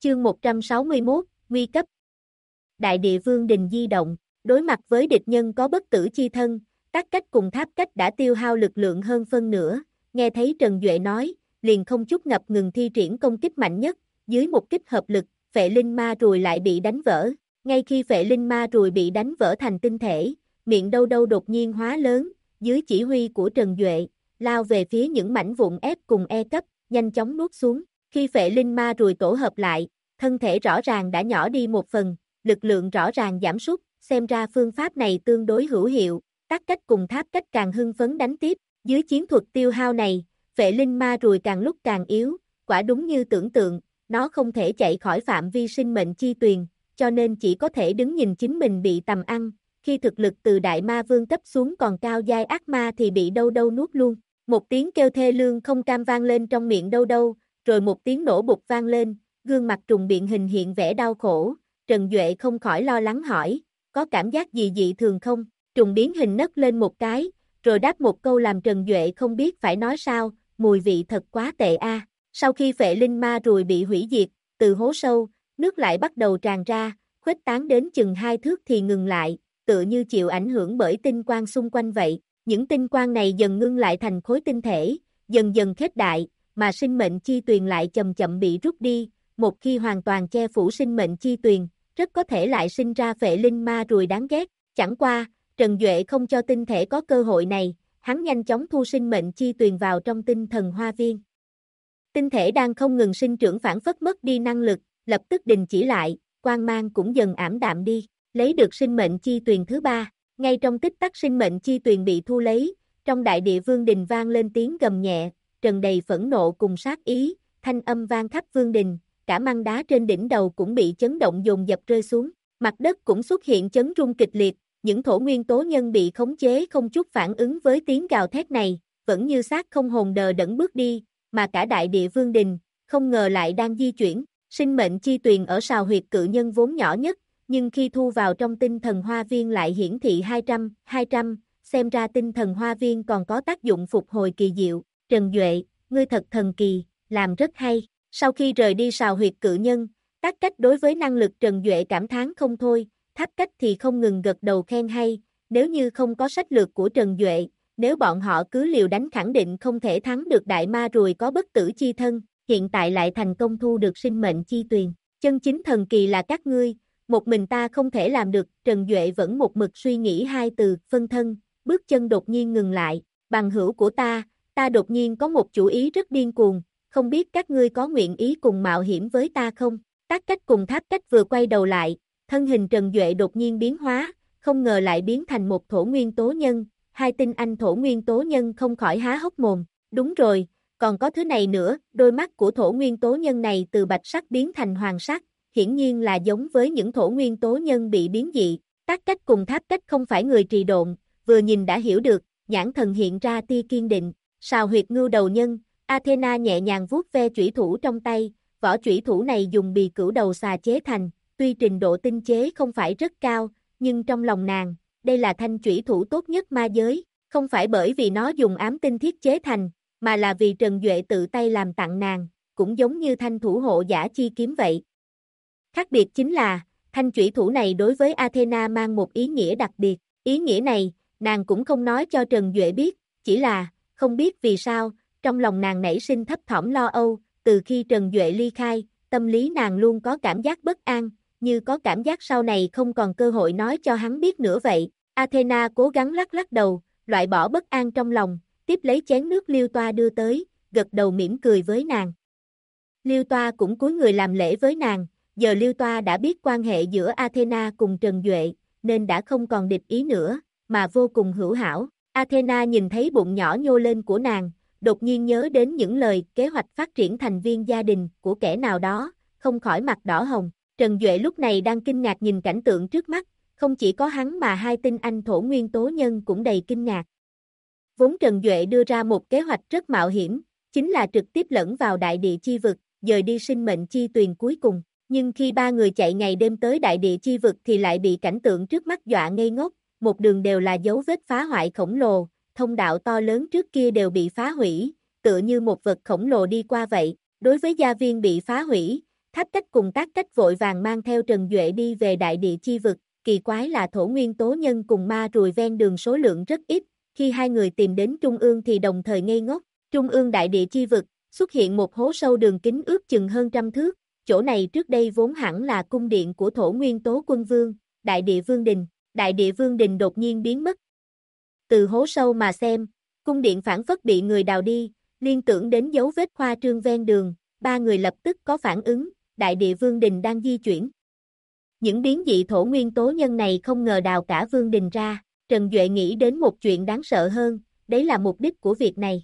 Chương 161, Nguy cấp. Đại địa vương đình di động, đối mặt với địch nhân có bất tử chi thân, Tắc Cách cùng Tháp Cách đã tiêu hao lực lượng hơn phân nửa, nghe thấy Trần Duệ nói, liền không chút ngập ngừng thi triển công kích mạnh nhất, dưới một kích hợp lực, Phệ Linh Ma Rùi lại bị đánh vỡ. Ngay khi Phệ Linh Ma Rùi bị đánh vỡ thành tinh thể, miệng đâu đâu đột nhiên hóa lớn, dưới chỉ huy của Trần Duệ, lao về phía những mảnh vụn ép cùng E cấp, nhanh chóng nuốt xuống. Khi Phệ Linh Ma Rùi tổ hợp lại, thân thể rõ ràng đã nhỏ đi một phần, lực lượng rõ ràng giảm sút, xem ra phương pháp này tương đối hữu hiệu, Tắc Cách cùng Tháp Cách càng hưng phấn đánh tiếp, dưới chiến thuật tiêu hao này, Phệ Linh Ma Rùi càng lúc càng yếu, quả đúng như tưởng tượng, nó không thể chạy khỏi phạm vi sinh mệnh chi tuyền, cho nên chỉ có thể đứng nhìn chính mình bị tầm ăn, khi thực lực từ đại ma vương cấp xuống còn cao giai ác ma thì bị đâu đâu nuốt luôn, một tiếng kêu thê lương không cam vang lên trong miệng đâu đâu, rồi một tiếng nổ bụp vang lên, gương mặt trùng biện hình hiện vẻ đau khổ, Trần Duệ không khỏi lo lắng hỏi, có cảm giác gì dị thường không? Trùng biến hình nấc lên một cái, rồi đáp một câu làm Trần Duệ không biết phải nói sao, mùi vị thật quá tệ a. Sau khi Phệ Linh Ma Rùi bị hủy diệt, từ hố sâu, nước lại bắt đầu tràn ra, khuếch tán đến chừng 2 thước thì ngừng lại, tựa như chịu ảnh hưởng bởi tinh quang xung quanh vậy. Những tinh quang này dần ngưng lại thành khối tinh thể, dần dần khết đại, mà sinh mệnh chi tuyền lại chậm chậm bị rút đi, một khi hoàn toàn che phủ sinh mệnh chi tuyền, rất có thể lại sinh ra Phệ Linh Ma Rùi đáng ghét. Chẳng qua, Trần Duệ không cho tinh thể có cơ hội này, hắn nhanh chóng thu sinh mệnh chi tuyền vào trong tinh thần hoa viên. Tinh thể đang không ngừng sinh trưởng phản phất mất đi năng lực, lập tức đình chỉ lại, quang mang cũng dần ảm đạm đi, lấy được sinh mệnh chi tuyền thứ 3, ngay trong tích tắc sinh mệnh chi tuyền bị thu lấy, trong đại địa vương đình vang lên tiếng gầm nhẹ, trần đầy phẫn nộ cùng sát ý, thanh âm vang khắp vương đình, cả măng đá trên đỉnh đầu cũng bị chấn động dồn dập rơi xuống, mặt đất cũng xuất hiện chấn rung kịch liệt, những thổ nguyên tố nhân bị khống chế không chút phản ứng với tiếng gào thét này, vẫn như xác không hồn đờ đẫn bước đi, mà cả đại địa vương đình, không ngờ lại đang di chuyển, sinh mệnh chi tuyền ở sào huyệt cự nhân vốn nhỏ nhất, nhưng khi thu vào trong tinh thần hoa viên lại hiển thị 200, xem ra tinh thần hoa viên còn có tác dụng phục hồi kỳ diệu, Trần Duệ, ngươi thật thần kỳ, làm rất hay. Sau khi rời đi sào huyệt cự nhân, Tắc Cách đối với năng lực Trần Duệ cảm thán không thôi, Tháp Cách thì không ngừng gật đầu khen hay, nếu như không có sách lược của Trần Duệ, nếu bọn họ cứ liều đánh khẳng định không thể thắng được đại ma rùi có bất tử chi thân, hiện tại lại thành công thu được sinh mệnh chi tuyền. Chân chính thần kỳ là các ngươi, một mình ta không thể làm được, Trần Duệ vẫn một mực suy nghĩ hai từ, phân thân, bước chân đột nhiên ngừng lại, bằng hữu của ta đột nhiên có một chủ ý rất điên cuồng, không biết các ngươi có nguyện ý cùng mạo hiểm với ta không? Tắc Cách cùng Tháp Cách vừa quay đầu lại, thân hình Trần Duệ đột nhiên biến hóa, không ngờ lại biến thành một thổ nguyên tố nhân, hai tinh anh thổ nguyên tố nhân không khỏi há hốc mồm, đúng rồi, còn có thứ này nữa, đôi mắt của thổ nguyên tố nhân này từ bạch sắc biến thành hoàng sắc, hiển nhiên là giống với những thổ nguyên tố nhân bị biến dị, Tắc Cách cùng Tháp Cách không phải người trì độn, vừa nhìn đã hiểu được, nhãn thần hiện ra tia kiên định, sào huyệt ngưu đầu nhân, Athena nhẹ nhàng vuốt ve chủy thủ trong tay, vỏ chủy thủ này dùng bì cửu đầu xà chế thành, tuy trình độ tinh chế không phải rất cao, nhưng trong lòng nàng, đây là thanh chủy thủ tốt nhất ma giới, không phải bởi vì nó dùng ám tinh thiết chế thành, mà là vì Trần Duệ tự tay làm tặng nàng, cũng giống như thanh thủ hộ giả chi kiếm vậy. Khác biệt chính là, thanh chủy thủ này đối với Athena mang một ý nghĩa đặc biệt, ý nghĩa này, nàng cũng không nói cho Trần Duệ biết, chỉ là, không biết vì sao, trong lòng nàng nảy sinh thấp thỏm lo âu, từ khi Trần Duệ ly khai, tâm lý nàng luôn có cảm giác bất an, như có cảm giác sau này không còn cơ hội nói cho hắn biết nữa vậy. Athena cố gắng lắc lắc đầu, loại bỏ bất an trong lòng, tiếp lấy chén nước Liêu Toa đưa tới, gật đầu mỉm cười với nàng. Liêu Toa cũng cúi người làm lễ với nàng, giờ Liêu Toa đã biết quan hệ giữa Athena cùng Trần Duệ, nên đã không còn địch ý nữa, mà vô cùng hữu hảo. Athena nhìn thấy bụng nhỏ nhô lên của nàng, đột nhiên nhớ đến những lời kế hoạch phát triển thành viên gia đình của kẻ nào đó, không khỏi mặt đỏ hồng. Trần Duệ lúc này đang kinh ngạc nhìn cảnh tượng trước mắt, không chỉ có hắn mà hai tinh anh thổ nguyên tố nhân cũng đầy kinh ngạc. Vốn Trần Duệ đưa ra một kế hoạch rất mạo hiểm, chính là trực tiếp lẫn vào đại địa chi vực, dời đi sinh mệnh chi tuyền cuối cùng. Nhưng khi ba người chạy ngày đêm tới đại địa chi vực thì lại bị cảnh tượng trước mắt dọa ngây ngốc, một đường đều là dấu vết phá hoại khổng lồ, thông đạo to lớn trước kia đều bị phá hủy, tựa như một vật khổng lồ đi qua vậy. Đối với gia viên bị phá hủy, Tháp Cách cùng Tác Cách vội vàng mang theo Trần Duệ đi về đại địa chi vực, kỳ quái là thổ nguyên tố nhân cùng ma rùi ven đường số lượng rất ít, khi hai người tìm đến Trung ương thì đồng thời ngây ngốc. Trung ương đại địa chi vực, xuất hiện một hố sâu đường kính ước chừng hơn 100 thước, chỗ này trước đây vốn hẳn là cung điện của thổ nguyên tố quân vương, đại địa vương đình. Đại địa vương đình đột nhiên biến mất. Từ hố sâu mà xem, cung điện phảng phất bị người đào đi, liên tưởng đến dấu vết khoa trương ven đường, ba người lập tức có phản ứng, đại địa vương đình đang di chuyển. Những biến dị thổ nguyên tố nhân này không ngờ đào cả vương đình ra, Trần Duệ nghĩ đến một chuyện đáng sợ hơn, đấy là mục đích của việc này.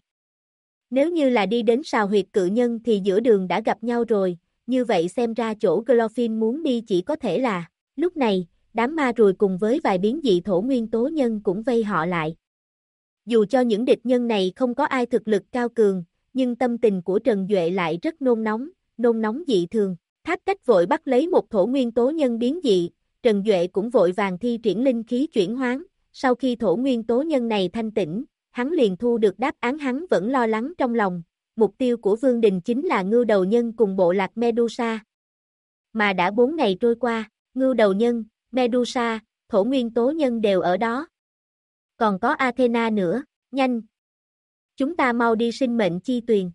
Nếu như là đi đến sào huyệt cự nhân thì giữa đường đã gặp nhau rồi, như vậy xem ra chỗ Glorfin muốn đi chỉ có thể là, lúc này, đám ma rùi cùng với vài biến dị thổ nguyên tố nhân cũng vây họ lại. Dù cho những địch nhân này không có ai thực lực cao cường, nhưng tâm tình của Trần Duệ lại rất nôn nóng dị thường. Tháp Cách vội bắt lấy một thổ nguyên tố nhân biến dị, Trần Duệ cũng vội vàng thi triển linh khí chuyển hoán, sau khi thổ nguyên tố nhân này thanh tỉnh, hắn liền thu được đáp án hắn vẫn lo lắng trong lòng, mục tiêu của Vương Đình chính là ngưu đầu nhân cùng bộ lạc Medusa. Mà đã 4 ngày trôi qua, ngưu đầu nhân, Medusa, thổ nguyên tố nhân đều ở đó. Còn có Athena nữa, nhanh! Chúng ta mau đi sinh mệnh chi tuyền.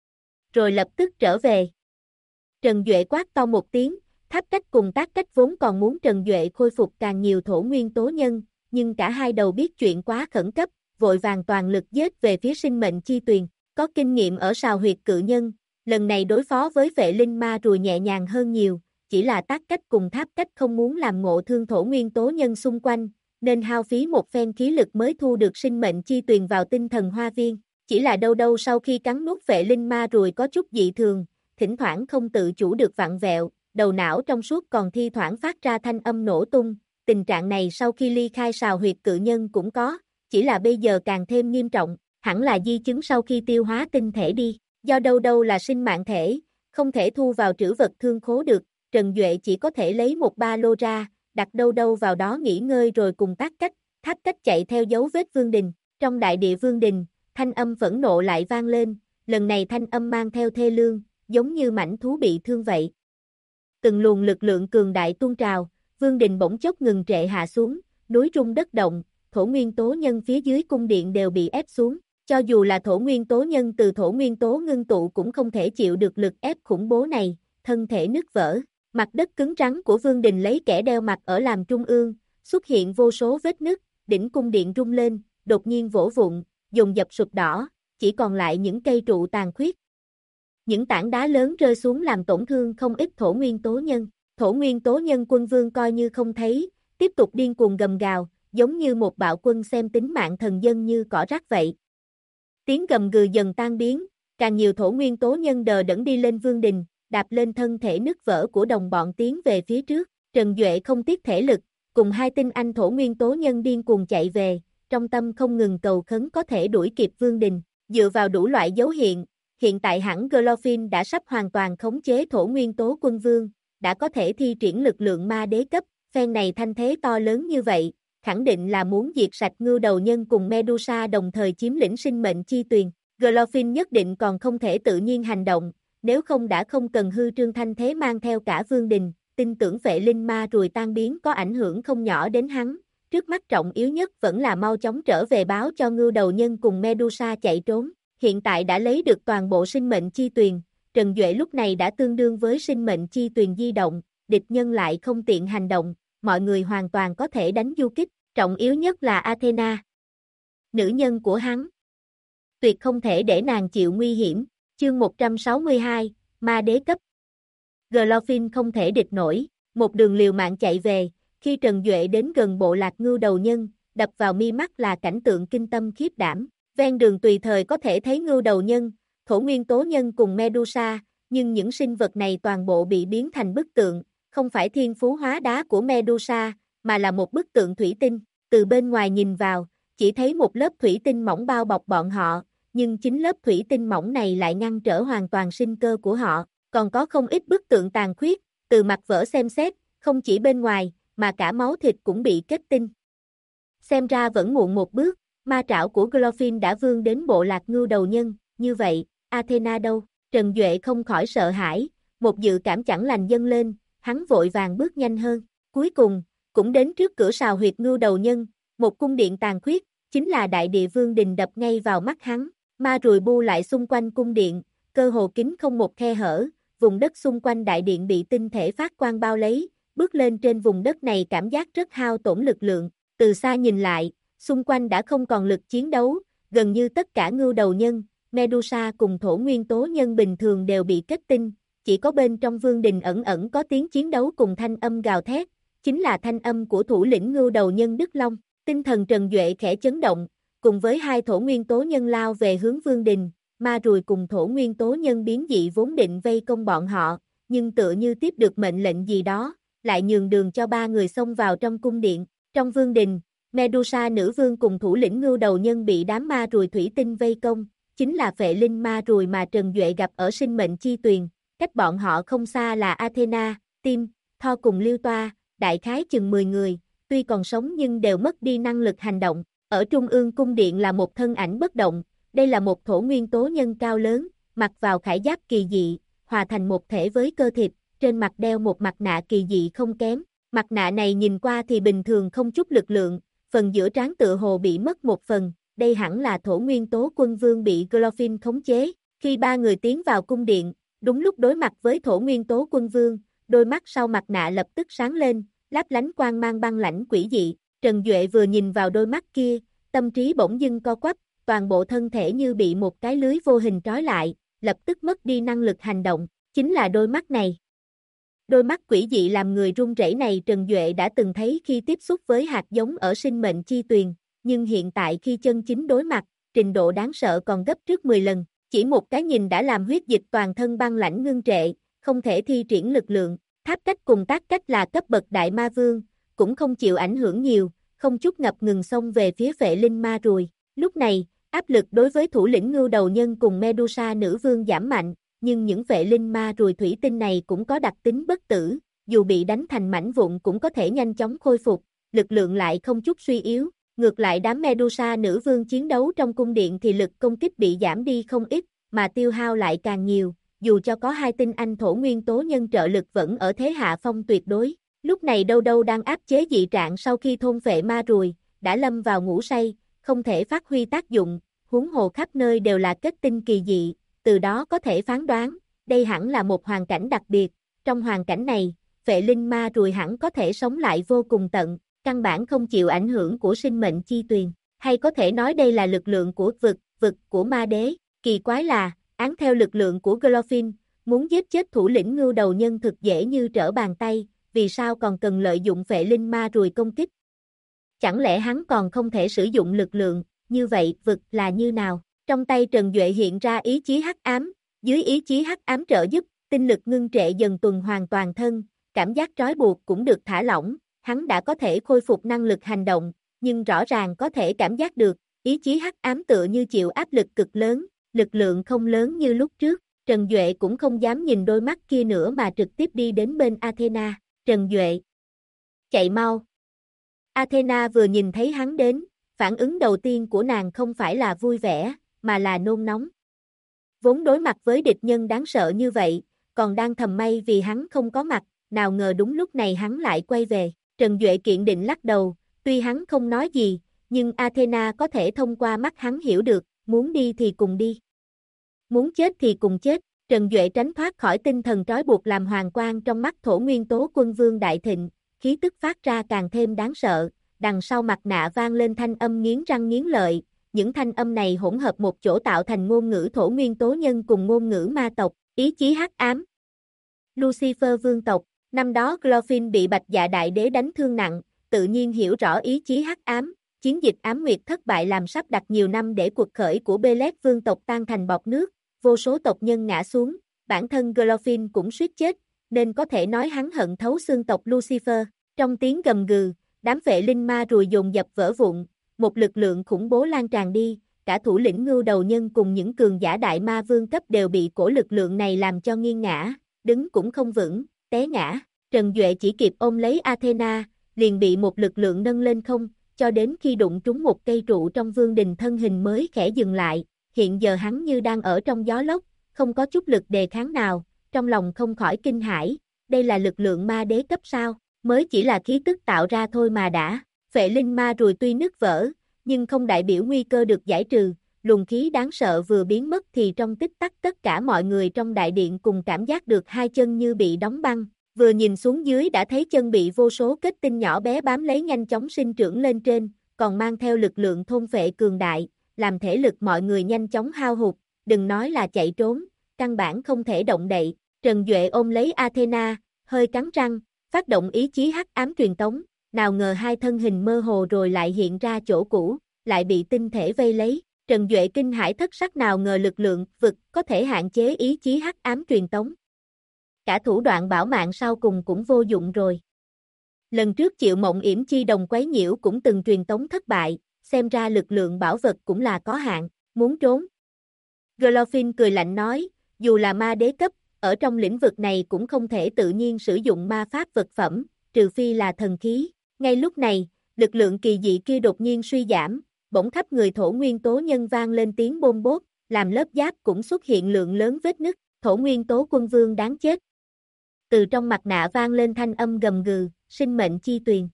Rồi lập tức trở về. Trần Duệ quát to một tiếng, Tháp Cách cùng Tác Cách vốn còn muốn Trần Duệ khôi phục càng nhiều thổ nguyên tố nhân, nhưng cả hai đầu biết chuyện quá khẩn cấp, vội vàng toàn lực giết về phía sinh mệnh chi tuyền. Có kinh nghiệm ở sào huyệt cự nhân, lần này đối phó với vệ linh ma rùi nhẹ nhàng hơn nhiều, chỉ là Tác Cách cùng Tháp Cách không muốn làm ngộ thương thổ nguyên tố nhân xung quanh, nên hao phí một phen khí lực mới thu được sinh mệnh chi tuyền vào tinh thần hoa viên. Chỉ là đâu sau khi cắn nuốt vệ linh ma rùi có chút dị thường, thỉnh thoảng không tự chủ được vặn vẹo, đầu não trong suốt còn thi thoảng phát ra thanh âm nổ tung. Tình trạng này sau khi ly khai sào huyệt cự nhân cũng có, chỉ là bây giờ càng thêm nghiêm trọng, hẳn là di chứng sau khi tiêu hóa tinh thể đi. Do đâu là sinh mạng thể, không thể thu vào trữ vật thương khố được, Trần Duệ chỉ có thể lấy một ba lô ra, đặt đâu vào đó nghỉ ngơi rồi cùng Tác Cách, Tháp Cách chạy theo dấu vết vương đình. Trong đại địa vương đình, thanh âm phẫn nộ lại vang lên, lần này thanh âm mang theo thê lương, giống như mãnh thú bị thương vậy. Từng luồng lực lượng cường đại tuôn trào, vương đình bỗng chốc ngừng trệ hạ xuống, núi rung đất động, thổ nguyên tố nhân phía dưới cung điện đều bị ép xuống. Cho dù là thổ nguyên tố nhân từ thổ nguyên tố ngưng tụ cũng không thể chịu được lực ép khủng bố này, thân thể nứt vỡ. Mặt đất cứng rắn của vương đình lấy kẻ đeo mặt ở làm trung ương, xuất hiện vô số vết nứt, đỉnh cung điện rung lên, đột nhiên vỡ vụn, dồn dập sụp đỏ, chỉ còn lại những cây trụ tàn khuyết. Những tảng đá lớn rơi xuống làm tổn thương không ít thổ nguyên tố nhân. Thổ nguyên tố nhân quân vương coi như không thấy, tiếp tục điên cuồng gầm gào, giống như một bạo quân xem tính mạng thần dân như cỏ rác vậy. Tiếng gầm gừ dần tan biến, càng nhiều thổ nguyên tố nhân đờ đẫn đi lên vương đình, đạp lên thân thể nứt vỡ của đồng bọn tiến về phía trước. Trần Duệ không tiếc thể lực, cùng hai tinh anh thổ nguyên tố nhân điên cuồng chạy về, trong tâm không ngừng cầu khấn có thể đuổi kịp vương đình. Dựa vào đủ loại dấu hiện tại hẳn Glorfin đã sắp hoàn toàn khống chế thổ nguyên tố quân vương, đã có thể thi triển lực lượng ma đế cấp, phen này thanh thế to lớn như vậy, khẳng định là muốn diệt sạch ngưu đầu nhân cùng Medusa đồng thời chiếm lĩnh sinh mệnh chi tuyền. Glorfin nhất định còn không thể tự nhiên hành động, nếu không đã không cần hư trương thanh thế mang theo cả vương đình, tin tưởng vệ linh ma rùi tan biến có ảnh hưởng không nhỏ đến hắn. Trước mắt trọng yếu nhất vẫn là mau chóng trở về báo cho ngưu đầu nhân cùng Medusa chạy trốn. Hiện tại đã lấy được toàn bộ sinh mệnh chi tuyền, Trần Duệ lúc này đã tương đương với sinh mệnh chi tuyền di động, địch nhân lại không tiện hành động, mọi người hoàn toàn có thể đánh du kích, trọng yếu nhất là Athena. Nữ nhân của hắn. Tuyệt không thể để nàng chịu nguy hiểm, chương 162, ma đế cấp. Glorfin không thể địch nổi, một đường liều mạng chạy về, khi Trần Duệ đến gần bộ lạc ngưu đầu nhân, đập vào mi mắt là cảnh tượng kinh tâm khiếp đảm. Ven đường tùy thời có thể thấy ngưu đầu nhân, thổ nguyên tố nhân cùng Medusa, nhưng những sinh vật này toàn bộ bị biến thành bức tượng, không phải thiên phú hóa đá của Medusa, mà là một bức tượng thủy tinh. Từ bên ngoài nhìn vào, chỉ thấy một lớp thủy tinh mỏng bao bọc bọn họ, nhưng chính lớp thủy tinh mỏng này lại ngăn trở hoàn toàn sinh cơ của họ. Còn có không ít bức tượng tàn khuyết, từ mặt vỡ xem xét, không chỉ bên ngoài, mà cả máu thịt cũng bị kết tinh. Xem ra vẫn muộn một bước. Ma trảo của Glorfin đã vươn đến bộ lạc ngưu đầu nhân, như vậy, Athena đâu? Trần Duệ không khỏi sợ hãi, một dự cảm chẳng lành dâng lên, hắn vội vàng bước nhanh hơn. Cuối cùng, cũng đến trước cửa sào huyệt ngưu đầu nhân, một cung điện tàn khuyết, chính là đại địa vương đình đập ngay vào mắt hắn. Ma ruồi bu lại xung quanh cung điện, cơ hồ kín không một khe hở, vùng đất xung quanh đại điện bị tinh thể phát quang bao lấy, bước lên trên vùng đất này cảm giác rất hao tổn lực lượng. Từ xa nhìn lại, xung quanh đã không còn lực chiến đấu, gần như tất cả ngưu đầu nhân, Medusa cùng thổ nguyên tố nhân bình thường đều bị kết tinh, chỉ có bên trong vương đình ẩn ẩn có tiếng chiến đấu cùng thanh âm gào thét, chính là thanh âm của thủ lĩnh ngưu đầu nhân Đức Long. Tinh thần Trần Duệ khẽ chấn động, cùng với hai thổ nguyên tố nhân lao về hướng vương đình, ma ruồi cùng thổ nguyên tố nhân biến dị vốn định vây công bọn họ, nhưng tựa như tiếp được mệnh lệnh gì đó, lại nhường đường cho ba người xông vào trong cung điện. Trong vương đình, Medusa nữ vương cùng thủ lĩnh ngưu đầu nhân bị đám ma ruồi thủy tinh vây công, chính là phệ linh ma ruồi mà Trần Duệ gặp ở sinh mệnh chi tuyền, cách bọn họ không xa là Athena, Tim, Thor cùng Liêu Toa, đại khái chừng 10 người, tuy còn sống nhưng đều mất đi năng lực hành động. Ở trung ương cung điện là một thân ảnh bất động, đây là một thổ nguyên tố nhân cao lớn, mặc vào khải giáp kỳ dị, hòa thành một thể với cơ thịt, trên mặt đeo một mặt nạ kỳ dị không kém. Mặt nạ này nhìn qua thì bình thường không chút lực lượng, phần giữa trán tựa hồ bị mất một phần, đây hẳn là thổ nguyên tố quân vương bị Glorfin khống chế. Khi ba người tiến vào cung điện, đúng lúc đối mặt với thổ nguyên tố quân vương, đôi mắt sau mặt nạ lập tức sáng lên, lấp lánh quang mang băng lãnh quỷ dị. Trần Duệ vừa nhìn vào đôi mắt kia, tâm trí bỗng dưng co quắp, toàn bộ thân thể như bị một cái lưới vô hình trói lại, lập tức mất đi năng lực hành động, chính là đôi mắt này. Đôi mắt quỷ dị làm người run rẩy này Trần Duệ đã từng thấy khi tiếp xúc với hạt giống ở sinh mệnh chi tuyền, nhưng hiện tại khi chân chính đối mặt, trình độ đáng sợ còn gấp trước 10 lần, chỉ một cái nhìn đã làm huyết dịch toàn thân băng lãnh ngưng trệ, không thể thi triển lực lượng. Tháp cách cùng tác cách là cấp bậc đại ma vương, cũng không chịu ảnh hưởng nhiều, không chút ngập ngừng xông về phía phệ linh ma ruồi. Lúc này, áp lực đối với thủ lĩnh ngưu đầu nhân cùng Medusa nữ vương giảm mạnh, nhưng những phệ linh ma ruồi thủy tinh này cũng có đặc tính bất tử, dù bị đánh thành mảnh vụn cũng có thể nhanh chóng khôi phục, lực lượng lại không chút suy yếu. Ngược lại đám Medusa nữ vương chiến đấu trong cung điện thì lực công kích bị giảm đi không ít, mà tiêu hao lại càng nhiều, dù cho có hai tinh anh thổ nguyên tố nhân trợ lực vẫn ở thế hạ phong tuyệt đối. Lúc này đâu đâu đang áp chế dị trạng sau khi thôn phệ ma ruồi, đã lâm vào ngủ say, không thể phát huy tác dụng, huống hồ khắp nơi đều là kết tinh kỳ dị, từ đó có thể phán đoán, đây hẳn là một hoàn cảnh đặc biệt, trong hoàn cảnh này, phệ linh ma ruồi hẳn có thể sống lại vô cùng tận, căn bản không chịu ảnh hưởng của sinh mệnh chi tuyền, hay có thể nói đây là lực lượng của vực của ma đế. Kỳ quái là, án theo lực lượng của Glorfin, muốn giết chết thủ lĩnh ngưu đầu nhân thực dễ như trở bàn tay, vì sao còn cần lợi dụng phệ linh ma ruồi công kích? Chẳng lẽ hắn còn không thể sử dụng lực lượng, như vậy vực là như nào? Trong tay Trần Duệ hiện ra ý chí hắc ám, dưới ý chí hắc ám trợ giúp, tinh lực ngưng trệ dần tuần hoàn toàn thân, cảm giác trói buộc cũng được thả lỏng, hắn đã có thể khôi phục năng lực hành động, nhưng rõ ràng có thể cảm giác được, ý chí hắc ám tựa như chịu áp lực cực lớn, lực lượng không lớn như lúc trước. Trần Duệ cũng không dám nhìn đôi mắt kia nữa mà trực tiếp đi đến bên Athena. Trần Duệ, chạy mau. Athena vừa nhìn thấy hắn đến, phản ứng đầu tiên của nàng không phải là vui vẻ, mà là nôn nóng. Vốn đối mặt với địch nhân đáng sợ như vậy, còn đang thầm may vì hắn không có mặt, nào ngờ đúng lúc này hắn lại quay về. Trần Duệ kiên định lắc đầu, tuy hắn không nói gì, nhưng Athena có thể thông qua mắt hắn hiểu được, muốn đi thì cùng đi. Muốn chết thì cùng chết. Trần Duệ tránh thoát khỏi tinh thần trói buộc làm hoàng quang trong mắt thổ nguyên tố quân vương đại thịnh, khí tức phát ra càng thêm đáng sợ, đằng sau mặt nạ vang lên thanh âm nghiến răng nghiến lợi, những thanh âm này hỗn hợp một chỗ tạo thành ngôn ngữ thổ nguyên tố nhân cùng ngôn ngữ ma tộc, ý chí hắc ám. Lucifer vương tộc, năm đó Glorfin bị Bạch Dạ Đại Đế đánh thương nặng, tự nhiên hiểu rõ ý chí hắc ám, chiến dịch ám nguyệt thất bại làm sắp đặt nhiều năm để cuộc khởi của Belet vương tộc tan thành bọt nước. Vô số tộc nhân ngã xuống, bản thân Glorfin cũng suýt chết, nên có thể nói hắn hận thấu xương tộc Lucifer. Trong tiếng gầm gừ, đám phệ linh ma ruồi dồn dập vỡ vụn, một lực lượng khủng bố lan tràn đi, cả thủ lĩnh ngưu đầu nhân cùng những cường giả đại ma vương cấp đều bị cổ lực lượng này làm cho nghiêng ngã, đứng cũng không vững, té ngã. Trần Duệ chỉ kịp ôm lấy Athena, liền bị một lực lượng nâng lên không, cho đến khi đụng trúng một cây trụ trong vương đình thân hình mới khẽ dừng lại. Hiện giờ hắn như đang ở trong gió lốc, không có chút lực đề kháng nào, trong lòng không khỏi kinh hãi, đây là lực lượng ma đế cấp sao, mới chỉ là khí tức tạo ra thôi mà đã, phệ linh ma rùi tuy nứt vỡ, nhưng không đại biểu nguy cơ được giải trừ, luồng khí đáng sợ vừa biến mất thì trong tích tắc tất cả mọi người trong đại điện cùng cảm giác được hai chân như bị đóng băng, vừa nhìn xuống dưới đã thấy chân bị vô số kết tinh nhỏ bé bám lấy nhanh chóng sinh trưởng lên trên, còn mang theo lực lượng thôn phệ cường đại, làm thể lực mọi người nhanh chóng hao hụt, đừng nói là chạy trốn, căn bản không thể động đậy. Trần Duệ ôm lấy Athena, hơi cắn răng, phát động ý chí hắc ám truyền tống, nào ngờ hai thân hình mơ hồ rồi lại hiện ra chỗ cũ, lại bị tinh thể vây lấy. Trần Duệ kinh hãi thất sắc, nào ngờ lực lượng vực có thể hạn chế ý chí hắc ám truyền tống. Cả thủ đoạn bảo mạng sau cùng cũng vô dụng rồi. Lần trước chịu mộng yểm chi đồng quấy nhiễu cũng từng truyền tống thất bại, xem ra lực lượng bảo vật cũng là có hạn, muốn trốn. Glorfin cười lạnh nói, dù là ma đế cấp, ở trong lĩnh vực này cũng không thể tự nhiên sử dụng ma pháp vật phẩm, trừ phi là thần khí. Ngay lúc này, lực lượng kỳ dị kia đột nhiên suy giảm, bỗng khắp người thổ nguyên tố nhân vang lên tiếng bôm bốp, làm lớp giáp cũng xuất hiện lượng lớn vết nứt, thổ nguyên tố quân vương đáng chết. Từ trong mặt nạ vang lên thanh âm gầm gừ, sinh mệnh chi tuyền.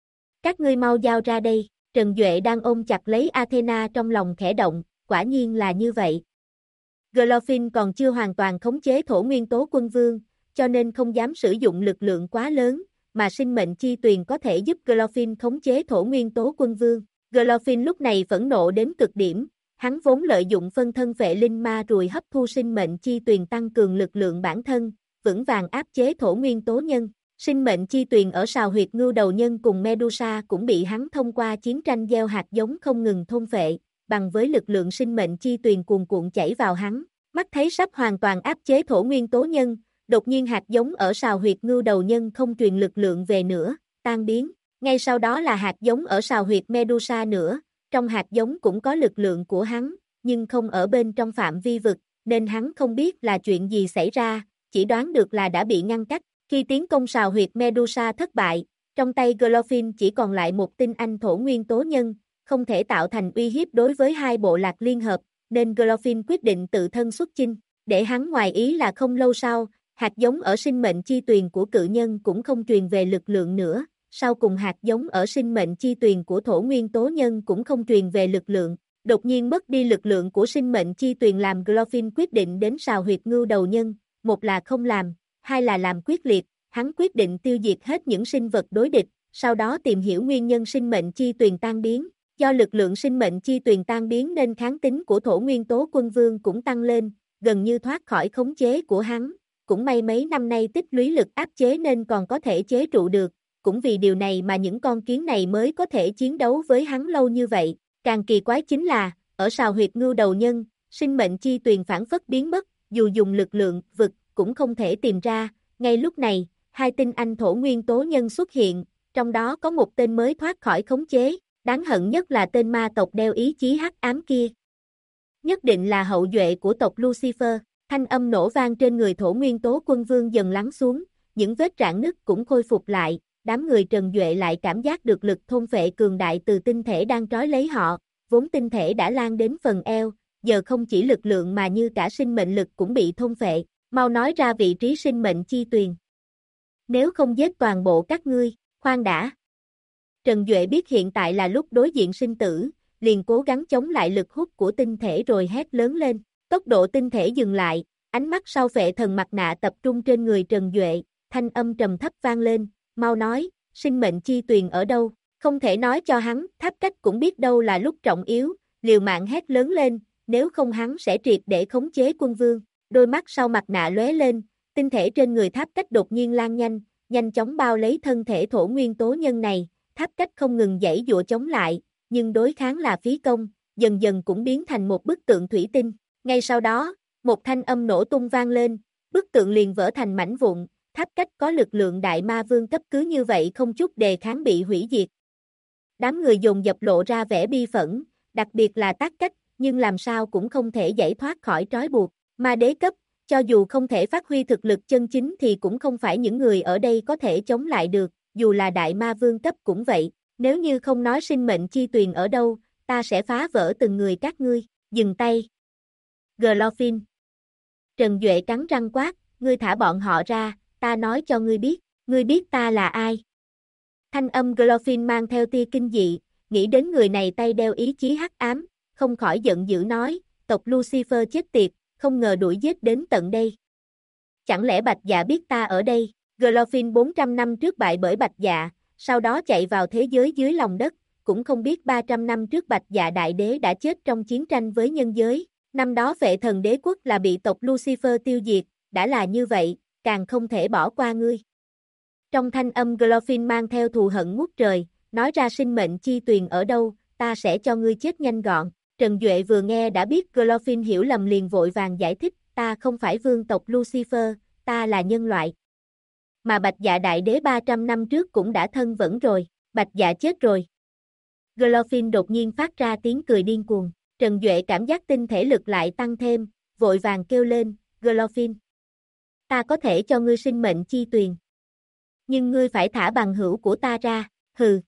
Các ngươi mau giao ra đây, Trần Duệ đang ôm chặt lấy Athena trong lòng khẽ động, quả nhiên là như vậy. Glorfin còn chưa hoàn toàn khống chế thổ nguyên tố quân vương, cho nên không dám sử dụng lực lượng quá lớn, mà sinh mệnh chi tuyền có thể giúp Glorfin khống chế thổ nguyên tố quân vương. Glorfin lúc này phẫn nộ đến cực điểm, hắn vốn lợi dụng phân thân phệ linh ma rùi hấp thu sinh mệnh chi tuyền tăng cường lực lượng bản thân, vững vàng áp chế thổ nguyên tố nhân. Sinh mệnh chi tuyền ở sào huyệt ngưu đầu nhân cùng Medusa cũng bị hắn thông qua chiến tranh gieo hạt giống không ngừng thôn phệ, bằng với lực lượng sinh mệnh chi tuyền cuồn cuộn chảy vào hắn, mắt thấy sắp hoàn toàn áp chế thổ nguyên tố nhân, đột nhiên hạt giống ở sào huyệt ngưu đầu nhân không truyền lực lượng về nữa, tan biến, ngay sau đó là hạt giống ở sào huyệt Medusa nữa, trong hạt giống cũng có lực lượng của hắn, nhưng không ở bên trong phạm vi vực, nên hắn không biết là chuyện gì xảy ra, chỉ đoán được là đã bị ngăn cách. Khi tiến công sào huyệt Medusa thất bại, trong tay Glorfin chỉ còn lại một tinh anh thổ nguyên tố nhân, không thể tạo thành uy hiếp đối với hai bộ lạc liên hợp, nên Glorfin quyết định tự thân xuất chinh. Để hắn ngoài ý là không lâu sau, hạt giống ở sinh mệnh chi tuyền của cự nhân cũng không truyền về lực lượng nữa, sau cùng hạt giống ở sinh mệnh chi tuyền của thổ nguyên tố nhân cũng không truyền về lực lượng. Đột nhiên mất đi lực lượng của sinh mệnh chi tuyền làm Glorfin quyết định đến sào huyệt ngưu đầu nhân, một là không làm, hai là làm quyết liệt, hắn quyết định tiêu diệt hết những sinh vật đối địch, sau đó tìm hiểu nguyên nhân sinh mệnh chi tuyền tan biến. Do lực lượng sinh mệnh chi tuyền tan biến nên kháng tính của thổ nguyên tố quân vương cũng tăng lên, gần như thoát khỏi khống chế của hắn, cũng may mấy năm nay tích lũy lực áp chế nên còn có thể chế trụ được, cũng vì điều này mà những con kiến này mới có thể chiến đấu với hắn lâu như vậy. Càng kỳ quái chính là, ở sào huyệt ngưu đầu nhân, sinh mệnh chi tuyền phản phất biến mất, dù dùng lực lượng vực cũng không thể tìm ra. Ngay lúc này, hai tinh anh thổ nguyên tố nhân xuất hiện, trong đó có một tên mới thoát khỏi khống chế, đáng hận nhất là tên ma tộc đeo ý chí hắc ám kia. Nhất định là hậu duệ của tộc Lucifer. Thanh âm nổ vang trên người thổ nguyên tố quân vương dần lắng xuống, những vết rạn nứt cũng khôi phục lại, đám người Trần Duệ lại cảm giác được lực thôn phệ cường đại từ tinh thể đang trói lấy họ, vốn tinh thể đã lan đến phần eo, giờ không chỉ lực lượng mà như cả sinh mệnh lực cũng bị thôn phệ, mau nói ra vị trí sinh mệnh chi tuyền. Nếu không giết toàn bộ các ngươi, khoan đã. Trần Duệ biết hiện tại là lúc đối diện sinh tử, liền cố gắng chống lại lực hút của tinh thể rồi hét lớn lên. Tốc độ tinh thể dừng lại, ánh mắt sau phệ thần mặt nạ tập trung trên người Trần Duệ, thanh âm trầm thấp vang lên, mau nói, sinh mệnh chi tuyền ở đâu, không thể nói cho hắn, Tháp Cách cũng biết đâu là lúc trọng yếu, liều mạng hét lớn lên, nếu không hắn sẽ triệt để khống chế quân vương. Đôi mắt sau mặt nạ lóe lên, tinh thể trên người Tháp Cách đột nhiên lan nhanh, nhanh chóng bao lấy thân thể thổ nguyên tố nhân này, Tháp Cách không ngừng giãy giụa chống lại, nhưng đối kháng là phí công, dần dần cũng biến thành một bức tượng thủy tinh. Ngay sau đó, một thanh âm nổ tung vang lên, bức tượng liền vỡ thành mảnh vụn, Tháp Cách có lực lượng đại ma vương cấp cứ như vậy không chút đề kháng bị hủy diệt. Đám người dồn dập lộ ra vẻ bi phẫn, đặc biệt là Tác Cách, nhưng làm sao cũng không thể giải thoát khỏi trói buộc. Ma đế cấp, cho dù không thể phát huy thực lực chân chính thì cũng không phải những người ở đây có thể chống lại được, dù là đại ma vương cấp cũng vậy. Nếu như không nói sinh mệnh chi tuyền ở đâu, ta sẽ phá vỡ từng người các ngươi. Dừng tay. Glorfin. Trần Duệ cắn răng quát, ngươi thả bọn họ ra, ta nói cho ngươi biết ta là ai. Thanh âm Glorfin mang theo tia kinh dị, nghĩ đến người này tay đeo ý chí hắc ám, không khỏi giận dữ nói, tộc Lucifer chết tiệt, không ngờ đuổi giết đến tận đây. Chẳng lẽ Bạch Dạ biết ta ở đây? Glorfin 400 năm trước bại bởi Bạch Dạ, sau đó chạy vào thế giới dưới lòng đất, cũng không biết 300 năm trước Bạch Dạ Đại Đế đã chết trong chiến tranh với nhân giới. Năm đó Phệ Thần Đế Quốc là bị tộc Lucifer tiêu diệt, đã là như vậy, càng không thể bỏ qua ngươi. Trong thanh âm Glorfin mang theo thù hận ngút trời, nói ra sinh mệnh chi tuyền ở đâu, ta sẽ cho ngươi chết nhanh gọn. Trần Duệ vừa nghe đã biết Glorfin hiểu lầm liền vội vàng giải thích, ta không phải vương tộc Lucifer, ta là nhân loại. Mà Bạch Dạ Đại Đế 300 năm trước cũng đã thân vẫn rồi, Bạch Dạ chết rồi. Glorfin đột nhiên phát ra tiếng cười điên cuồng, Trần Duệ cảm giác tinh thể lực lại tăng thêm, vội vàng kêu lên, Glorfin, ta có thể cho ngươi sinh mệnh chi tuyền. Nhưng ngươi phải thả bằng hữu của ta ra, hừ.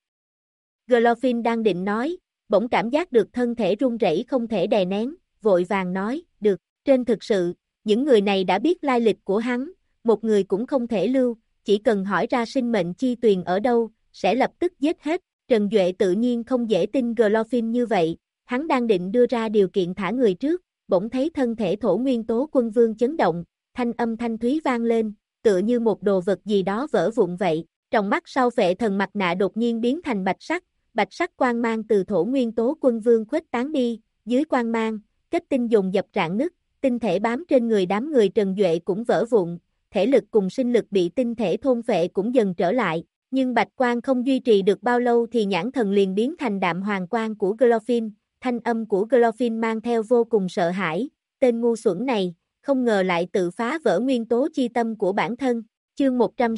Glorfin đang định nói, bỗng cảm giác được thân thể run rẩy không thể đè nén, vội vàng nói, được, trên thực sự, những người này đã biết lai lịch của hắn, một người cũng không thể lưu, chỉ cần hỏi ra sinh mệnh chi tuyền ở đâu, sẽ lập tức giết hết. Trần Duệ tự nhiên không dễ tin Glorfin như vậy, hắn đang định đưa ra điều kiện thả người trước, bỗng thấy thân thể Thổ Nguyên Tố Quân Vương chấn động, thanh âm thanh thúy vang lên, tựa như một đồ vật gì đó vỡ vụn vậy. Trong mắt sau Phệ Thần mặt nạ đột nhiên biến thành bạch sắc quang mang từ Thổ Nguyên Tố Quân Vương khuếch tán đi, dưới quang mang, kết tinh dồn dập rạn nứt, tinh thể bám trên người đám người Trần Duệ cũng vỡ vụn, thể lực cùng sinh lực bị tinh thể thôn phệ cũng dần trở lại, nhưng bạch quang không duy trì được bao lâu thì nhãn thần liền biến thành đạm hoàng quang của Glorfin, thanh âm của Glorfin mang theo vô cùng sợ hãi, tên ngu xuẩn này, không ngờ lại tự phá vỡ nguyên tố chi tâm của bản thân. Chương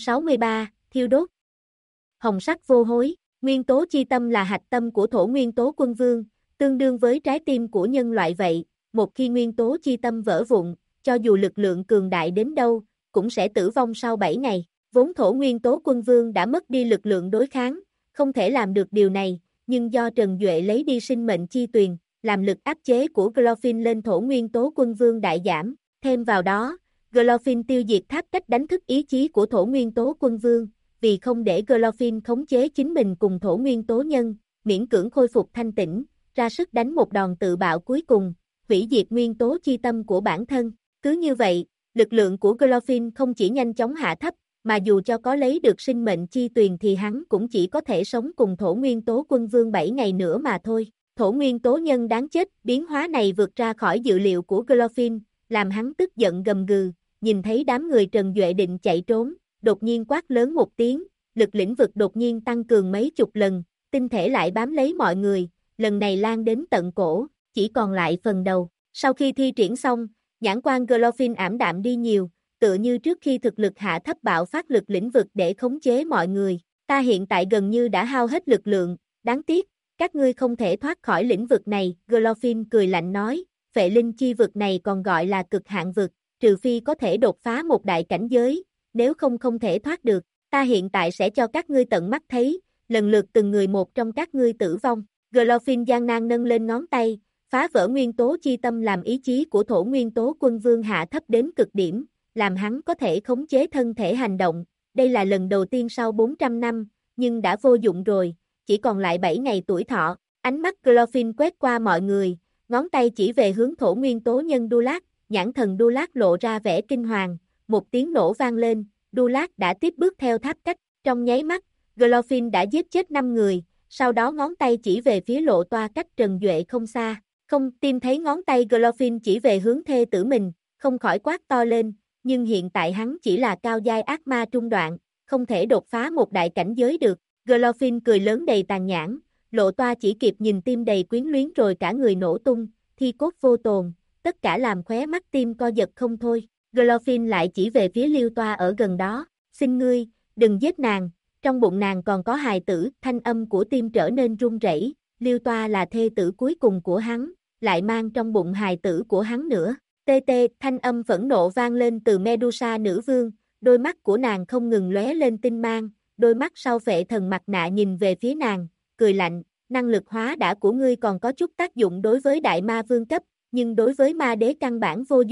163, thiêu đốt. Hồng sắc vô hối, nguyên tố chi tâm là hạch tâm của Thổ Nguyên Tố Quân Vương, tương đương với trái tim của nhân loại vậy, một khi nguyên tố chi tâm vỡ vụn, cho dù lực lượng cường đại đến đâu, cũng sẽ tử vong sau 7 ngày. Vốn Thổ Nguyên Tố Quân Vương đã mất đi lực lượng đối kháng, không thể làm được điều này, nhưng do Trần Duệ lấy đi sinh mệnh chi tuyền, làm lực áp chế của Glorfin lên Thổ Nguyên Tố Quân Vương đại giảm, thêm vào đó, Glorfin tiêu diệt tháp cách đánh thức ý chí của Thổ Nguyên Tố Quân Vương, vì không để Glorfin khống chế chính mình cùng Thổ Nguyên Tố Nhân, miễn cưỡng khôi phục thanh tĩnh, ra sức đánh một đòn tự bạo cuối cùng, hủy diệt nguyên tố chi tâm của bản thân. Cứ như vậy, lực lượng của Glorfin không chỉ nhanh chóng hạ thấp, mà dù cho có lấy được sinh mệnh chi tuyền thì hắn cũng chỉ có thể sống cùng Thổ Nguyên Tố Quân Vương 7 ngày nữa mà thôi. Thổ Nguyên Tố Nhân đáng chết, biến hóa này vượt ra khỏi dự liệu của Glorfin, làm hắn tức giận gầm gừ, nhìn thấy đám người Trần Duệ định chạy trốn, đột nhiên quát lớn một tiếng, lực lĩnh vực đột nhiên tăng cường mấy chục lần, tinh thể lại bám lấy mọi người, lần này lan đến tận cổ, chỉ còn lại phần đầu. Sau khi thi triển xong, nhãn quan Glorfin ảm đạm đi nhiều, tựa như trước khi thực lực hạ thấp bạo phát lực lĩnh vực để khống chế mọi người. Ta hiện tại gần như đã hao hết lực lượng, đáng tiếc, các ngươi không thể thoát khỏi lĩnh vực này. Glorfin cười lạnh nói, Phệ Linh chi vực này còn gọi là cực hạn vực, trừ phi có thể đột phá một đại cảnh giới, nếu không thể thoát được. Ta hiện tại sẽ cho các ngươi tận mắt thấy, lần lượt từng người một trong các ngươi tử vong. Glorfin gian nan nâng lên ngón tay, phá vỡ nguyên tố chi tâm làm ý chí của Thổ Nguyên Tố Quân Vương hạ thấp đến cực điểm, làm hắn có thể khống chế thân thể hành động. Đây là lần đầu tiên sau 400 năm, nhưng đã vô dụng rồi, chỉ còn lại 7 ngày tuổi thọ. Ánh mắt Glorfin quét qua mọi người, ngón tay chỉ về hướng Thổ Nguyên Tố Nhân Dulat, nhãn thần Dulat lộ ra vẻ kinh hoàng, một tiếng nổ vang lên, Dulat đã tiếp bước theo tháp cách, trong nháy mắt, Glorfin đã giết chết 5 người, sau đó ngón tay chỉ về phía lộ toa cách Trần Duệ không xa, không tim thấy ngón tay Glorfin chỉ về hướng thê tử mình, không khỏi quát to lên, nhưng hiện tại hắn chỉ là cao giai ác ma trung đoạn, không thể đột phá một đại cảnh giới được. Glorfin cười lớn đầy tàn nhẫn, lộ toa chỉ kịp nhìn tim đầy quyến luyến rồi cả người nổ tung, thi cốt vô tồn, tất cả làm khóe mắt tim co giật không thôi. Glorfin lại chỉ về phía Liêu toa ở gần đó, xin ngươi, đừng giết nàng, trong bụng nàng còn có hài tử. Thanh âm của tim trở nên run rẩy, Liêu toa là thê tử cuối cùng của hắn, lại mang trong bụng hài tử của hắn nữa. Tê tê, thanh âm phẫn nộ vang lên từ Medusa nữ vương, đôi mắt của nàng không ngừng lóe lên tinh mang, đôi mắt sau Phệ Thần mặt nạ nhìn về phía nàng, cười lạnh, năng lực hóa đả của ngươi còn có chút tác dụng đối với đại ma vương cấp, nhưng đối với ma đế căn bản vô dụng.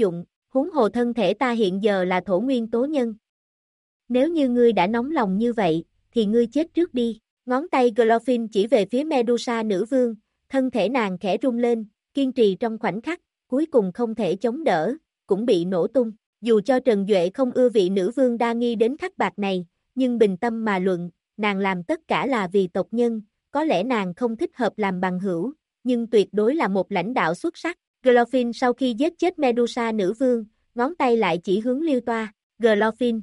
Huống hồ thân thể ta hiện giờ là thổ nguyên tố nhân. Nếu như ngươi đã nóng lòng như vậy, thì ngươi chết trước đi. Ngón tay Glorfin chỉ về phía Medusa nữ vương, thân thể nàng khẽ rung lên, kiên trì trong khoảnh khắc, cuối cùng không thể chống đỡ, cũng bị nổ tung. Dù cho Trần Duệ không ưa vị nữ vương đa nghi đến khắc bạc này, nhưng bình tâm mà luận, nàng làm tất cả là vì tộc nhân, có lẽ nàng không thích hợp làm bằng hữu, nhưng tuyệt đối là một lãnh đạo xuất sắc. Glorfin sau khi giết chết Medusa nữ vương, ngón tay lại chỉ hướng Liêu Toa. Glorfin,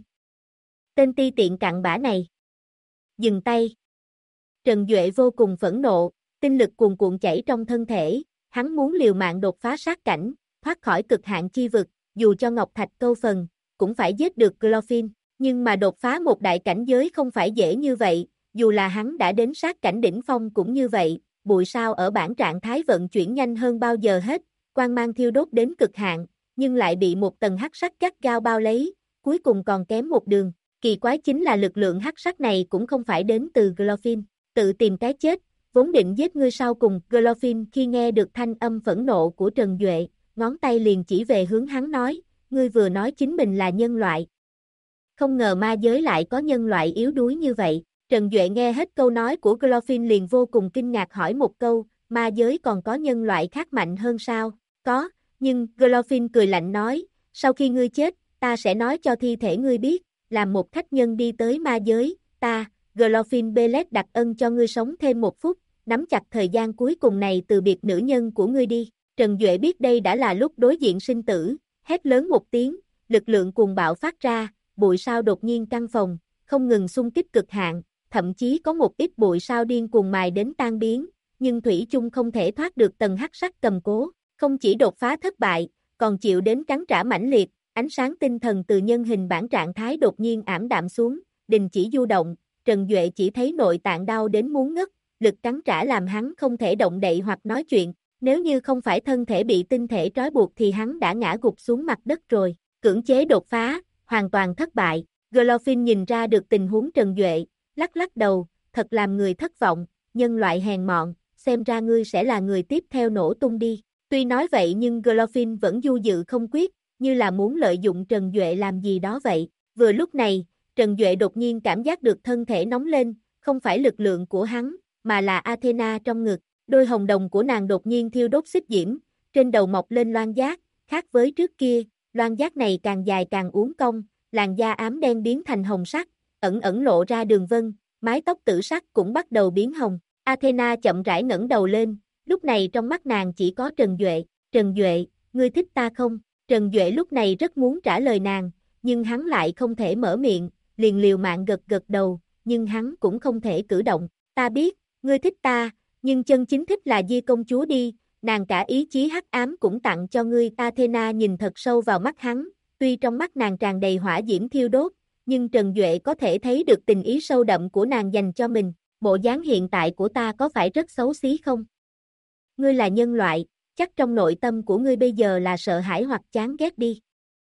tên ti tiện cặn bã này. Dừng tay. Trần Duệ vô cùng phẫn nộ, tinh lực cuồn cuộn chảy trong thân thể, hắn muốn liều mạng đột phá sát cảnh, thoát khỏi cực hạn chi vực, dù cho Ngọc Thạch câu phần, cũng phải giết được Glorfin, nhưng mà đột phá một đại cảnh giới không phải dễ như vậy, dù là hắn đã đến sát cảnh đỉnh phong cũng như vậy, bụi sao ở bản trạng thái vận chuyển nhanh hơn bao giờ hết, quang mang thiêu đốt đến cực hạn, nhưng lại bị một tầng hắc sắc gắt gao bao lấy, cuối cùng còn kém một đường. Kỳ quái chính là lực lượng hắc sắc này cũng không phải đến từ Glorfin, tự tìm cái chết, vốn định giết ngươi sau cùng. Glorfin khi nghe được thanh âm phẫn nộ của Trần Duệ, ngón tay liền chỉ về hướng hắn nói, ngươi vừa nói chính mình là nhân loại. Không ngờ ma giới lại có nhân loại yếu đuối như vậy. Trần Duệ nghe hết câu nói của Glorfin liền vô cùng kinh ngạc hỏi một câu, ma giới còn có nhân loại khác mạnh hơn sao? Có, nhưng Glorfin cười lạnh nói, sau khi ngươi chết, ta sẽ nói cho thi thể ngươi biết, làm một khách nhân đi tới ma giới, ta, Glorfin Belet đặc ân cho ngươi sống thêm 1 phút, nắm chặt thời gian cuối cùng này từ biệt nữ nhân của ngươi đi. Trần Duệ biết đây đã là lúc đối diện sinh tử, hét lớn một tiếng, lực lượng cuồng bạo phát ra, bụi sao đột nhiên căng phồng, không ngừng xung kích cực hạn, thậm chí có một ít bụi sao điên cuồng mài đến tan biến, nhưng thủy chung không thể thoát được tầng hắc sắc cầm cố, không chỉ đột phá thất bại, còn chịu đến cắn trả mãnh liệt, ánh sáng tinh thần từ nhân hình bản trạng thái đột nhiên ảm đạm xuống, đình chỉ du động, Trần Duệ chỉ thấy nội tạng đau đến muốn ngất, lực cắn trả làm hắn không thể động đậy hoặc nói chuyện, nếu như không phải thân thể bị tinh thể trói buộc thì hắn đã ngã gục xuống mặt đất rồi, cưỡng chế đột phá, hoàn toàn thất bại. Glorfin nhìn ra được tình huống Trần Duệ, lắc lắc đầu, thật làm người thất vọng, nhân loại hèn mọn, xem ra ngươi sẽ là người tiếp theo nổ tung đi. Tuy nói vậy nhưng Glorfin vẫn du dự không quyết, như là muốn lợi dụng Trần Duệ làm gì đó vậy. Vừa lúc này, Trần Duệ đột nhiên cảm giác được thân thể nóng lên, không phải lực lượng của hắn, mà là Athena trong ngực. Đôi hồng đồng của nàng đột nhiên thiêu đốt xích diễm, trên đầu mọc lên loan giác, khác với trước kia, loan giác này càng dài càng uốn cong, làn da ám đen biến thành hồng sắc, ẩn ẩn lộ ra đường vân, mái tóc tử sắc cũng bắt đầu biến hồng. Athena chậm rãi ngẩng đầu lên, lúc này trong mắt nàng chỉ có Trần Duệ. Trần Duệ, ngươi thích ta không? Trần Duệ lúc này rất muốn trả lời nàng, nhưng hắn lại không thể mở miệng, liền liều mạng gật gật đầu, nhưng hắn cũng không thể cử động. Ta biết, ngươi thích ta, nhưng chân chính thích là Di công chúa đi, nàng cả ý chí hắc ám cũng tặng cho ngươi. Athena nhìn thật sâu vào mắt hắn, tuy trong mắt nàng tràn đầy hỏa diễm thiêu đốt, nhưng Trần Duệ có thể thấy được tình ý sâu đậm của nàng dành cho mình. Bộ dáng hiện tại của ta có phải rất xấu xí không? Ngươi là nhân loại, chắc trong nội tâm của ngươi bây giờ là sợ hãi hoặc chán ghét đi.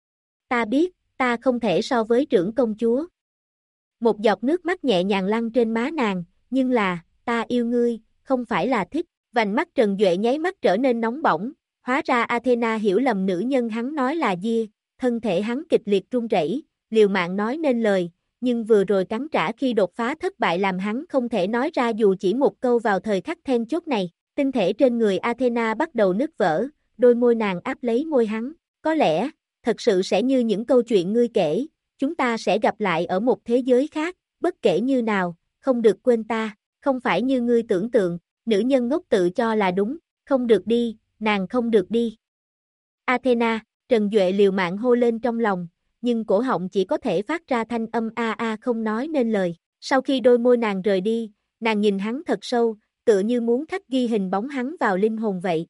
Ta biết, ta không thể so với trưởng công chúa. Một giọt nước mắt nhẹ nhàng lăn trên má nàng, nhưng là, ta yêu ngươi, không phải là thích. Vành mắt Trần Duệ nháy mắt trở nên nóng bỏng, hóa ra Athena hiểu lầm nữ nhân hắn nói là Dia, thân thể hắn kịch liệt run rẩy, liều mạng nói nên lời, nhưng vừa rồi cắn trả khi đột phá thất bại làm hắn không thể nói ra dù chỉ một câu vào thời khắc then chốt này. Tinh thể trên người Athena bắt đầu nứt vỡ, đôi môi nàng áp lấy môi hắn, có lẽ, thật sự sẽ như những câu chuyện ngươi kể, chúng ta sẽ gặp lại ở một thế giới khác, bất kể như nào, không được quên ta, không phải như ngươi tưởng tượng, nữ nhân ngốc tự cho là đúng, không được đi, nàng không được đi. Athena, Trần Duệ liều mạng hô lên trong lòng, nhưng cổ họng chỉ có thể phát ra thanh âm a a không nói nên lời. Sau khi đôi môi nàng rời đi, nàng nhìn hắn thật sâu, tựa như muốn khắc ghi hình bóng hắn vào linh hồn vậy.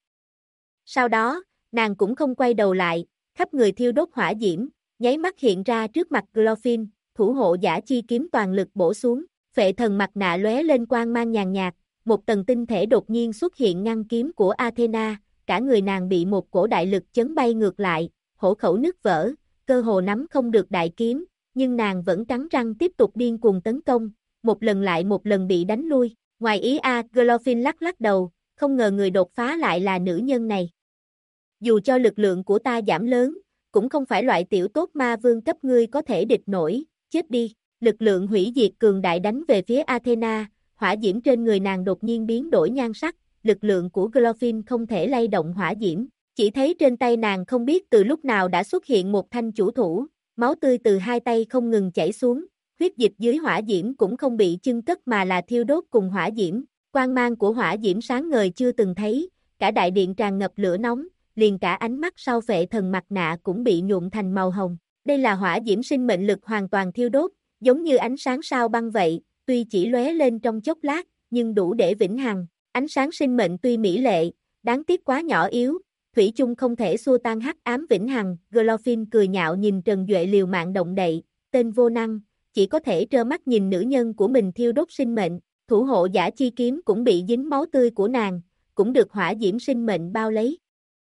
Sau đó, nàng cũng không quay đầu lại, khắp người thiêu đốt hỏa diễm, nháy mắt hiện ra trước mặt Glorfin, thủ hộ giả chi kiếm toàn lực bổ xuống, phệ thần mặt nạ lóe lên quang mang nhàn nhạt, một tầng tinh thể đột nhiên xuất hiện ngăn kiếm của Athena, cả người nàng bị một cổ đại lực chấn bay ngược lại, hổ khẩu nứt vỡ, cơ hồ nắm không được đại kiếm, nhưng nàng vẫn cắn răng tiếp tục điên cuồng tấn công, một lần lại một lần bị đánh lui. Ngoài ý Glorfin lắc lắc đầu, không ngờ người đột phá lại là nữ nhân này. Dù cho lực lượng của ta giảm lớn, cũng không phải loại tiểu tốt ma vương cấp ngươi có thể địch nổi, chết đi. Lực lượng hủy diệt cường đại đánh về phía Athena, hỏa diễm trên người nàng đột nhiên biến đổi nhan sắc, lực lượng của Glorfin không thể lay động hỏa diễm, chỉ thấy trên tay nàng không biết từ lúc nào đã xuất hiện một thanh chủ thủ, máu tươi từ hai tay không ngừng chảy xuống, huyết dịch dưới hỏa diễm cũng không bị chưng cất mà là thiêu đốt cùng hỏa diễm, quang mang của hỏa diễm sáng ngời chưa từng thấy, cả đại điện tràn ngập lửa nóng, liền cả ánh mắt sau phệ thần mặt nạ cũng bị nhuộm thành màu hồng. Đây là hỏa diễm sinh mệnh lực hoàn toàn thiêu đốt, giống như ánh sáng sao băng vậy, tuy chỉ lóe lên trong chốc lát, nhưng đủ để vĩnh hằng. Ánh sáng sinh mệnh tuy mỹ lệ, đáng tiếc quá nhỏ yếu, thủy chung không thể xua tan hắc ám vĩnh hằng. Glorfin cười nhạo nhìn Trần Duệ liều mạng động đậy, tên vô năng, chỉ có thể trơ mắt nhìn nữ nhân của mình thiêu đốt sinh mệnh, thủ hộ giả chi kiếm cũng bị dính máu tươi của nàng, cũng được hỏa diễm sinh mệnh bao lấy.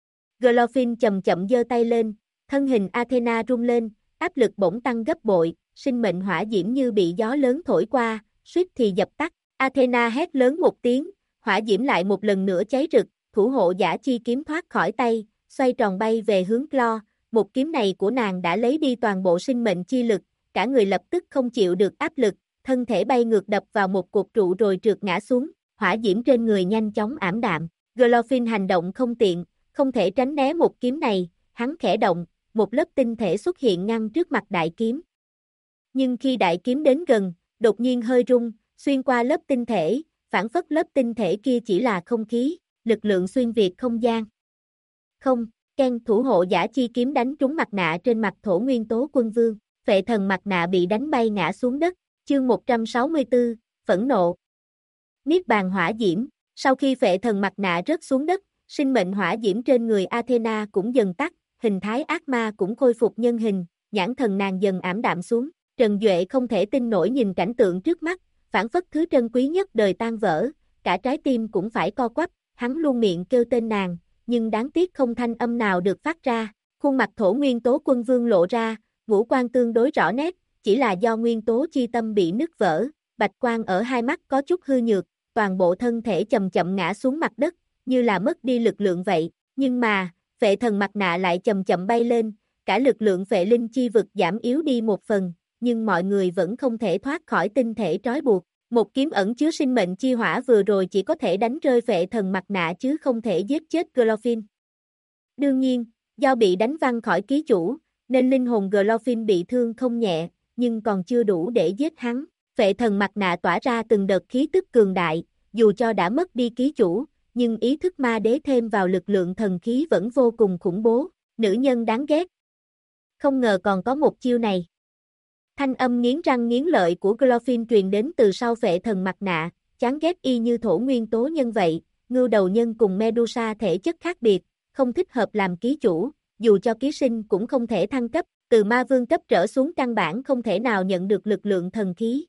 Glorfin chậm chậm giơ tay lên, thân hình Athena rung lên, áp lực bỗng tăng gấp bội, sinh mệnh hỏa diễm như bị gió lớn thổi qua, suýt thì dập tắt. Athena hét lớn một tiếng, hỏa diễm lại một lần nữa cháy rực, thủ hộ giả chi kiếm thoát khỏi tay, xoay tròn bay về hướng Clo, một kiếm này của nàng đã lấy đi toàn bộ sinh mệnh chi lực, cả người lập tức không chịu được áp lực, thân thể bay ngược đập vào một cột trụ rồi trượt ngã xuống, hỏa diễm trên người nhanh chóng ảm đạm. Glorfin hành động không tiện, không thể tránh né một kiếm này, hắn khẽ động, một lớp tinh thể xuất hiện ngăn trước mặt đại kiếm. Nhưng khi đại kiếm đến gần, đột nhiên hơi rung, xuyên qua lớp tinh thể, phản phất lớp tinh thể kia chỉ là không khí, lực lượng xuyên việt không gian. Không, Ken thủ hộ giả chi kiếm đánh trúng mặt nạ trên mặt thổ nguyên tố quân vương, phệ thần mặt nạ bị đánh bay ngã xuống đất, chương 164, phẫn nộ. Niết bàn hỏa diễm, sau khi phệ thần mặt nạ rớt xuống đất, sinh mệnh hỏa diễm trên người Athena cũng dần tắt, hình thái ác ma cũng khôi phục nhân hình, nhãn thần nàng dần ảm đạm xuống. Trần Duệ không thể tin nổi nhìn cảnh tượng trước mắt, phản phất thứ trân quý nhất đời tan vỡ, cả trái tim cũng phải co quắp, hắn luôn miệng kêu tên nàng, nhưng đáng tiếc không thanh âm nào được phát ra. Khuôn mặt thổ nguyên tố quân vương lộ ra, ngũ quan tương đối rõ nét, chỉ là do nguyên tố chi tâm bị nứt vỡ, bạch quang ở hai mắt có chút hư nhược, toàn bộ thân thể chậm chậm ngã xuống mặt đất, như là mất đi lực lượng vậy, nhưng mà, phệ thần mặt nạ lại chậm chậm bay lên, cả lực lượng phệ linh chi vực giảm yếu đi một phần, nhưng mọi người vẫn không thể thoát khỏi tinh thể trói buộc. Một kiếm ẩn chứa sinh mệnh chi hỏa vừa rồi chỉ có thể đánh rơi phệ thần mặt nạ chứ không thể giết chết Glorfin. Đương nhiên, do bị đánh văng khỏi ký chủ, nên linh hồn Glorfin bị thương không nhẹ, nhưng còn chưa đủ để giết hắn. Phệ thần mặt nạ tỏa ra từng đợt khí tức cường đại, dù cho đã mất đi ký chủ, nhưng ý thức ma đế thêm vào lực lượng thần khí vẫn vô cùng khủng bố, nữ nhân đáng ghét. Không ngờ còn có một chiêu này. Thanh âm nghiến răng nghiến lợi của Glorfin truyền đến từ sau phệ thần mặt nạ, chán ghét y như thổ nguyên tố nhân vậy, ngưu đầu nhân cùng Medusa thể chất khác biệt, không thích hợp làm ký chủ, dù cho ký sinh cũng không thể thăng cấp, từ ma vương cấp trở xuống căn bản không thể nào nhận được lực lượng thần khí.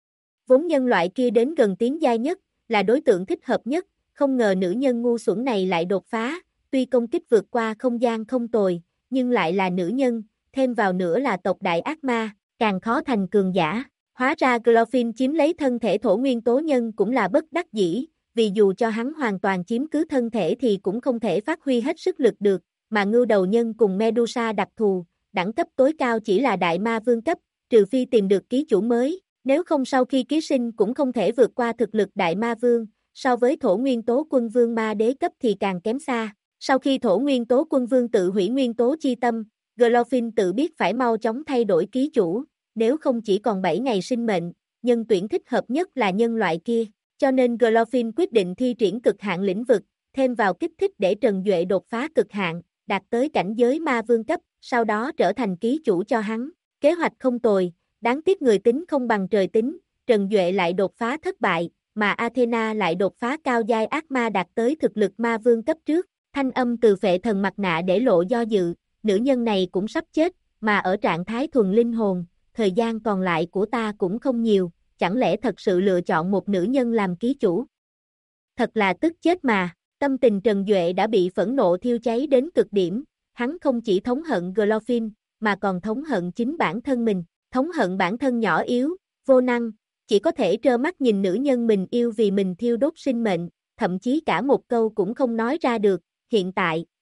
Vốn nhân loại kia đến gần tiến giai nhất, là đối tượng thích hợp nhất, không ngờ nữ nhân ngu xuẩn này lại đột phá, tuy công kích vượt qua không gian không tồi, nhưng lại là nữ nhân, thêm vào nữa là tộc đại ác ma, càng khó thành cường giả. Hóa ra Glorfin chiếm lấy thân thể thổ nguyên tố nhân cũng là bất đắc dĩ, vì dù cho hắn hoàn toàn chiếm cứ thân thể thì cũng không thể phát huy hết sức lực được, mà ngưu đầu nhân cùng Medusa đặc thù, đẳng cấp tối cao chỉ là đại ma vương cấp, trừ phi tìm được ký chủ mới, nếu không sau khi ký sinh cũng không thể vượt qua thực lực đại ma vương, so với thổ nguyên tố quân vương ma đế cấp thì càng kém xa. Sau khi thổ nguyên tố quân vương tự hủy nguyên tố chi tâm, Glorfin tự biết phải mau chóng thay đổi ký chủ, nếu không chỉ còn 7 ngày sinh mệnh, nhân tuyển thích hợp nhất là nhân loại kia, cho nên Glorfin quyết định thi triển cực hạn lĩnh vực, thêm vào kích thích để Trần Duệ đột phá cực hạn, đạt tới cảnh giới ma vương cấp, sau đó trở thành ký chủ cho hắn. Kế hoạch không tồi, đáng tiếc người tính không bằng trời tính, Trần Duệ lại đột phá thất bại, mà Athena lại đột phá cao giai ác ma đạt tới thực lực ma vương cấp trước. Thanh âm từ phệ thần mặt nạ để lộ do dự, nữ nhân này cũng sắp chết, mà ở trạng thái thuần linh hồn, thời gian còn lại của ta cũng không nhiều, chẳng lẽ thật sự lựa chọn một nữ nhân làm ký chủ? Thật là tức chết mà, tâm tình Trần Duệ đã bị phẫn nộ thiêu cháy đến cực điểm, hắn không chỉ thống hận Glorfin, mà còn thống hận chính bản thân mình, thống hận bản thân nhỏ yếu, vô năng, chỉ có thể trơ mắt nhìn nữ nhân mình yêu vì mình thiêu đốt sinh mệnh, thậm chí cả một câu cũng không nói ra được. Hiện tại,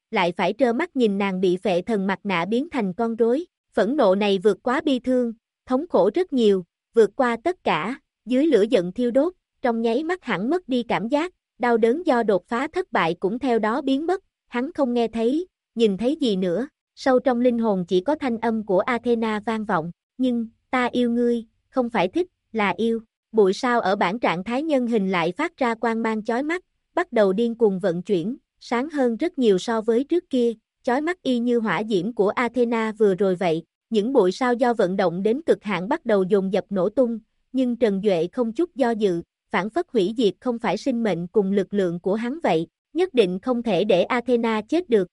lại phải trơ mắt nhìn nàng bị phệ thần mặt nạ biến thành con rối. Phẫn nộ này vượt quá bi thương, thống khổ rất nhiều, vượt qua tất cả, dưới lửa giận thiêu đốt, trong nháy mắt hẳn mất đi cảm giác, đau đớn do đột phá thất bại cũng theo đó biến mất, hắn không nghe thấy, nhìn thấy gì nữa, sâu trong linh hồn chỉ có thanh âm của Athena vang vọng, nhưng, ta yêu ngươi, không phải thích, là yêu. Bụi sao ở bản trạng thái nhân hình lại phát ra quang mang chói mắt, bắt đầu điên cuồng vận chuyển, sáng hơn rất nhiều so với trước kia, chói mắt y như hỏa diễm của Athena vừa rồi vậy. Những bụi sao do vận động đến cực hạn bắt đầu dồn dập nổ tung, nhưng Trần Duệ không chút do dự, phản phất hủy diệt không phải sinh mệnh cùng lực lượng của hắn vậy, nhất định không thể để Athena chết được.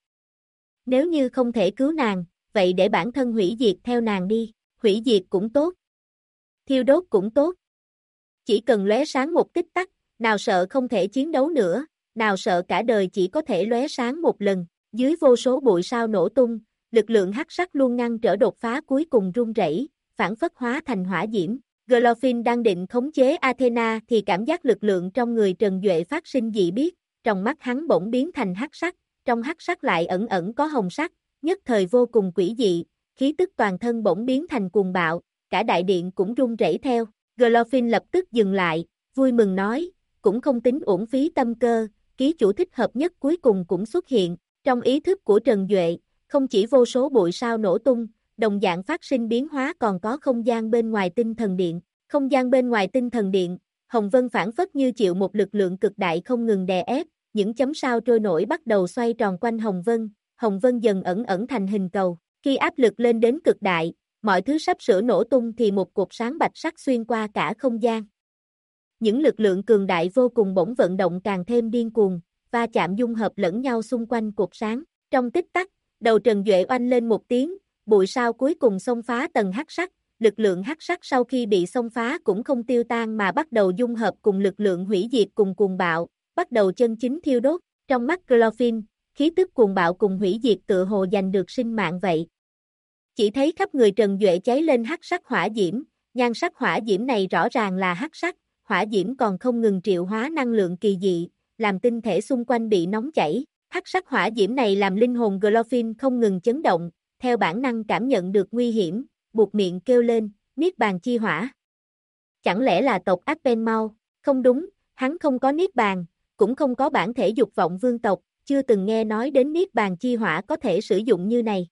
Nếu như không thể cứu nàng, vậy để bản thân hủy diệt theo nàng đi, hủy diệt cũng tốt, thiêu đốt cũng tốt. Chỉ cần lóe sáng một tích tắc, nào sợ không thể chiến đấu nữa, nào sợ cả đời chỉ có thể lóe sáng một lần, dưới vô số bụi sao nổ tung, lực lượng hắc sắc luôn ngăn trở đột phá cuối cùng rung rẩy, phản phất hóa thành hỏa diễm. Glorfin đang định khống chế Athena thì cảm giác lực lượng trong người Trần Duệ phát sinh dị biết, trong mắt hắn bỗng biến thành hắc sắc, trong hắc sắc lại ẩn ẩn có hồng sắc, nhất thời vô cùng quỷ dị, khí tức toàn thân bỗng biến thành cuồng bạo, cả đại điện cũng rung rẩy theo. Glorfin lập tức dừng lại, vui mừng nói, cũng không tính uổng phí tâm cơ, ký chủ thích hợp nhất cuối cùng cũng xuất hiện, trong ý thức của Trần Duệ. Không chỉ vô số bụi sao nổ tung, đồng dạng phát sinh biến hóa còn có không gian bên ngoài tinh thần điện. Không gian bên ngoài tinh thần điện, Hồng Vân phản phất như chịu một lực lượng cực đại không ngừng đè ép, những chấm sao trôi nổi bắt đầu xoay tròn quanh Hồng Vân dần ẩn ẩn thành hình cầu. Khi áp lực lên đến cực đại, mọi thứ sắp sửa nổ tung thì một cột sáng bạch sắc xuyên qua cả không gian. Những lực lượng cường đại vô cùng bỗng vận động càng thêm điên cuồng, va chạm dung hợp lẫn nhau xung quanh cột sáng. Trong tích tắc, đầu Trần Duệ oanh lên một tiếng, bụi sao cuối cùng xông phá tầng hắc sắc, lực lượng hắc sắc sau khi bị xông phá cũng không tiêu tan mà bắt đầu dung hợp cùng lực lượng hủy diệt cùng cuồng bạo, bắt đầu chân chính thiêu đốt. Trong mắt Glorfin, khí tức cuồng bạo cùng hủy diệt tựa hồ giành được sinh mạng vậy. Chỉ thấy khắp người Trần Duệ cháy lên hắc sắc hỏa diễm, nhan sắc hỏa diễm này rõ ràng là hắc sắc, hỏa diễm còn không ngừng triệu hóa năng lượng kỳ dị, làm tinh thể xung quanh bị nóng chảy. Hắc sắc hỏa diễm này làm linh hồn Glorfin không ngừng chấn động, theo bản năng cảm nhận được nguy hiểm, buộc miệng kêu lên, Niết Bàn chi hỏa. Chẳng lẽ là tộc Apenmau? Không đúng, hắn không có Niết Bàn, cũng không có bản thể dục vọng vương tộc, chưa từng nghe nói đến Niết Bàn chi hỏa có thể sử dụng như này.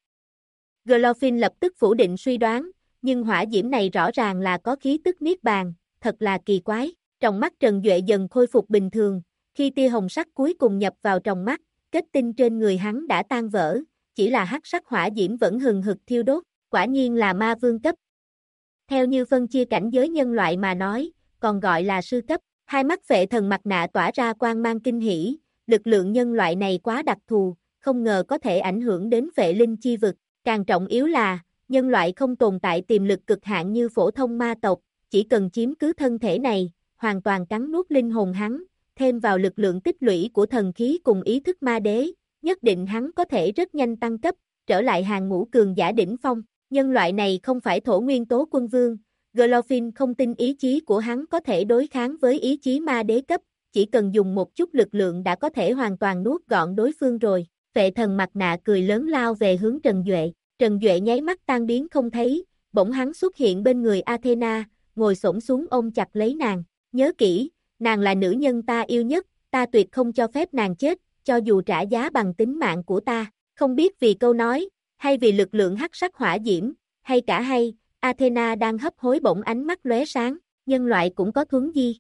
Glorfin lập tức phủ định suy đoán, nhưng hỏa diễm này rõ ràng là có khí tức Niết Bàn, thật là kỳ quái. Trong mắt Trần Duệ dần khôi phục bình thường, khi tia hồng sắc cuối cùng nhập vào trong mắt, kết tinh trên người hắn đã tan vỡ, chỉ là hắc sắc hỏa diễm vẫn hừng hực thiêu đốt, quả nhiên là ma vương cấp. Theo như phân chia cảnh giới nhân loại mà nói, còn gọi là sư cấp. Hai mắt phệ thần mặt nạ tỏa ra quang mang kinh hỉ, lực lượng nhân loại này quá đặc thù, không ngờ có thể ảnh hưởng đến phệ linh chi vực. Càng trọng yếu là, nhân loại không tồn tại tiềm lực cực hạn như phổ thông ma tộc, chỉ cần chiếm cứ thân thể này, hoàn toàn cắn nuốt linh hồn hắn, thêm vào lực lượng tích lũy của thần khí cùng ý thức ma đế, nhất định hắn có thể rất nhanh tăng cấp, trở lại hàng ngũ cường giả đỉnh phong. Nhân loại này không phải thổ nguyên tố quân vương, Glorfin không tin ý chí của hắn có thể đối kháng với ý chí ma đế cấp, chỉ cần dùng một chút lực lượng đã có thể hoàn toàn nuốt gọn đối phương rồi. Phệ thần mặt nạ cười lớn lao về hướng Trần Duệ, Trần Duệ nháy mắt tan biến không thấy, bỗng hắn xuất hiện bên người Athena, ngồi xổm xuống ôm chặt lấy nàng, nhớ kỹ, nàng là nữ nhân ta yêu nhất, ta tuyệt không cho phép nàng chết, cho dù trả giá bằng tính mạng của ta. Không biết vì câu nói, hay vì lực lượng hắc sắc hỏa diễm, hay cả hai, Athena đang hấp hối bỗng ánh mắt lóe sáng, nhân loại cũng có thuấn di.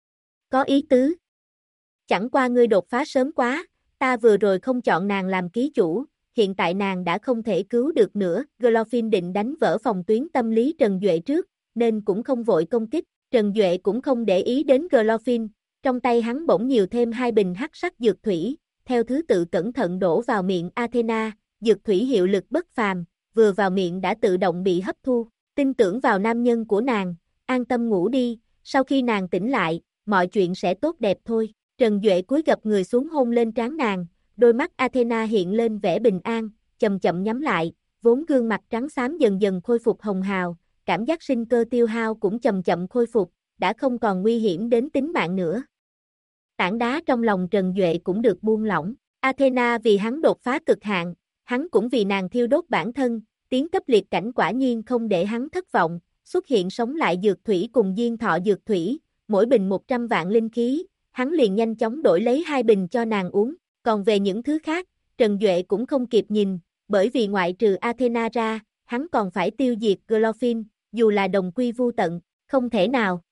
Có ý tứ. Chẳng qua ngươi đột phá sớm quá, ta vừa rồi không chọn nàng làm ký chủ, hiện tại nàng đã không thể cứu được nữa. Glorfin định đánh vỡ phòng tuyến tâm lý Trần Duệ trước, nên cũng không vội công kích. Trần Duệ cũng không để ý đến Glorfin, trong tay hắn bỗng nhiều thêm hai bình hắc sắc dược thủy, theo thứ tự cẩn thận đổ vào miệng Athena, dược thủy hiệu lực bất phàm, vừa vào miệng đã tự động bị hấp thu. Tin tưởng vào nam nhân của nàng, an tâm ngủ đi, sau khi nàng tỉnh lại, mọi chuyện sẽ tốt đẹp thôi. Trần Duệ cúi gập người xuống hôn lên trán nàng, đôi mắt Athena hiện lên vẻ bình an, chậm chậm nhắm lại, vốn gương mặt trắng xám dần dần khôi phục hồng hào, cảm giác sinh cơ tiêu hao cũng chậm chậm khôi phục, đã không còn nguy hiểm đến tính mạng nữa. Tảng đá trong lòng Trần Duệ cũng được buông lỏng, Athena vì hắn đột phá cực hạn, hắn cũng vì nàng thiêu đốt bản thân, tiến cấp liệt cảnh quả nhiên không để hắn thất vọng, xuất hiện sống lại dược thủy cùng diên thọ dược thủy, mỗi bình 100 vạn linh khí, hắn liền nhanh chóng đổi lấy 2 bình cho nàng uống, còn về những thứ khác, Trần Duệ cũng không kịp nhìn, bởi vì ngoại trừ Athena ra, hắn còn phải tiêu diệt Glorfin, dù là đồng quy vu tận, không thể nào.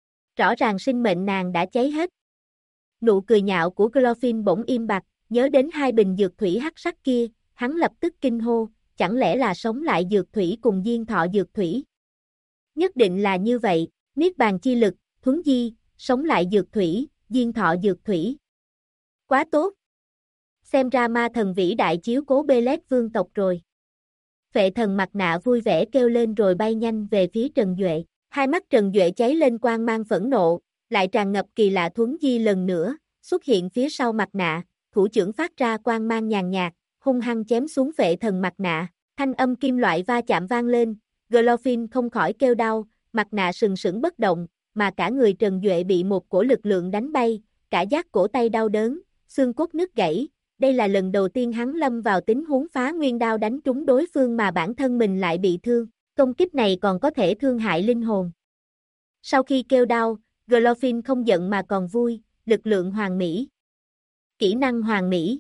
Rõ ràng sinh mệnh nàng đã cháy hết. Nụ cười nhạo của Glorfin bỗng im bặt, nhớ đến 2 bình dược thủy hắc sắc kia, hắn lập tức kinh hô, chẳng lẽ là sống lại dược thủy cùng diên thọ dược thủy? Nhất định là như vậy, niết bàn chi lực, thuấn di, sống lại dược thủy, diên thọ dược thủy. Quá tốt! Xem ra ma thần vĩ đại chiếu cố Belet vương tộc rồi. Phệ thần mặt nạ vui vẻ kêu lên rồi bay nhanh về phía Trần Duệ. Hai mắt Trần Duệ cháy lên quang mang phẫn nộ, lại tràn ngập kỳ lạ thuấn di lần nữa, xuất hiện phía sau mặt nạ, thủ trưởng phát ra quang mang nhàn nhạt, hung hăng chém xuống phệ thần mặt nạ. Thanh âm kim loại va chạm vang lên, Glorfin không khỏi kêu đau, mặt nạ sừng sững bất động, mà cả người Trần Duệ bị một cổ lực lượng đánh bay, cả giác cổ tay đau đớn, xương cốt nứt gãy. Đây là lần đầu tiên hắn lâm vào tình huống phá nguyên đao đánh trúng đối phương mà bản thân mình lại bị thương, công kích này còn có thể thương hại linh hồn. Sau khi kêu đau, Glorfin không giận mà còn vui, lực lượng hoàn mỹ. Kỹ năng hoàn mỹ.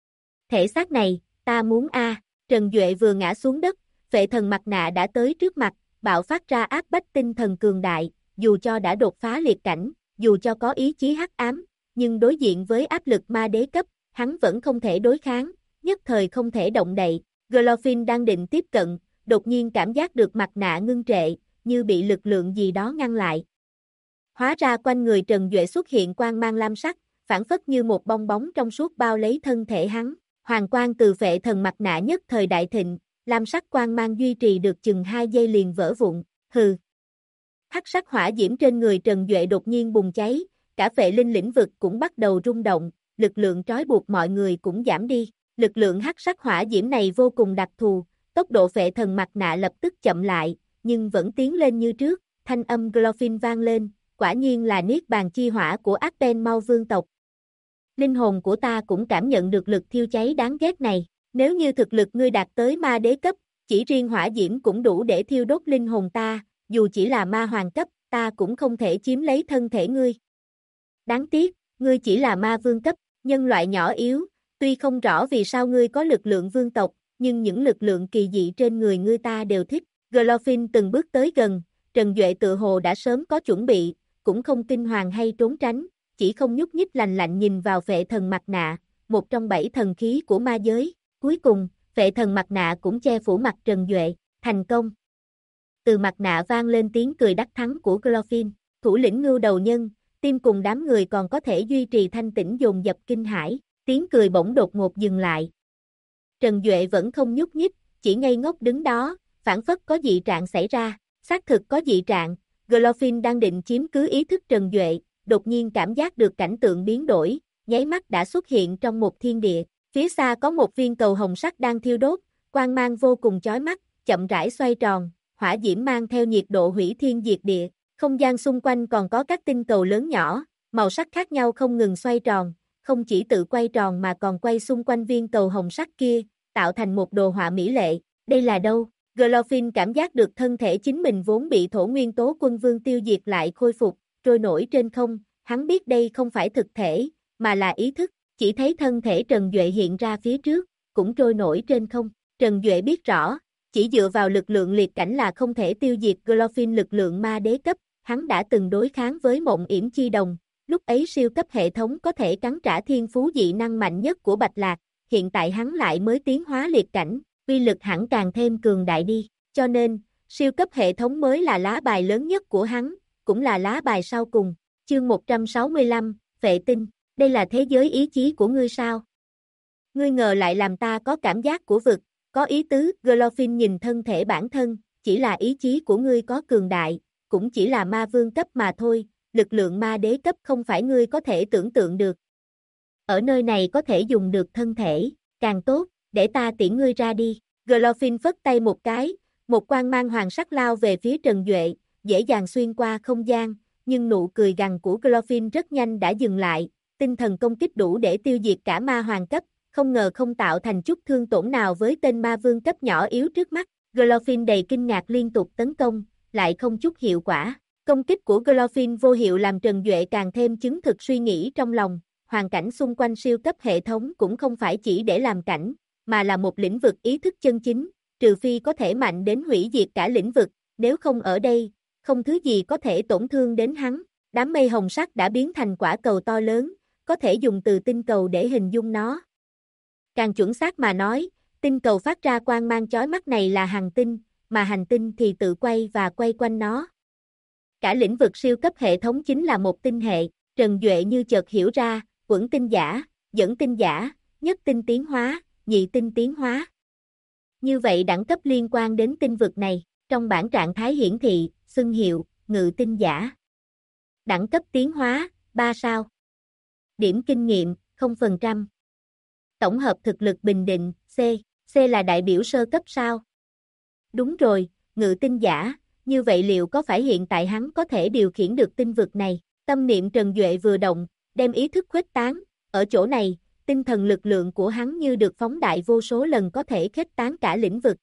Thể xác này, ta muốn a. Trần Duệ vừa ngã xuống đất, phệ thần mặt nạ đã tới trước mặt, bạo phát ra áp bách tinh thần cường đại, dù cho đã đột phá liệt cảnh, dù cho có ý chí hắc ám, nhưng đối diện với áp lực ma đế cấp, hắn vẫn không thể đối kháng, nhất thời không thể động đậy. Glorfin đang định tiếp cận, đột nhiên cảm giác được mặt nạ ngưng trệ, như bị lực lượng gì đó ngăn lại. Hóa ra quanh người Trần Duệ xuất hiện quang mang lam sắc, phản phất như một bong bóng trong suốt bao lấy thân thể hắn. Hoàng quang từ phệ thần mặt nạ nhất thời đại thịnh, lam sắc quang mang duy trì được chừng 2 giây liền vỡ vụn, hừ. Hắc sắc hỏa diễm trên người Trần Duệ đột nhiên bùng cháy, cả phệ linh lĩnh vực cũng bắt đầu rung động, lực lượng trói buộc mọi người cũng giảm đi. Lực lượng hắc sắc hỏa diễm này vô cùng đặc thù, tốc độ phệ thần mặt nạ lập tức chậm lại, nhưng vẫn tiến lên như trước, thanh âm Glorfin vang lên, quả nhiên là niết bàn chi hỏa của Arpen Mau vương tộc. Linh hồn của ta cũng cảm nhận được lực thiêu cháy đáng ghét này, nếu như thực lực ngươi đạt tới ma đế cấp, chỉ riêng hỏa diễm cũng đủ để thiêu đốt linh hồn ta, dù chỉ là ma hoàng cấp, ta cũng không thể chiếm lấy thân thể ngươi. Đáng tiếc, ngươi chỉ là ma vương cấp, nhân loại nhỏ yếu, tuy không rõ vì sao ngươi có lực lượng vương tộc, nhưng những lực lượng kỳ dị trên người ngươi ta đều thích. Glorfin từng bước tới gần, Trần Duệ tự hồ đã sớm có chuẩn bị, cũng không kinh hoàng hay trốn tránh, chỉ không nhúc nhích lạnh lạnh nhìn vào phệ thần mặt nạ, một trong 7 thần khí của ma giới. Cuối cùng, phệ thần mặt nạ cũng che phủ mặt Trần Duệ, thành công. Từ mặt nạ vang lên tiếng cười đắc thắng của Glorfin, thủ lĩnh ngưu đầu nhân, tim cùng đám người còn có thể duy trì thanh tĩnh dồn dập kinh hãi, tiếng cười bỗng đột ngột dừng lại. Trần Duệ vẫn không nhúc nhích, chỉ ngây ngốc đứng đó, phản phất có dị trạng xảy ra, xác thực có dị trạng, Glorfin đang định chiếm cứ ý thức Trần Duệ, đột nhiên cảm giác được cảnh tượng biến đổi, nháy mắt đã xuất hiện trong một thiên địa, phía xa có một viên cầu hồng sắc đang thiêu đốt, quang mang vô cùng chói mắt, chậm rãi xoay tròn, hỏa diễm mang theo nhiệt độ hủy thiên diệt địa, không gian xung quanh còn có các tinh cầu lớn nhỏ, màu sắc khác nhau không ngừng xoay tròn, không chỉ tự quay tròn mà còn quay xung quanh viên cầu hồng sắc kia, tạo thành một đồ họa mỹ lệ. Đây là đâu? Glorfin cảm giác được thân thể chính mình vốn bị thổ nguyên tố quân vương tiêu diệt lại khôi phục, trôi nổi trên không, hắn biết đây không phải thực thể, mà là ý thức, chỉ thấy thân thể Trần Duệ hiện ra phía trước, cũng trôi nổi trên không. Trần Duệ biết rõ, chỉ dựa vào lực lượng liệt cảnh là không thể tiêu diệt Glorfin lực lượng ma đế cấp, hắn đã từng đối kháng với Mộng Yểm Chi Đồng, lúc ấy siêu cấp hệ thống có thể cắn trả thiên phú dị năng mạnh nhất của Bạch Lạc, hiện tại hắn lại mới tiến hóa liệt cảnh, uy lực hẳn càng thêm cường đại đi, cho nên, siêu cấp hệ thống mới là lá bài lớn nhất của hắn, cũng là lá bài sau cùng. Chương 165, Phệ tinh, đây là thế giới ý chí của ngươi sao? Ngươi ngờ lại làm ta có cảm giác của vực, có ý tứ. Glorfin nhìn thân thể bản thân, chỉ là ý chí của ngươi có cường đại, cũng chỉ là ma vương cấp mà thôi, lực lượng ma đế cấp không phải ngươi có thể tưởng tượng được. Ở nơi này có thể dùng được thân thể, càng tốt, để ta tiễn ngươi ra đi. Glorfin phất tay một cái, một quang mang hoàng sắc lao về phía Trần Duệ, dễ dàng xuyên qua không gian, nhưng nụ cười gằn của Glorfin rất nhanh đã dừng lại, tinh thần công kích đủ để tiêu diệt cả ma hoàng cấp, không ngờ không tạo thành chút thương tổn nào với tên ma vương cấp nhỏ yếu trước mắt. Glorfin đầy kinh ngạc liên tục tấn công, lại không chút hiệu quả. Công kích của Glorfin vô hiệu làm Trần Duệ càng thêm chứng thực suy nghĩ trong lòng, hoàn cảnh xung quanh siêu cấp hệ thống cũng không phải chỉ để làm cảnh, mà là một lĩnh vực ý thức chân chính, trừ phi có thể mạnh đến hủy diệt cả lĩnh vực, nếu không ở đây, không thứ gì có thể tổn thương đến hắn. Đám mây hồng sắc đã biến thành quả cầu to lớn, có thể dùng từ tinh cầu để hình dung nó. Càng chuẩn xác mà nói, tinh cầu phát ra quang mang chói mắt này là hành tinh, mà hành tinh thì tự quay và quay quanh nó. Cả lĩnh vực siêu cấp hệ thống chính là một tinh hệ. Trần Duệ như chợt hiểu ra, quẫn tinh giả, dẫn tinh giả, nhất tinh tiến hóa, nhị tinh tiến hóa. Như vậy đẳng cấp liên quan đến tinh vực này, trong bảng trạng thái hiển thị, xưng hiệu, ngự tinh giả. Đẳng cấp tiến hóa, 3 sao. Điểm kinh nghiệm, 0%. Tổng hợp thực lực bình định, C. C là đại biểu sơ cấp sao? Đúng rồi, ngự tinh giả, như vậy liệu có phải hiện tại hắn có thể điều khiển được tinh vực này? Tâm niệm Trần Duệ vừa động, đem ý thức khuếch tán, ở chỗ này, tinh thần lực lượng của hắn như được phóng đại vô số lần có thể khuếch tán cả lĩnh vực.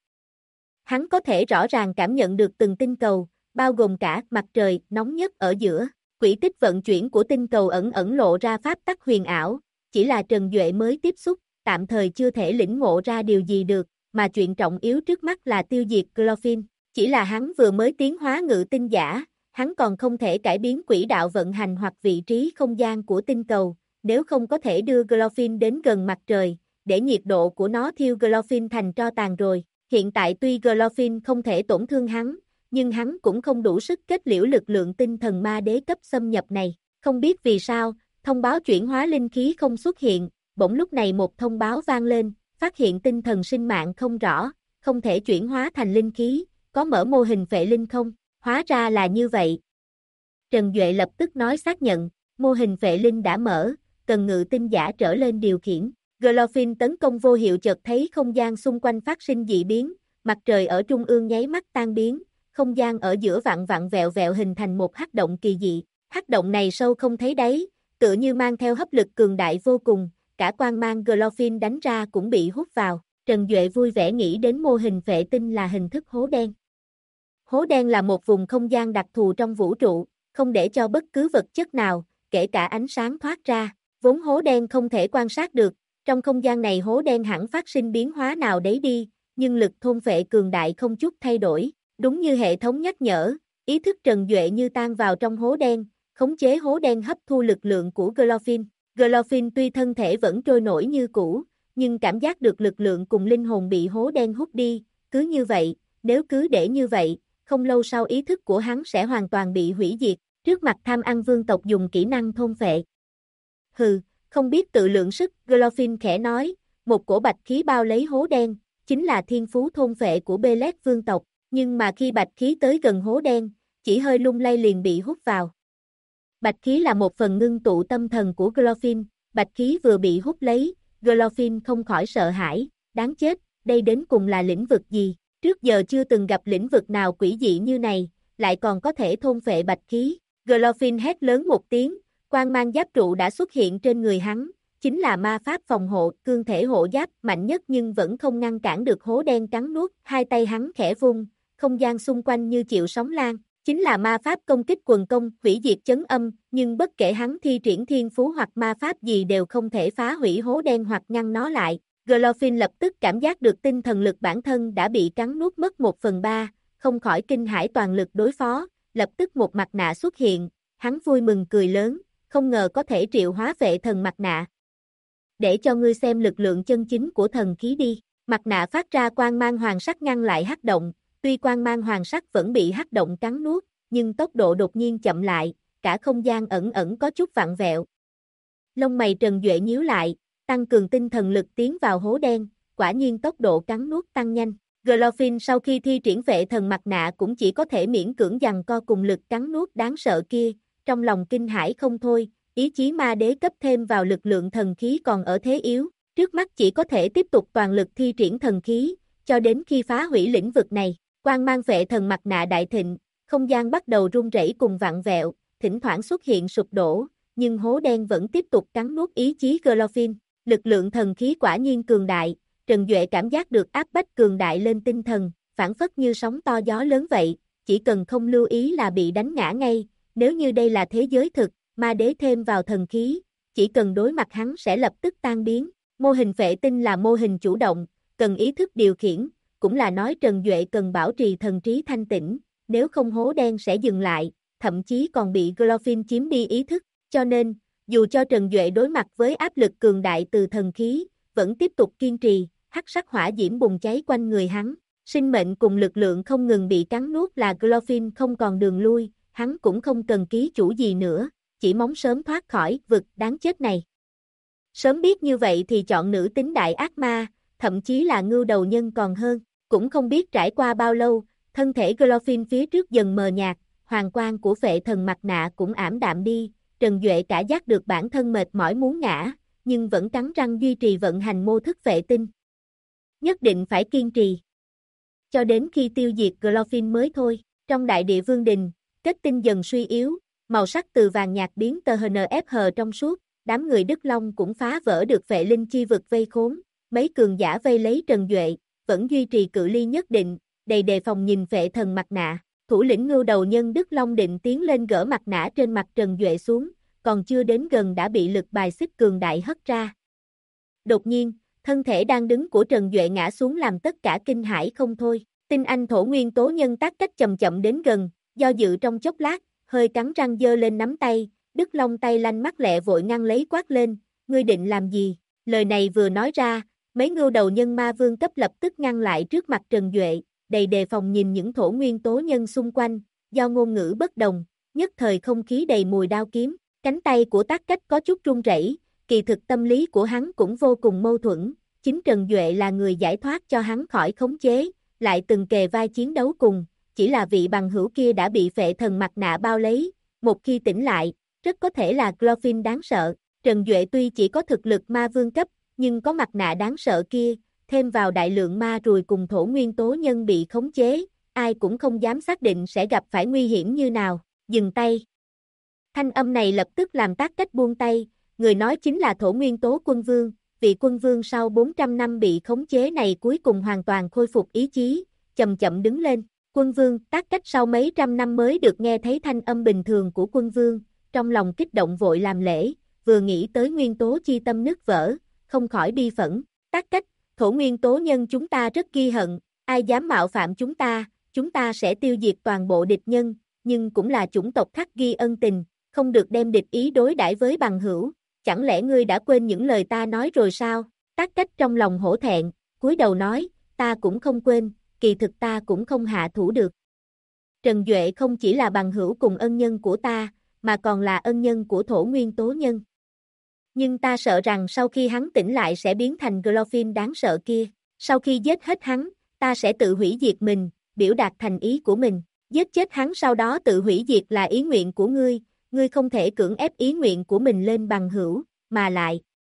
Hắn có thể rõ ràng cảm nhận được từng tinh cầu, bao gồm cả mặt trời nóng nhất ở giữa. Quỹ tích vận chuyển của tinh cầu ẩn ẩn lộ ra pháp tắc huyền ảo, chỉ là Trần Duệ mới tiếp xúc, tạm thời chưa thể lĩnh ngộ ra điều gì được, mà chuyện trọng yếu trước mắt là tiêu diệt Glorfin. Chỉ là hắn vừa mới tiến hóa ngự tinh giả, hắn còn không thể cải biến quỹ đạo vận hành hoặc vị trí không gian của tinh cầu, nếu không có thể đưa Glorfin đến gần mặt trời, để nhiệt độ của nó thiêu Glorfin thành tro tàn rồi. Hiện tại tuy Glorfin không thể tổn thương hắn, nhưng hắn cũng không đủ sức kết liễu lực lượng tinh thần ma đế cấp xâm nhập này. Không biết vì sao, thông báo chuyển hóa linh khí không xuất hiện, bỗng lúc này một thông báo vang lên, phát hiện tinh thần sinh mạng không rõ, không thể chuyển hóa thành linh khí, có mở mô hình phệ linh không? Hóa ra là như vậy. Trần Duệ lập tức nói xác nhận, mô hình phệ linh đã mở, cần ngự tinh giả trở lên điều khiển. Glorfin tấn công vô hiệu chợt thấy không gian xung quanh phát sinh dị biến, mặt trời ở trung ương nháy mắt tan biến, không gian ở giữa vặn vặn vẹo vẹo hình thành một hắc động kỳ dị. Hắc động này sâu không thấy đáy, tựa như mang theo hấp lực cường đại vô cùng, cả quang mang Glorfin đánh ra cũng bị hút vào. Trần Duệ vui vẻ nghĩ đến mô hình phệ tinh là hình thức hố đen. Hố đen là một vùng không gian đặc thù trong vũ trụ, không để cho bất cứ vật chất nào, kể cả ánh sáng thoát ra. Vốn hố đen không thể quan sát được, trong không gian này hố đen hẳn phát sinh biến hóa nào đấy đi, nhưng lực thôn phệ cường đại không chút thay đổi. Đúng như hệ thống nhắc nhở, ý thức Trần Duệ như tan vào trong hố đen, khống chế hố đen hấp thu lực lượng của Glorfin. Glorfin tuy thân thể vẫn trôi nổi như cũ, nhưng cảm giác được lực lượng cùng linh hồn bị hố đen hút đi, cứ như vậy, nếu cứ để như vậy, không lâu sau ý thức của hắn sẽ hoàn toàn bị hủy diệt. Trước mặt tham ăn vương tộc dùng kỹ năng thôn phệ. Hừ, không biết tự lượng sức, Glorfin khẽ nói, một cổ bạch khí bao lấy hố đen, chính là thiên phú thôn phệ của Belet vương tộc, nhưng mà khi bạch khí tới gần hố đen, chỉ hơi lung lay liền bị hút vào. Bạch khí là một phần ngưng tụ tâm thần của Glorfin, bạch khí vừa bị hút lấy, Glorfin không khỏi sợ hãi, đáng chết, đây đến cùng là lĩnh vực gì, trước giờ chưa từng gặp lĩnh vực nào quỷ dị như này, lại còn có thể thôn phệ bạch khí. Glorfin hét lớn một tiếng, quang mang giáp trụ đã xuất hiện trên người hắn, chính là ma pháp phòng hộ, cương thể hộ giáp mạnh nhất nhưng vẫn không ngăn cản được hố đen cắn nuốt, hai tay hắn khẽ vung, không gian xung quanh như chịu sóng lan, chính là ma pháp công kích quần công, hủy diệt chấn âm, nhưng bất kể hắn thi triển thiên phú hoặc ma pháp gì đều không thể phá hủy hố đen hoặc ngăn nó lại. Glorfin lập tức cảm giác được tinh thần lực bản thân đã bị cắn nuốt mất 1/3, không khỏi kinh hãi toàn lực đối phó, lập tức một mặt nạ xuất hiện, hắn vui mừng cười lớn, không ngờ có thể triệu hóa vệ thần mặt nạ. Để cho ngươi xem lực lượng chân chính của thần khí đi, mặt nạ phát ra quang mang hoàng sắc ngăn lại hắc động, tuy quang mang hoàng sắc vẫn bị hắc động cắn nuốt, nhưng tốc độ đột nhiên chậm lại, cả không gian ẩn ẩn có chút vặn vẹo. Lông mày Trần Duệ nhíu lại, tăng cường tinh thần lực tiến vào hố đen, quả nhiên tốc độ cắn nuốt tăng nhanh. Glorfin sau khi thi triển vệ thần mặt nạ cũng chỉ có thể miễn cưỡng giằng co cùng lực cắn nuốt đáng sợ kia, trong lòng kinh hãi không thôi, ý chí ma đế cấp thêm vào lực lượng thần khí còn ở thế yếu, trước mắt chỉ có thể tiếp tục toàn lực thi triển thần khí, cho đến khi phá hủy lĩnh vực này. Quang mang vệ thần mặt nạ đại thịnh, không gian bắt đầu rung rẩy cùng vặn vẹo, thỉnh thoảng xuất hiện sụp đổ, nhưng hố đen vẫn tiếp tục cắn nuốt ý chí Glorfin. Lực lượng thần khí quả nhiên cường đại, Trần Duệ cảm giác được áp bách cường đại lên tinh thần, phản phất như sóng to gió lớn vậy, chỉ cần không lưu ý là bị đánh ngã ngay, nếu như đây là thế giới thực, ma đế thêm vào thần khí, chỉ cần đối mặt hắn sẽ lập tức tan biến. Mô hình phệ tinh là mô hình chủ động, cần ý thức điều khiển, cũng là nói Trần Duệ cần bảo trì thần trí thanh tĩnh, nếu không hố đen sẽ dừng lại, thậm chí còn bị Glorfin chiếm đi ý thức, cho nên, dù cho Trần Duệ đối mặt với áp lực cường đại từ thần khí, vẫn tiếp tục kiên trì, hắc sắc hỏa diễm bùng cháy quanh người hắn, sinh mệnh cùng lực lượng không ngừng bị cắn nuốt là Glorfin không còn đường lui, hắn cũng không cần ký chủ gì nữa, chỉ mong sớm thoát khỏi vực đáng chết này. Sớm biết như vậy thì chọn nữ tính đại ác ma, thậm chí là ngưu đầu nhân còn hơn, cũng không biết trải qua bao lâu, thân thể Glorfin phía trước dần mờ nhạt, hoàng quang của phệ thần mặt nạ cũng ảm đạm đi, Trần Duệ cả giác được bản thân mệt mỏi muốn ngã, nhưng vẫn cắn răng duy trì vận hành mô thức phệ tinh. Nhất định phải kiên trì. Cho đến khi tiêu diệt Glorfin mới thôi, trong đại địa vương đình, kết tinh dần suy yếu, màu sắc từ vàng nhạt biến tờ HNFH trong suốt, đám người Đức Long cũng phá vỡ được phệ linh chi vực vây khốn, mấy cường giả vây lấy Trần Duệ, vẫn duy trì cự ly nhất định, đầy đề phòng nhìn phệ thần mặt nạ, thủ lĩnh ngưu đầu nhân Đức Long định tiến lên gỡ mặt nạ trên mặt Trần Duệ xuống, còn chưa đến gần đã bị lực bài xích cường đại hất ra. Đột nhiên, thân thể đang đứng của Trần Duệ ngã xuống làm tất cả kinh hãi không thôi, tinh anh thổ nguyên tố nhân tác cách chậm chậm đến gần, do dự trong chốc lát, hơi cắn răng giơ lên nắm tay, Đức Long tay lanh mắt lẹ vội ngăn lấy quát lên, ngươi định làm gì? Lời này vừa nói ra, mấy ngưu đầu nhân ma vương cấp lập tức ngăn lại trước mặt Trần Duệ, đầy đề phòng nhìn những thổ nguyên tố nhân xung quanh, do ngôn ngữ bất đồng, nhất thời không khí đầy mùi đao kiếm, cánh tay của tác cách có chút run rẩy, kỳ thực tâm lý của hắn cũng vô cùng mâu thuẫn, chính Trần Duệ là người giải thoát cho hắn khỏi khống chế, lại từng kề vai chiến đấu cùng, chỉ là vị bằng hữu kia đã bị phệ thần mặt nạ bao lấy, một khi tỉnh lại, rất có thể là Glorfin đáng sợ, Trần Duệ tuy chỉ có thực lực ma vương cấp, nhưng có mặt nạ đáng sợ kia, thêm vào đại lượng ma rùi cùng thổ nguyên tố nhân bị khống chế, ai cũng không dám xác định sẽ gặp phải nguy hiểm như nào, dừng tay. Thanh âm này lập tức làm tác cách buông tay, người nói chính là thổ nguyên tố quân vương, vị quân vương sau 400 năm bị khống chế này cuối cùng hoàn toàn khôi phục ý chí, chậm chậm đứng lên, quân vương tác cách sau mấy trăm năm mới được nghe thấy thanh âm bình thường của quân vương, trong lòng kích động vội làm lễ, vừa nghĩ tới nguyên tố chi tâm nứt vỡ, không khỏi bi phẫn, tác cách, thổ nguyên tố nhân chúng ta rất ghi hận, ai dám mạo phạm chúng ta sẽ tiêu diệt toàn bộ địch nhân, nhưng cũng là chủng tộc khắc ghi ân tình, không được đem địch ý đối đãi với bằng hữu, chẳng lẽ ngươi đã quên những lời ta nói rồi sao? Tác cách trong lòng hổ thẹn, cúi đầu nói, ta cũng không quên, kỳ thực ta cũng không hạ thủ được. Trần Duệ không chỉ là bằng hữu cùng ân nhân của ta, mà còn là ân nhân của thổ nguyên tố nhân. Nhưng ta sợ rằng sau khi hắn tỉnh lại sẽ biến thành Glorfin đáng sợ kia, sau khi giết hết hắn, ta sẽ tự hủy diệt mình, biểu đạt thành ý của mình, giết chết hắn sau đó tự hủy diệt là ý nguyện của ngươi không thể cưỡng ép ý nguyện của mình lên bằng hữu, mà lại.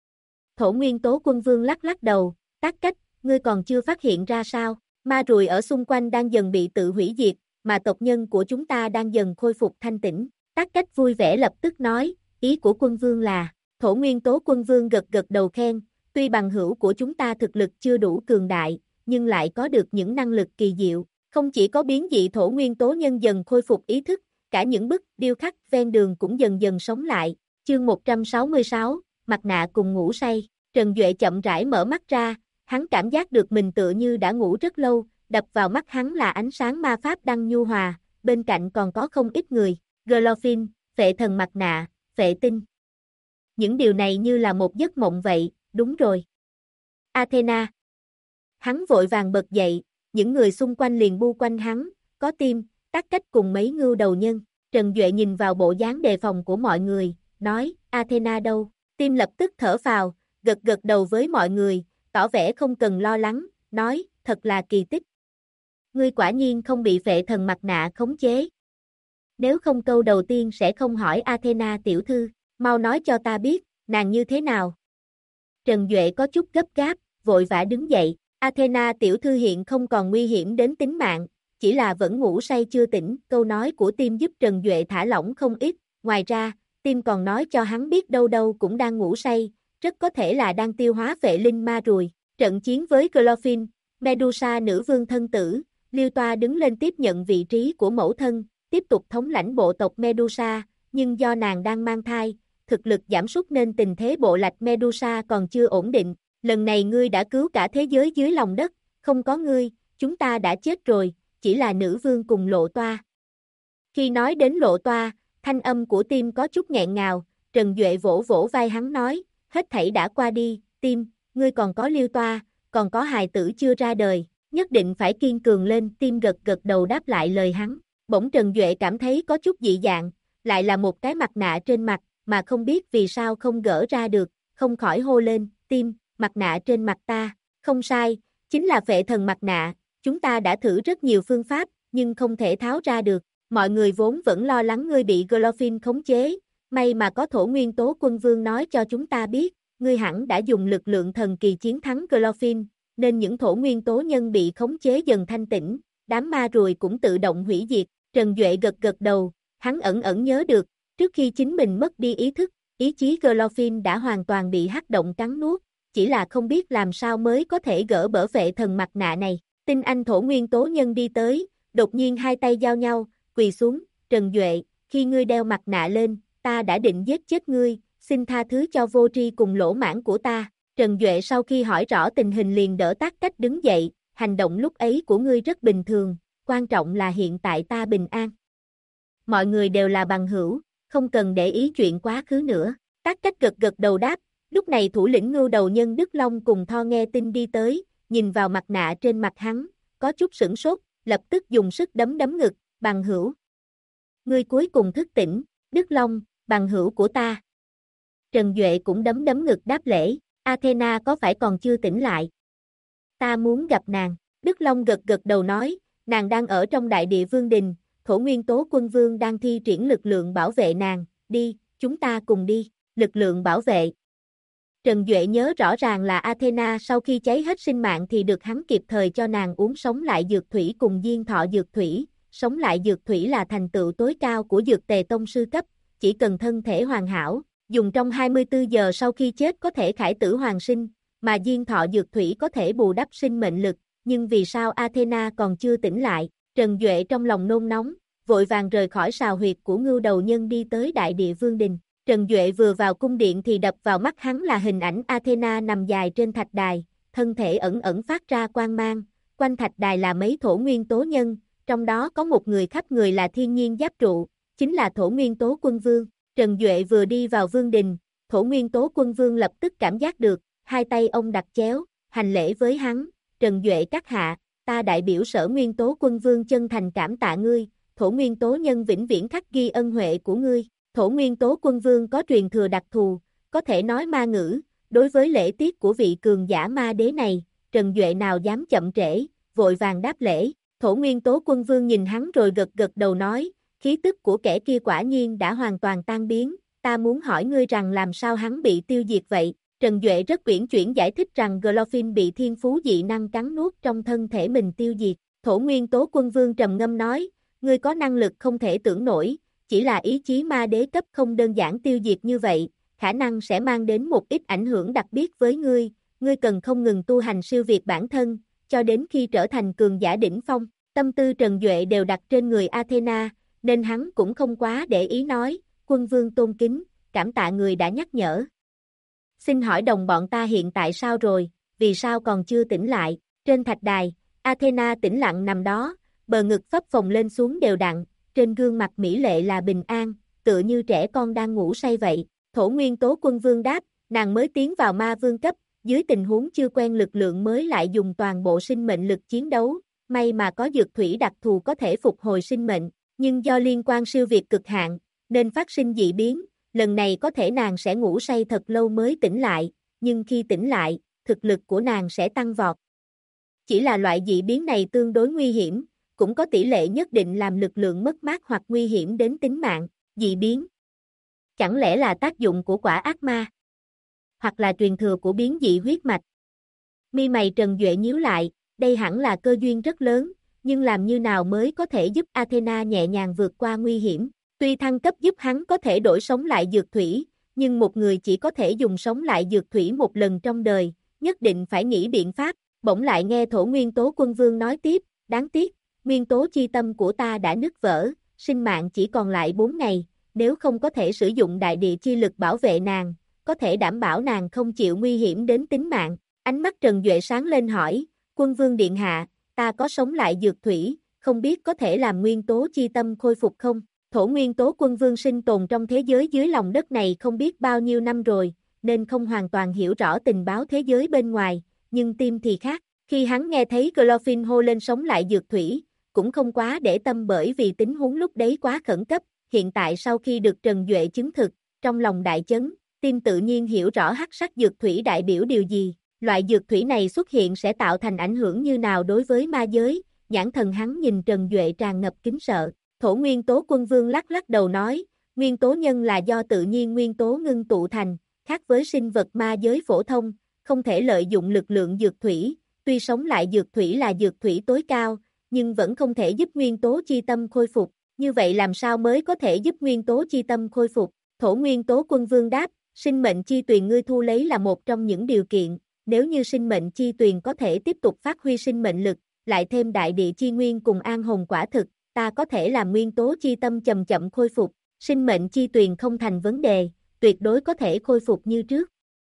Thổ nguyên tố quân vương lắc lắc đầu, tác cách, ngươi còn chưa phát hiện ra sao, ma rùi ở xung quanh đang dần bị tự hủy diệt, mà tộc nhân của chúng ta đang dần khôi phục thanh tĩnh, tác cách vui vẻ lập tức nói, ý của quân vương là, thổ nguyên tố quân vương gật gật đầu khen, tuy bằng hữu của chúng ta thực lực chưa đủ cường đại, nhưng lại có được những năng lực kỳ diệu, không chỉ có biến dị thổ nguyên tố nhân dần khôi phục ý thức, cả những bức điêu khắc ven đường cũng dần dần sống lại. Chương 166, mặt nạ cùng ngủ say, Trần Duệ chậm rãi mở mắt ra, hắn cảm giác được mình tựa như đã ngủ rất lâu, đập vào mắt hắn là ánh sáng ma pháp đang nhu hòa, bên cạnh còn có không ít người, Glorfin, phệ thần mặt nạ, phệ tinh. Những điều này như là một giấc mộng vậy, đúng rồi. Athena. Hắn vội vàng bật dậy, những người xung quanh liền bu quanh hắn, có Tim, tác cách cùng mấy ngưu đầu nhân. Trần Duệ nhìn vào bộ dáng đề phòng của mọi người, nói, Athena đâu? Tim lập tức thở phào, gật gật đầu với mọi người, tỏ vẻ không cần lo lắng, nói, thật là kỳ tích. Ngươi quả nhiên không bị phệ thần mặt nạ khống chế. Nếu không câu đầu tiên sẽ không hỏi Athena tiểu thư, mau nói cho ta biết, nàng như thế nào? Trần Duệ có chút gấp gáp, vội vã đứng dậy, Athena tiểu thư hiện không còn nguy hiểm đến tính mạng, chỉ là vẫn ngủ say chưa tỉnh, câu nói của Tim giúp Trần Duệ thả lỏng không ít, ngoài ra, Tim còn nói cho hắn biết đâu đâu cũng đang ngủ say, rất có thể là đang tiêu hóa phệ linh ma rùi. Trận chiến với Glorfin, Medusa nữ vương thân tử, Liêu Toa đứng lên tiếp nhận vị trí của mẫu thân, tiếp tục thống lãnh bộ tộc Medusa, nhưng do nàng đang mang thai, thực lực giảm sút nên tình thế bộ lạc Medusa còn chưa ổn định. Lần này ngươi đã cứu cả thế giới dưới lòng đất, không có ngươi, chúng ta đã chết rồi, chỉ là nữ vương cùng Lộ Toa. Khi nói đến Lộ Toa, thanh âm của Tim có chút nghẹn ngào, Trần Duệ vỗ vỗ vai hắn nói, hết thảy đã qua đi, Tim, ngươi còn có Liêu Toa, còn có hài tử chưa ra đời, nhất định phải kiên cường lên. Tim gật gật đầu đáp lại lời hắn. Bỗng Trần Duệ cảm thấy có chút dị dạng, lại là một cái mặt nạ trên mặt, mà không biết vì sao không gỡ ra được, không khỏi hô lên, Tim, mặt nạ trên mặt ta, không sai, chính là phệ thần mặt nạ, chúng ta đã thử rất nhiều phương pháp, nhưng không thể tháo ra được, mọi người vốn vẫn lo lắng ngươi bị Glorfin khống chế, may mà có Thổ Nguyên Tố Quân Vương nói cho chúng ta biết, ngươi hẳn đã dùng lực lượng thần kỳ chiến thắng Glorfin, nên những Thổ Nguyên Tố nhân bị khống chế dần thanh tỉnh, đám ma ruồi cũng tự động hủy diệt. Trần Duệ gật gật đầu, hắn ẩn ẩn nhớ được, trước khi chính mình mất đi ý thức, ý chí Glorfin đã hoàn toàn bị hắc động cắn nuốt, chỉ là không biết làm sao mới có thể gỡ bỡ phệ thần mặt nạ này. Tinh Anh Thổ Nguyên Tố Nhân đi tới, đột nhiên hai tay giao nhau, quỳ xuống, Trần Duệ, khi ngươi đeo mặt nạ lên, ta đã định giết chết ngươi, xin tha thứ cho vô tri cùng lỗ mãn của ta. Trần Duệ sau khi hỏi rõ tình hình liền đỡ Tác Cách đứng dậy, hành động lúc ấy của ngươi rất bình thường, quan trọng là hiện tại ta bình an. Mọi người đều là bằng hữu, không cần để ý chuyện quá khứ nữa. Tác Cách gật gật đầu đáp, lúc này thủ lĩnh Ngưu Đầu Nhân Đức Long cùng Tho nghe tin đi tới, nhìn vào mặt nạ trên mặt hắn, có chút sửng sốt, lập tức dùng sức đấm đấm ngực, bằng hữu. Ngươi cuối cùng thức tỉnh, Đức Long, bằng hữu của ta. Trần Duệ cũng đấm đấm ngực đáp lễ, Athena có phải còn chưa tỉnh lại? Ta muốn gặp nàng. Đức Long gật gật đầu nói, nàng đang ở trong Đại Địa Vương Đình, Thổ Nguyên Tố Quân Vương đang thi triển lực lượng bảo vệ nàng, đi, chúng ta cùng đi, lực lượng bảo vệ. Trần Duệ nhớ rõ ràng là Athena sau khi cháy hết sinh mạng thì được hắn kịp thời cho nàng uống sống lại dược thủy cùng diên thọ dược thủy, sống lại dược thủy là thành tựu tối cao của dược tề tông sư cấp, chỉ cần thân thể hoàn hảo, dùng trong 24 giờ sau khi chết có thể khải tử hoàn sinh, mà diên thọ dược thủy có thể bù đắp sinh mệnh lực, nhưng vì sao Athena còn chưa tỉnh lại? Trần Duệ trong lòng nôn nóng, vội vàng rời khỏi sào huyệt của Ngưu Đầu Nhân đi tới Đại Địa Vương Đình. Trần Duệ vừa vào cung điện thì đập vào mắt hắn là hình ảnh Athena nằm dài trên thạch đài, thân thể ẩn ẩn phát ra quang mang, quanh thạch đài là mấy Thổ Nguyên Tố Nhân, trong đó có một người khắp người là thiên nhiên giáp trụ, chính là Thổ Nguyên Tố Quân Vương. Trần Duệ vừa đi vào vương đình, Thổ Nguyên Tố Quân Vương lập tức cảm giác được, hai tay ông đặt chéo, hành lễ với hắn, Trần Duệ các hạ, ta đại biểu Sở Nguyên Tố Quân Vương chân thành cảm tạ ngươi, Thổ Nguyên Tố Nhân vĩnh viễn khắc ghi ân huệ của ngươi. Thổ Nguyên Tố Quân Vương có truyền thừa đặc thù, có thể nói ma ngữ, đối với lễ tiết của vị cường giả ma đế này, Trần Duệ nào dám chậm trễ, vội vàng đáp lễ. Thổ Nguyên Tố Quân Vương nhìn hắn rồi gật gật đầu nói, khí tức của kẻ kia quả nhiên đã hoàn toàn tan biến, ta muốn hỏi ngươi rằng làm sao hắn bị tiêu diệt vậy. Trần Duệ rất uyển chuyển giải thích rằng Glorfin bị thiên phú dị năng cắn nuốt trong thân thể mình tiêu diệt. Thổ Nguyên Tố Quân Vương trầm ngâm nói, ngươi có năng lực không thể tưởng nổi, chỉ là ý chí ma đế cấp không đơn giản tiêu diệt như vậy, khả năng sẽ mang đến một ít ảnh hưởng đặc biệt với ngươi, ngươi cần không ngừng tu hành siêu việt bản thân, cho đến khi trở thành cường giả đỉnh phong. Tâm tư Trần Duệ đều đặt trên người Athena, nên hắn cũng không quá để ý nói, Quân Vương tôn kính, cảm tạ người đã nhắc nhở. Xin hỏi đồng bọn ta hiện tại sao rồi, vì sao còn chưa tỉnh lại? Trên thạch đài, Athena tĩnh lặng nằm đó, bờ ngực phập phồng lên xuống đều đặn, trên gương mặt mỹ lệ là bình an, tựa như trẻ con đang ngủ say vậy. Thổ Nguyên Tố Quân Vương đáp, nàng mới tiến vào ma vương cấp, dưới tình huống chưa quen lực lượng mới lại dùng toàn bộ sinh mệnh lực chiến đấu, may mà có dược thủy đặc thù có thể phục hồi sinh mệnh, nhưng do liên quan siêu việt cực hạn, nên phát sinh dị biến, lần này có thể nàng sẽ ngủ say thật lâu mới tỉnh lại, nhưng khi tỉnh lại, thực lực của nàng sẽ tăng vọt. Chỉ là loại dị biến này tương đối nguy hiểm, cũng có tỷ lệ nhất định làm lực lượng mất mát hoặc nguy hiểm đến tính mạng. Dị biến chẳng lẽ là tác dụng của quả ác ma? Hoặc là truyền thừa của biến dị huyết mạch? Mi mày Trần Duệ nhíu lại, đây hẳn là cơ duyên rất lớn, nhưng làm như nào mới có thể giúp Athena nhẹ nhàng vượt qua nguy hiểm? Tuy thăng cấp giúp hắn có thể đổi sống lại dược thủy, nhưng một người chỉ có thể dùng sống lại dược thủy một lần trong đời, nhất định phải nghĩ biện pháp. Bỗng lại nghe Thổ Nguyên Tố Quân Vương nói tiếp, đáng tiếc, nguyên tố chi tâm của ta đã nứt vỡ, sinh mạng chỉ còn lại 4 ngày, nếu không có thể sử dụng đại địa chi lực bảo vệ nàng, có thể đảm bảo nàng không chịu nguy hiểm đến tính mạng. Ánh mắt Trần Duệ sáng lên hỏi, Quân Vương Điện Hạ, ta có sống lại dược thủy, không biết có thể làm nguyên tố chi tâm khôi phục không? Thổ Nguyên Tố Quân Vương sinh tồn trong thế giới dưới lòng đất này không biết bao nhiêu năm rồi, nên không hoàn toàn hiểu rõ tình báo thế giới bên ngoài, nhưng tim thì khác. Khi hắn nghe thấy Glorfin hô lên sống lại dược thủy, cũng không quá để tâm bởi vì tình huống lúc đấy quá khẩn cấp, hiện tại sau khi được Trần Duệ chứng thực, trong lòng đại chấn, tim tự nhiên hiểu rõ hắc sắc dược thủy đại biểu điều gì, loại dược thủy này xuất hiện sẽ tạo thành ảnh hưởng như nào đối với ma giới, nhãn thần hắn nhìn Trần Duệ tràn ngập kính sợ. Thổ Nguyên Tố Quân Vương lắc lắc đầu nói, nguyên tố nhân là do tự nhiên nguyên tố ngưng tụ thành, khác với sinh vật ma giới phổ thông, không thể lợi dụng lực lượng dược thủy, tuy sống lại dược thủy là dược thủy tối cao, nhưng vẫn không thể giúp nguyên tố chi tâm khôi phục, như vậy làm sao mới có thể giúp nguyên tố chi tâm khôi phục? Thổ Nguyên Tố Quân Vương đáp, sinh mệnh chi tuyền ngươi thu lấy là một trong những điều kiện, nếu như sinh mệnh chi tuyền có thể tiếp tục phát huy sinh mệnh lực, lại thêm đại địa chi nguyên cùng an hồn quả thực, ta có thể làm nguyên tố chi tâm chậm chậm khôi phục, sinh mệnh chi tuyền không thành vấn đề, tuyệt đối có thể khôi phục như trước.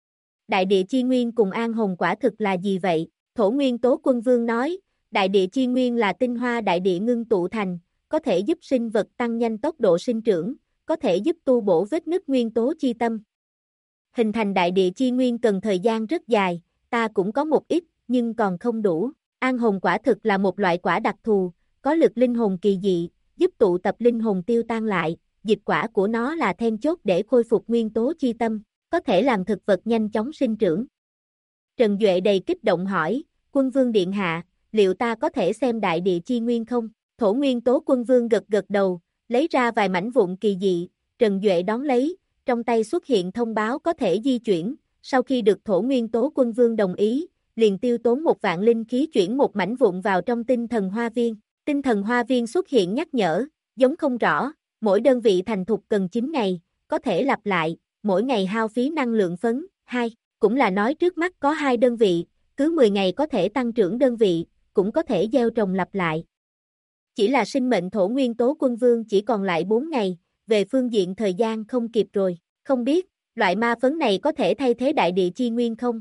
Đại địa chi nguyên cùng an hồn quả thực là gì vậy? Thổ Nguyên Tố Quân Vương nói, đại địa chi nguyên là tinh hoa đại địa ngưng tụ thành, có thể giúp sinh vật tăng nhanh tốc độ sinh trưởng, có thể giúp tu bổ vết nứt nguyên tố chi tâm. Hình thành đại địa chi nguyên cần thời gian rất dài, ta cũng có một ít, nhưng còn không đủ. An hồn quả thực là một loại quả đặc thù, có lực linh hồn kỳ dị, giúp tụ tập linh hồn tiêu tan lại, dịch quả của nó là then chốt để khôi phục nguyên tố chi tâm, có thể làm thực vật nhanh chóng sinh trưởng. Trần Duệ đầy kích động hỏi, Quân Vương Điện Hạ, liệu ta có thể xem đại địa chi nguyên không? Thổ Nguyên Tố Quân Vương gật gật đầu, lấy ra vài mảnh vụn kỳ dị, Trần Duệ đón lấy, trong tay xuất hiện thông báo có thể di chuyển, sau khi được Thổ Nguyên Tố Quân Vương đồng ý, liền tiêu tốn 1.000 linh khí chuyển một mảnh vụn vào trong tinh thần hoa viên. Tinh thần hoa viên xuất hiện nhắc nhở, giống không rõ, mỗi đơn vị thành thục cần 9 ngày, có thể lặp lại, mỗi ngày hao phí năng lượng phấn, 2, cũng là nói trước mắt có 2 đơn vị, cứ 10 ngày có thể tăng trưởng đơn vị, cũng có thể gieo trồng lặp lại. Chỉ là sinh mệnh Thổ Nguyên Tố Quân Vương chỉ còn lại 4 ngày, về phương diện thời gian không kịp rồi, không biết, loại ma phấn này có thể thay thế đại địa chi nguyên không?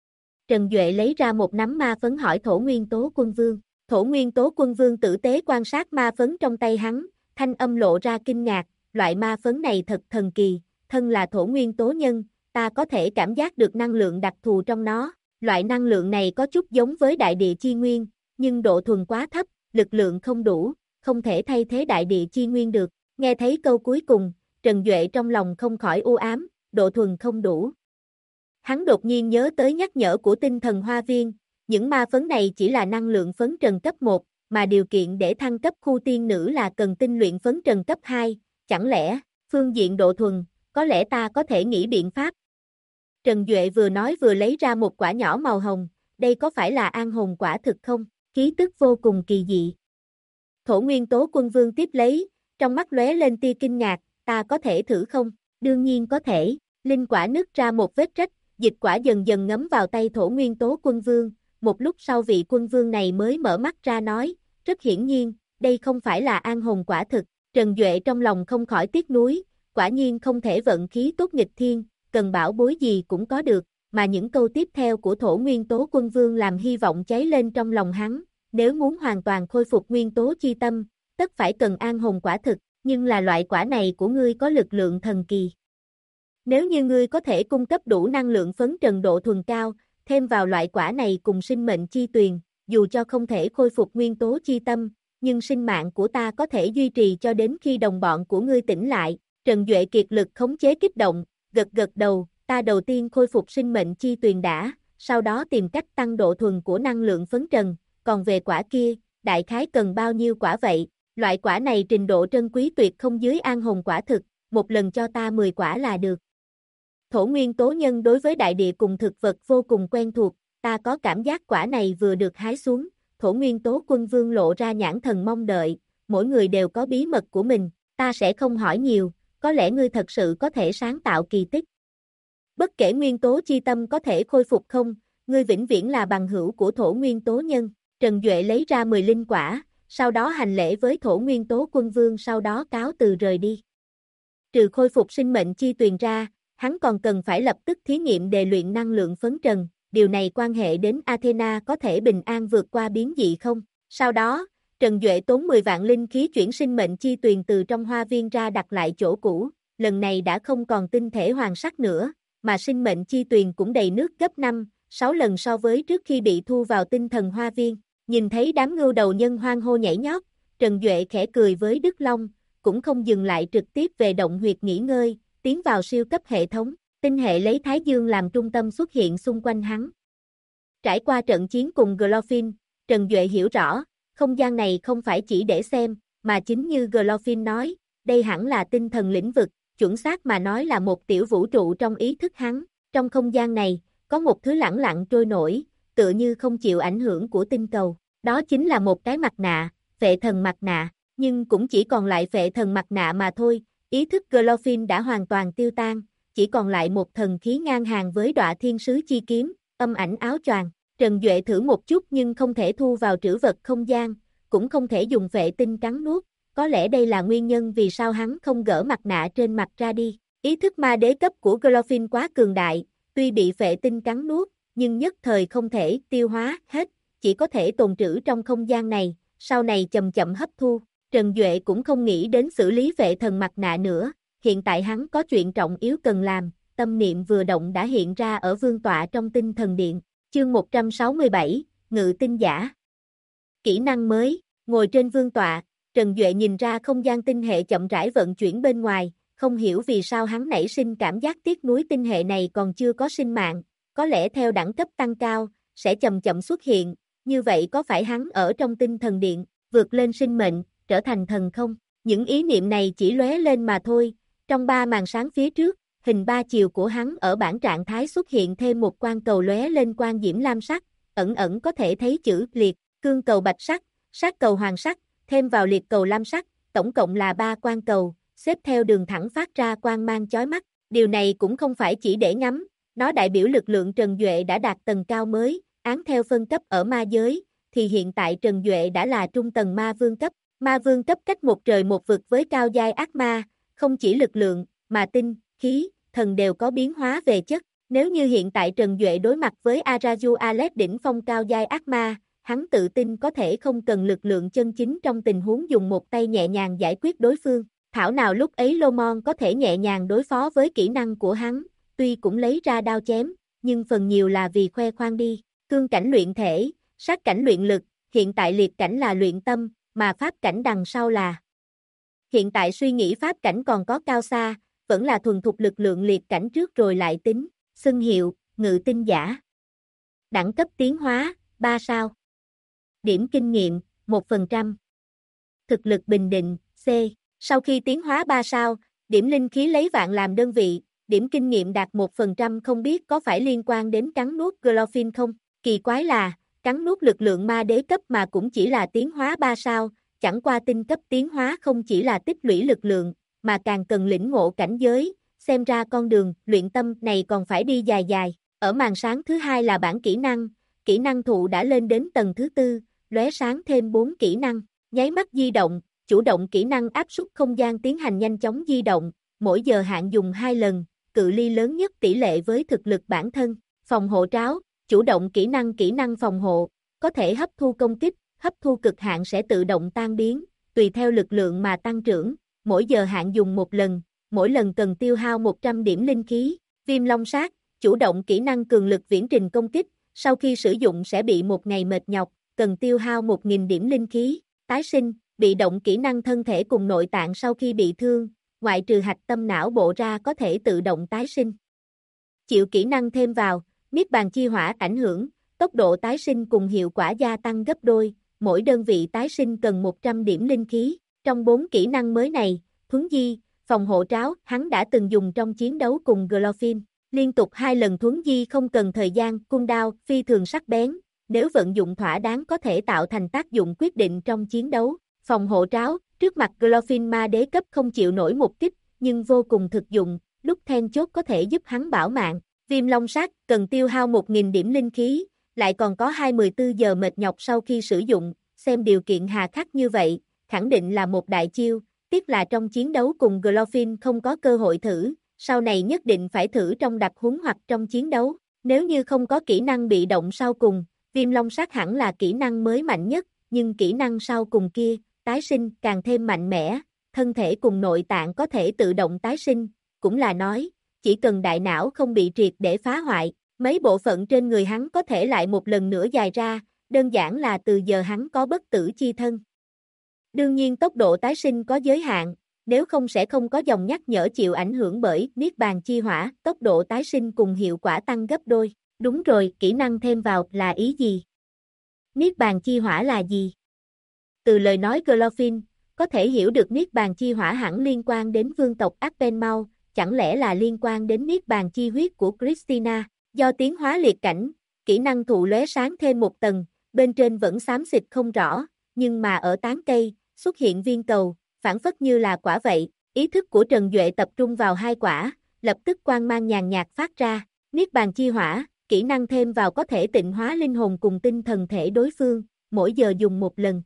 Trần Duệ lấy ra một nắm ma phấn hỏi Thổ Nguyên Tố Quân Vương. Thổ Nguyên Tố Quân Vương tử tế quan sát ma phấn trong tay hắn, thanh âm lộ ra kinh ngạc, loại ma phấn này thật thần kỳ, thân là Thổ Nguyên Tố Nhân, ta có thể cảm giác được năng lượng đặc thù trong nó, loại năng lượng này có chút giống với đại địa chi nguyên, nhưng độ thuần quá thấp, lực lượng không đủ, không thể thay thế đại địa chi nguyên được. Nghe thấy câu cuối cùng, Trần Duệ trong lòng không khỏi u ám, độ thuần không đủ. Hắn đột nhiên nhớ tới nhắc nhở của tinh thần hoa viên, những ma phấn này chỉ là năng lượng phấn trần cấp 1, mà điều kiện để thăng cấp khu tiên nữ là cần tinh luyện phấn trần cấp 2, chẳng lẽ, phương diện độ thuần, có lẽ ta có thể nghĩ biện pháp. Trần Duệ vừa nói vừa lấy ra một quả nhỏ màu hồng, đây có phải là an hồn quả thực không? Khí tức vô cùng kỳ dị. Thổ Nguyên Tố Quân Vương tiếp lấy, trong mắt lóe lên tia kinh ngạc, ta có thể thử không? Đương nhiên có thể, linh quả nứt ra một vết rách, dịch quả dần dần ngấm vào tay Thổ Nguyên Tố Quân Vương, một lúc sau vị quân vương này mới mở mắt ra nói, rất hiển nhiên, đây không phải là an hồn quả thực. Trần Duệ trong lòng không khỏi tiếc nuối, quả nhiên không thể vận khí tốt nghịch thiên, cần bảo bối gì cũng có được, mà những câu tiếp theo của Thổ Nguyên Tố Quân Vương làm hy vọng cháy lên trong lòng hắn, nếu muốn hoàn toàn khôi phục nguyên tố chi tâm, tất phải cần an hồn quả thực, nhưng là loại quả này của ngươi có lực lượng thần kỳ. Nếu như ngươi có thể cung cấp đủ năng lượng phấn trần độ thuần cao, thêm vào loại quả này cùng sinh mệnh chi tuyền, dù cho không thể khôi phục nguyên tố chi tâm, nhưng sinh mạng của ta có thể duy trì cho đến khi đồng bọn của ngươi tỉnh lại. Trần Duệ kiệt lực khống chế kích động, gật gật đầu, ta đầu tiên khôi phục sinh mệnh chi tuyền đã, sau đó tìm cách tăng độ thuần của năng lượng phấn trần, còn về quả kia, đại khái cần bao nhiêu quả vậy? Loại quả này trình độ trân quý tuyệt không dưới an hồn quả thực, một lần cho ta 10 quả là được. Thổ Nguyên Tố Nhân đối với đại địa cùng thực vật vô cùng quen thuộc, ta có cảm giác quả này vừa được hái xuống, Thổ Nguyên Tố Quân Vương lộ ra nhãn thần mong đợi, mỗi người đều có bí mật của mình, ta sẽ không hỏi nhiều, có lẽ ngươi thật sự có thể sáng tạo kỳ tích. Bất kể nguyên tố chi tâm có thể khôi phục không, ngươi vĩnh viễn là bằng hữu của thổ nguyên tố nhân. Trần Duệ lấy ra 10 linh quả, sau đó hành lễ với thổ nguyên tố quân vương, sau đó cáo từ rời đi. Trừ khôi phục sinh mệnh chi tuyền ra, hắn còn cần phải lập tức thí nghiệm đề luyện năng lượng phấn trần, điều này quan hệ đến Athena có thể bình an vượt qua biến dị không. Sau đó, Trần Duệ tốn 10 vạn linh khí chuyển sinh mệnh chi tuyền từ trong hoa viên ra đặt lại chỗ cũ, lần này đã không còn tinh thể hoàng sắc nữa, mà sinh mệnh chi tuyền cũng đầy nước gấp 5-6 lần so với trước khi bị thu vào tinh thần hoa viên. Nhìn thấy đám ngưu đầu nhân hoang hô nhảy nhót, Trần Duệ khẽ cười với Đức Long, cũng không dừng lại trực tiếp về động huyệt nghỉ ngơi, tiến vào siêu cấp hệ thống, tinh hệ lấy Thái Dương làm trung tâm xuất hiện xung quanh hắn. Trải qua trận chiến cùng Glorfin, Trần Duệ hiểu rõ, không gian này không phải chỉ để xem, mà chính như Glorfin nói, đây hẳn là tinh thần lĩnh vực, chuẩn xác mà nói là một tiểu vũ trụ trong ý thức hắn. Trong không gian này, có một thứ lẳng lặng trôi nổi, tựa như không chịu ảnh hưởng của tinh cầu. Đó chính là một cái mặt nạ, phệ thần mặt nạ, nhưng cũng chỉ còn lại phệ thần mặt nạ mà thôi. Ý thức Glorfin đã hoàn toàn tiêu tan, chỉ còn lại một thần khí ngang hàng với Đọa Thiên Sứ chi kiếm, âm ảnh áo choàng. Trần Duệ thử một chút nhưng không thể thu vào trữ vật không gian, cũng không thể dùng phệ tinh cắn nuốt, có lẽ đây là nguyên nhân vì sao hắn không gỡ mặt nạ trên mặt ra đi. Ý thức ma đế cấp của Glorfin quá cường đại, tuy bị phệ tinh cắn nuốt, nhưng nhất thời không thể tiêu hóa hết, chỉ có thể tồn trữ trong không gian này, sau này chậm chậm hấp thu. Trần Duệ cũng không nghĩ đến xử lý phệ thần mặt nạ nữa, hiện tại hắn có chuyện trọng yếu cần làm, tâm niệm vừa động đã hiện ra ở vương tọa trong tinh thần điện. Chương 167, Ngự tinh giả. Kỹ năng mới, ngồi trên vương tọa, Trần Duệ nhìn ra không gian tinh hệ chậm rãi vận chuyển bên ngoài, không hiểu vì sao hắn nảy sinh cảm giác tiếc nuối tinh hệ này còn chưa có sinh mạng, có lẽ theo đẳng cấp tăng cao, sẽ chậm chậm xuất hiện, như vậy có phải hắn ở trong tinh thần điện, vượt lên sinh mệnh, trở thành thần không? Những ý niệm này chỉ lóe lên mà thôi, trong 3 màn sáng phía trước, hình 3 chiều của hắn ở bản trạng thái xuất hiện thêm một quang cầu lóe lên quang diễm lam sắc, ẩn ẩn có thể thấy chữ liệt, cương cầu bạch sắc, sát cầu hoàng sắc, thêm vào liệt cầu lam sắc, tổng cộng là 3 quang cầu, xếp theo đường thẳng phát ra quang mang chói mắt. Điều này cũng không phải chỉ để ngắm, nó đại biểu lực lượng Trần Duệ đã đạt tầng cao mới, án theo phân cấp ở ma giới, thì hiện tại Trần Duệ đã là trung tầng ma vương cấp. Ma vương cấp cách một trời một vực với cao giai ác ma, không chỉ lực lượng, mà tinh, khí, thần đều có biến hóa về chất. Nếu như hiện tại Trần Duệ đối mặt với Araju Alet đỉnh phong cao giai ác ma, hắn tự tin có thể không cần lực lượng chân chính trong tình huống dùng một tay nhẹ nhàng giải quyết đối phương. Thảo nào lúc ấy Lomon có thể nhẹ nhàng đối phó với kỹ năng của hắn, tuy cũng lấy ra đao chém, nhưng phần nhiều là vì khoe khoang đi. Cương cảnh luyện thể, sát cảnh luyện lực, hiện tại liệt cảnh là luyện tâm, mà pháp cảnh đằng sau là. Hiện tại suy nghĩ pháp cảnh còn có cao xa, vẫn là thuần thục lực lượng liệt cảnh trước rồi lại tính. Xưng hiệu, ngự tinh giả. Đẳng cấp tiến hóa, 3 sao. Điểm kinh nghiệm, 1%. Thực lực bình định, C. Sau khi tiến hóa 3 sao, điểm linh khí lấy vạn làm đơn vị, điểm kinh nghiệm đạt 1%, không biết có phải liên quan đến cắn nuốt Glorfin không? Kỳ quái là, cắn nuốt lực lượng ma đế cấp mà cũng chỉ là tiến hóa 3 sao, chẳng qua tinh cấp tiến hóa không chỉ là tích lũy lực lượng, mà càng cần lĩnh ngộ cảnh giới, xem ra con đường luyện tâm này còn phải đi dài dài. Ở màn sáng thứ 2 là bảng kỹ năng thụ đã lên đến tầng thứ 4, lóe sáng thêm 4 kỹ năng, nháy mắt di động, chủ động kỹ năng áp suất không gian tiến hành nhanh chóng di động, mỗi giờ hạn dùng 2 lần, cự ly lớn nhất tỷ lệ với thực lực bản thân, phòng hộ tráo, chủ động kỹ năng phòng hộ, có thể hấp thu công kích, hấp thu cực hạn sẽ tự động tan biến, tùy theo lực lượng mà tăng trưởng, mỗi giờ hạn dùng 1 lần, mỗi lần cần tiêu hao 100 điểm linh khí. Viêm long sát, chủ động kỹ năng cường lực viễn trình công kích, sau khi sử dụng sẽ bị 1 ngày mệt nhọc, cần tiêu hao 1000 điểm linh khí. Tái sinh, bị động kỹ năng thân thể cùng nội tạng sau khi bị thương, ngoại trừ hạch tâm não bộ ra có thể tự động tái sinh. Chịu kỹ năng thêm vào, niết bàn chi hỏa ảnh hưởng, tốc độ tái sinh cùng hiệu quả gia tăng gấp đôi, mỗi đơn vị tái sinh cần 100 điểm linh khí. Trong 4 kỹ năng mới này, thuấn di, phòng hộ tráo, hắn đã từng dùng trong chiến đấu cùng Glorfin. Liên tục 2 lần thuấn di không cần thời gian, cooldown, phi thường sắc bén, nếu vận dụng thỏa đáng có thể tạo thành tác dụng quyết định trong chiến đấu. Phòng hộ tráo, trước mặt Glorfin ma đế cấp không chịu nổi một kích, nhưng vô cùng thực dụng, lúc then chốt có thể giúp hắn bảo mạng. Viêm long sát cần tiêu hao 1.000 điểm linh khí, lại còn có 24 giờ mệt nhọc sau khi sử dụng, xem điều kiện hà khắc như vậy, khẳng định là một đại chiêu, tiếc là trong chiến đấu cùng Glorfin không có cơ hội thử, sau này nhất định phải thử trong đặc huấn hoặc trong chiến đấu, nếu như không có kỹ năng bị động sau cùng, viêm long sát hẳn là kỹ năng mới mạnh nhất, nhưng kỹ năng sau cùng kia, tái sinh càng thêm mạnh mẽ, thân thể cùng nội tạng có thể tự động tái sinh, cũng là nói, chỉ cần đại não không bị triệt để phá hoại, mấy bộ phận trên người hắn có thể lại một lần nữa dài ra, đơn giản là từ giờ hắn có bất tử chi thân. Đương nhiên tốc độ tái sinh có giới hạn, nếu không sẽ không có dòng nhắc nhở chịu ảnh hưởng bởi Niết Bàn Chi Hỏa, tốc độ tái sinh cùng hiệu quả tăng gấp đôi. Đúng rồi, kỹ năng thêm vào là ý gì? Niết Bàn Chi Hỏa là gì? Từ lời nói Glorfin, có thể hiểu được Niết Bàn Chi Hỏa hẳn liên quan đến vương tộc Arpenmau, chẳng lẽ là liên quan đến Niết Bàn Chi Huyết của Christina, do tiến hóa liệt cảnh, kỹ năng thụ lóe sáng thêm một tầng, bên trên vẫn xám xịt không rõ, nhưng mà ở tán cây, xuất hiện viên cầu, phản phất như là quả vậy, ý thức của Trần Duệ tập trung vào hai quả, lập tức quang mang nhàn nhạt phát ra, Niết Bàn Chi Hỏa, kỹ năng thêm vào có thể tịnh hóa linh hồn cùng tinh thần thể đối phương, mỗi giờ dùng một lần.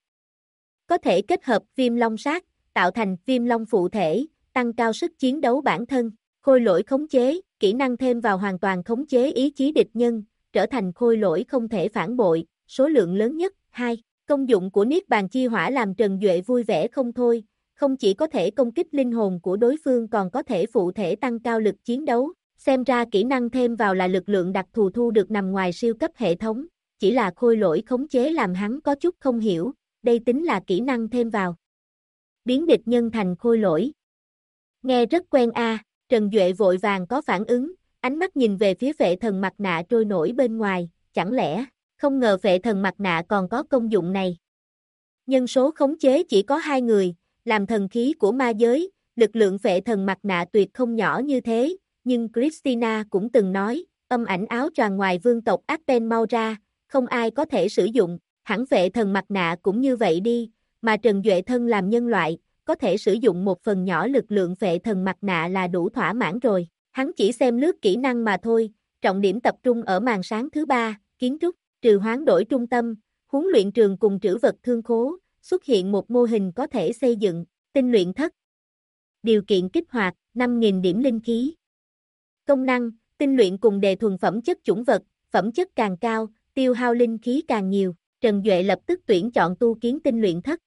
Có thể kết hợp viêm long sát, tạo thành viêm long phụ thể, tăng cao sức chiến đấu bản thân, khôi lỗi khống chế, kỹ năng thêm vào hoàn toàn khống chế ý chí địch nhân, trở thành khôi lỗi không thể phản bội, số lượng lớn nhất, 2. Công dụng của Niết Bàn Chi Hỏa làm Trần Duệ vui vẻ không thôi, không chỉ có thể công kích linh hồn của đối phương còn có thể phụ thể tăng cao lực chiến đấu, xem ra kỹ năng thêm vào là lực lượng đặc thù thu được nằm ngoài siêu cấp hệ thống, chỉ là khôi lỗi khống chế làm hắn có chút không hiểu, đây tính là kỹ năng thêm vào. Biến địch nhân thành khôi lỗi. Nghe rất quen Trần Duệ vội vàng có phản ứng, ánh mắt nhìn về phía Phệ Thần mặt nạ trôi nổi bên ngoài, chẳng lẽ, không ngờ Phệ Thần mặt nạ còn có công dụng này. Nhân số khống chế chỉ có 2 người, làm thần khí của ma giới, lực lượng Phệ Thần mặt nạ tuyệt không nhỏ như thế, nhưng Christina cũng từng nói, âm ảnh áo choàng ngoài vương tộc Arpenmau ra, không ai có thể sử dụng, hẳn Phệ Thần mặt nạ cũng như vậy đi, mà Trần Duệ thân làm nhân loại, có thể sử dụng một phần nhỏ lực lượng Phệ Thần mặt nạ là đủ thỏa mãn rồi, hắn chỉ xem lướt kỹ năng mà thôi, trọng điểm tập trung ở màn sáng thứ 3, kiến trúc, trừ hoán đổi trung tâm, huấn luyện trường cùng trữ vật thương khố, xuất hiện một mô hình có thể xây dựng, tinh luyện thất. Điều kiện kích hoạt, 5.000 điểm linh khí. Công năng, tinh luyện cùng đề thuần phẩm chất chủng vật, phẩm chất càng cao, tiêu hao linh khí càng nhiều, Trần Duệ lập tức tuyển chọn tu kiến tinh luyện thất.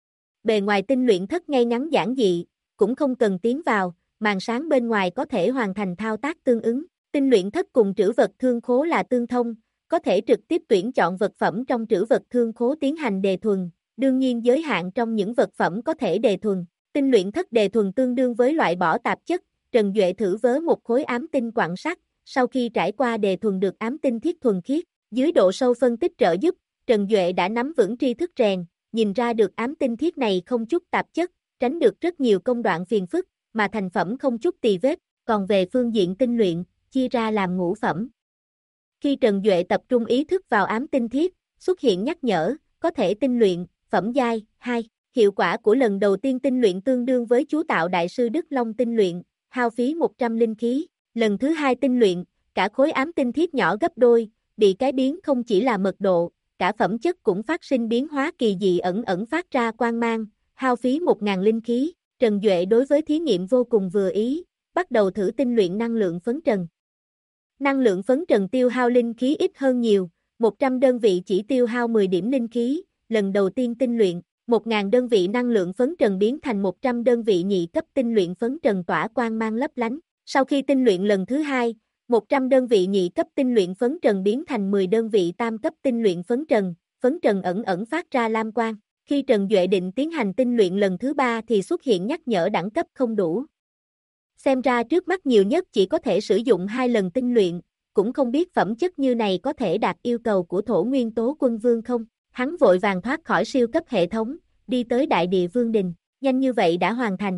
Bề ngoài tinh luyện thất ngay ngắn giản dị, cũng không cần tiến vào, màn sáng bên ngoài có thể hoàn thành thao tác tương ứng, tinh luyện thất cùng trữ vật thương khố là tương thông, có thể trực tiếp tuyển chọn vật phẩm trong trữ vật thương khố tiến hành đề thuần, đương nhiên giới hạn trong những vật phẩm có thể đề thuần. Tinh luyện thất đề thuần tương đương với loại bỏ tạp chất, Trần Duệ thử vớ một khối ám tinh quặng sắt, sau khi trải qua đề thuần được ám tinh thiết thuần khiết, dưới độ sâu phân tích trợ giúp, Trần Duệ đã nắm vững tri thức rèn, nhìn ra được ám tinh thiết này không chút tạp chất, tránh được rất nhiều công đoạn phiền phức, mà thành phẩm không chút tì vết, còn về phương diện tinh luyện, chia ra làm ngũ phẩm. Khi Trần Duệ tập trung ý thức vào ám tinh thiết, xuất hiện nhắc nhở, có thể tinh luyện, phẩm giai, 2. Hiệu quả của lần đầu tiên tinh luyện tương đương với chú tạo đại sư Đức Long tinh luyện, hao phí 100 linh khí. Lần thứ 2 tinh luyện, cả khối ám tinh thiết nhỏ gấp đôi, bị cái biến không chỉ là mật độ, cả phẩm chất cũng phát sinh biến hóa kỳ dị ẩn ẩn phát ra quang mang, hao phí 1.000 linh khí. Trần Duệ đối với thí nghiệm vô cùng vừa ý, bắt đầu thử tinh luyện năng lượng phấn trần. Năng lượng phấn trần tiêu hao linh khí ít hơn nhiều, 100 đơn vị chỉ tiêu hao 10 điểm linh khí, lần đầu tiên tinh luyện, 1.000 đơn vị năng lượng phấn trần biến thành 100 đơn vị nhị cấp tinh luyện phấn trần tỏa quang mang lấp lánh. Sau khi tinh luyện lần thứ 2, 100 đơn vị nhị cấp tinh luyện phấn trần biến thành 10 đơn vị tam cấp tinh luyện phấn trần ẩn ẩn phát ra lam quang. Khi Trần Duệ định tiến hành tinh luyện lần thứ 3 thì xuất hiện nhắc nhở đẳng cấp không đủ. Xem ra trước mắt nhiều nhất chỉ có thể sử dụng 2 lần tinh luyện, cũng không biết phẩm chất như này có thể đạt yêu cầu của Thổ Nguyên Tố Quân Vương không. Hắn vội vàng thoát khỏi siêu cấp hệ thống, đi tới Đại Địa Vương Đình, nhanh như vậy đã hoàn thành.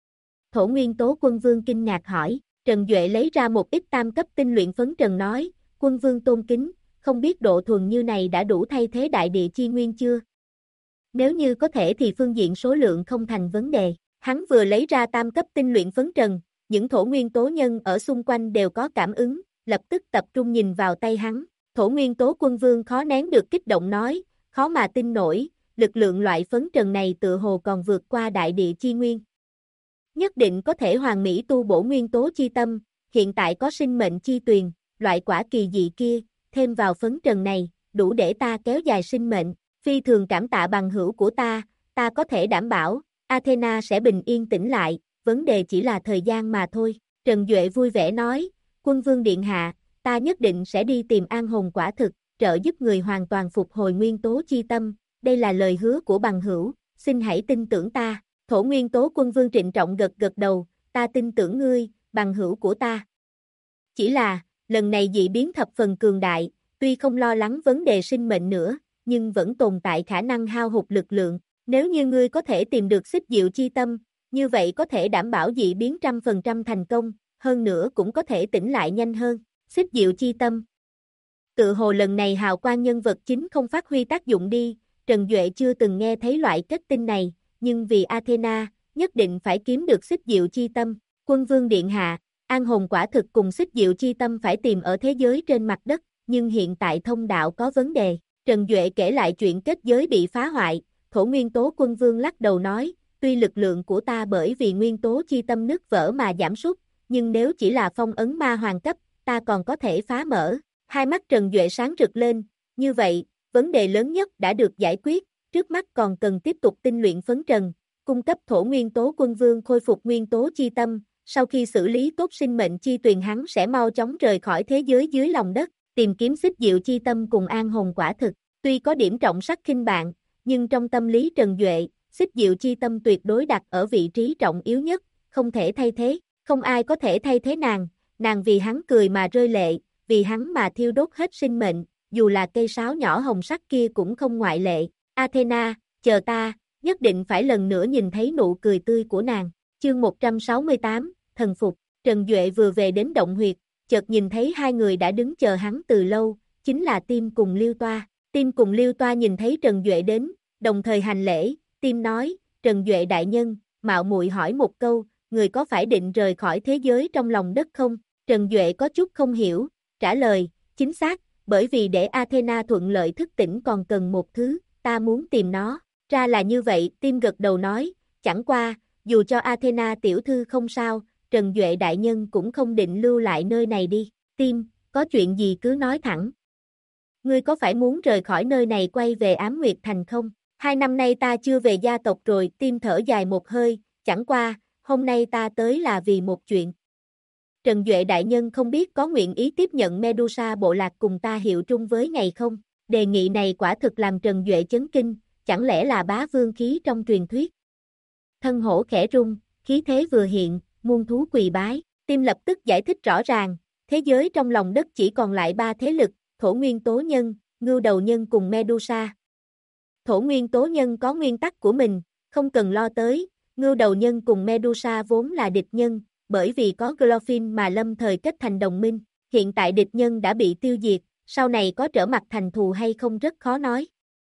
Thổ Nguyên Tố Quân Vương kinh ngạc hỏi, Trần Duệ lấy ra một ít tam cấp tinh luyện phấn trần nói, Quân Vương tôn kính, không biết độ thuần như này đã đủ thay thế Đại Địa Chi Nguyên chưa? Nếu như có thể thì phương diện số lượng không thành vấn đề. Hắn vừa lấy ra tam cấp tinh luyện phấn trần, những thổ nguyên tố nhân ở xung quanh đều có cảm ứng, lập tức tập trung nhìn vào tay hắn. Thổ nguyên tố quân vương khó nén được kích động nói, khó mà tin nổi, lực lượng loại phấn trần này tựa hồ còn vượt qua đại địa chi nguyên. Nhất định có thể hoàn mỹ tu bổ nguyên tố chi tâm, hiện tại có sinh mệnh chi tuyền, loại quả kỳ dị kia, thêm vào phấn trần này, đủ để ta kéo dài sinh mệnh, phi thường cảm tạ bằng hữu của ta có thể đảm bảo, Athena sẽ bình yên tĩnh lại, vấn đề chỉ là thời gian mà thôi. Trần Duệ vui vẻ nói, quân vương điện hạ, ta nhất định sẽ đi tìm an hồn quả thực, trợ giúp người hoàn toàn phục hồi nguyên tố chi tâm, đây là lời hứa của bằng hữu, xin hãy tin tưởng ta. Thổ nguyên tố quân vương trịnh trọng gật gật đầu, ta tin tưởng ngươi, bằng hữu của ta. Chỉ là, lần này dị biến thập phần cường đại, tuy không lo lắng vấn đề sinh mệnh nữa, nhưng vẫn tồn tại khả năng hao hụt lực lượng. Nếu như ngươi có thể tìm được xích diệu chi tâm, như vậy có thể đảm bảo dị biến 100% thành công, hơn nữa cũng có thể tỉnh lại nhanh hơn. Xích diệu chi tâm. Tự hồ lần này hào quang nhân vật chính không phát huy tác dụng đi, Trần Duệ chưa từng nghe thấy loại kết tinh này, nhưng vì Athena, nhất định phải kiếm được xích diệu chi tâm. Quân vương điện hạ, an hồn quả thực cùng xích diệu chi tâm phải tìm ở thế giới trên mặt đất, nhưng hiện tại thông đạo có vấn đề. Trần Duệ kể lại chuyện kết giới bị phá hoại, thổ nguyên tố quân vương lắc đầu nói, tuy lực lượng của ta bởi vì nguyên tố chi tâm nứt vỡ mà giảm sút, nhưng nếu chỉ là phong ấn ma hoàng cấp, ta còn có thể phá mở. Hai mắt Trần Duệ sáng rực lên, như vậy, vấn đề lớn nhất đã được giải quyết, trước mắt còn cần tiếp tục tinh luyện phấn trần, cung cấp thổ nguyên tố quân vương khôi phục nguyên tố chi tâm, sau khi xử lý tốt sinh mệnh chi tuyền hắn sẽ mau chóng rời khỏi thế giới dưới lòng đất, tìm kiếm xích diệu chi tâm cùng an hồn quả thực. Tuy có điểm trọng sắc khinh bạn, nhưng trong tâm lý Trần Duệ, xích diệu chi tâm tuyệt đối đặt ở vị trí trọng yếu nhất, không thể thay thế, không ai có thể thay thế nàng vì hắn cười mà rơi lệ, vì hắn mà thiêu đốt hết sinh mệnh, dù là cây sáo nhỏ hồng sắc kia cũng không ngoại lệ. Athena, chờ ta, nhất định phải lần nữa nhìn thấy nụ cười tươi của nàng. Chương 168, thần phục. Trần Duệ vừa về đến động huyệt, chợt nhìn thấy hai người đã đứng chờ hắn từ lâu, chính là Tim cùng Liêu Toa. Tim cùng Liêu Toa nhìn thấy Trần Duệ đến, đồng thời hành lễ, Tim nói, Trần Duệ đại nhân, mạo muội hỏi một câu, người có phải định rời khỏi thế giới trong lòng đất không? Trần Duệ có chút không hiểu, trả lời, chính xác, bởi vì để Athena thuận lợi thức tỉnh còn cần một thứ, ta muốn tìm nó. Ra là như vậy, Tim gật đầu nói, chẳng qua, dù cho Athena tiểu thư không sao, Trần Duệ đại nhân cũng không định lưu lại nơi này đi. Tim, có chuyện gì cứ nói thẳng. Ngươi có phải muốn rời khỏi nơi này quay về Ám Nguyệt Thành không? 2 năm nay ta chưa về gia tộc rồi, Tim thở dài một hơi, chẳng qua, hôm nay ta tới là vì một chuyện. Trần Duệ đại nhân không biết có nguyện ý tiếp nhận Medusa bộ lạc cùng ta hiệu trung với ngày không? Đề nghị này quả thực làm Trần Duệ chấn kinh, chẳng lẽ là bá vương khí trong truyền thuyết? Thân hổ khẽ rung, khí thế vừa hiện, muôn thú quỳ bái, Tim lập tức giải thích rõ ràng, thế giới trong lòng đất chỉ còn lại 3 thế lực, thổ nguyên tố nhân, ngưu đầu nhân cùng Medusa. Thổ nguyên tố nhân có nguyên tắc của mình, không cần lo tới, ngưu đầu nhân cùng Medusa vốn là địch nhân, bởi vì có Glorfin mà lâm thời kết thành đồng minh, hiện tại địch nhân đã bị tiêu diệt, sau này có trở mặt thành thù hay không rất khó nói.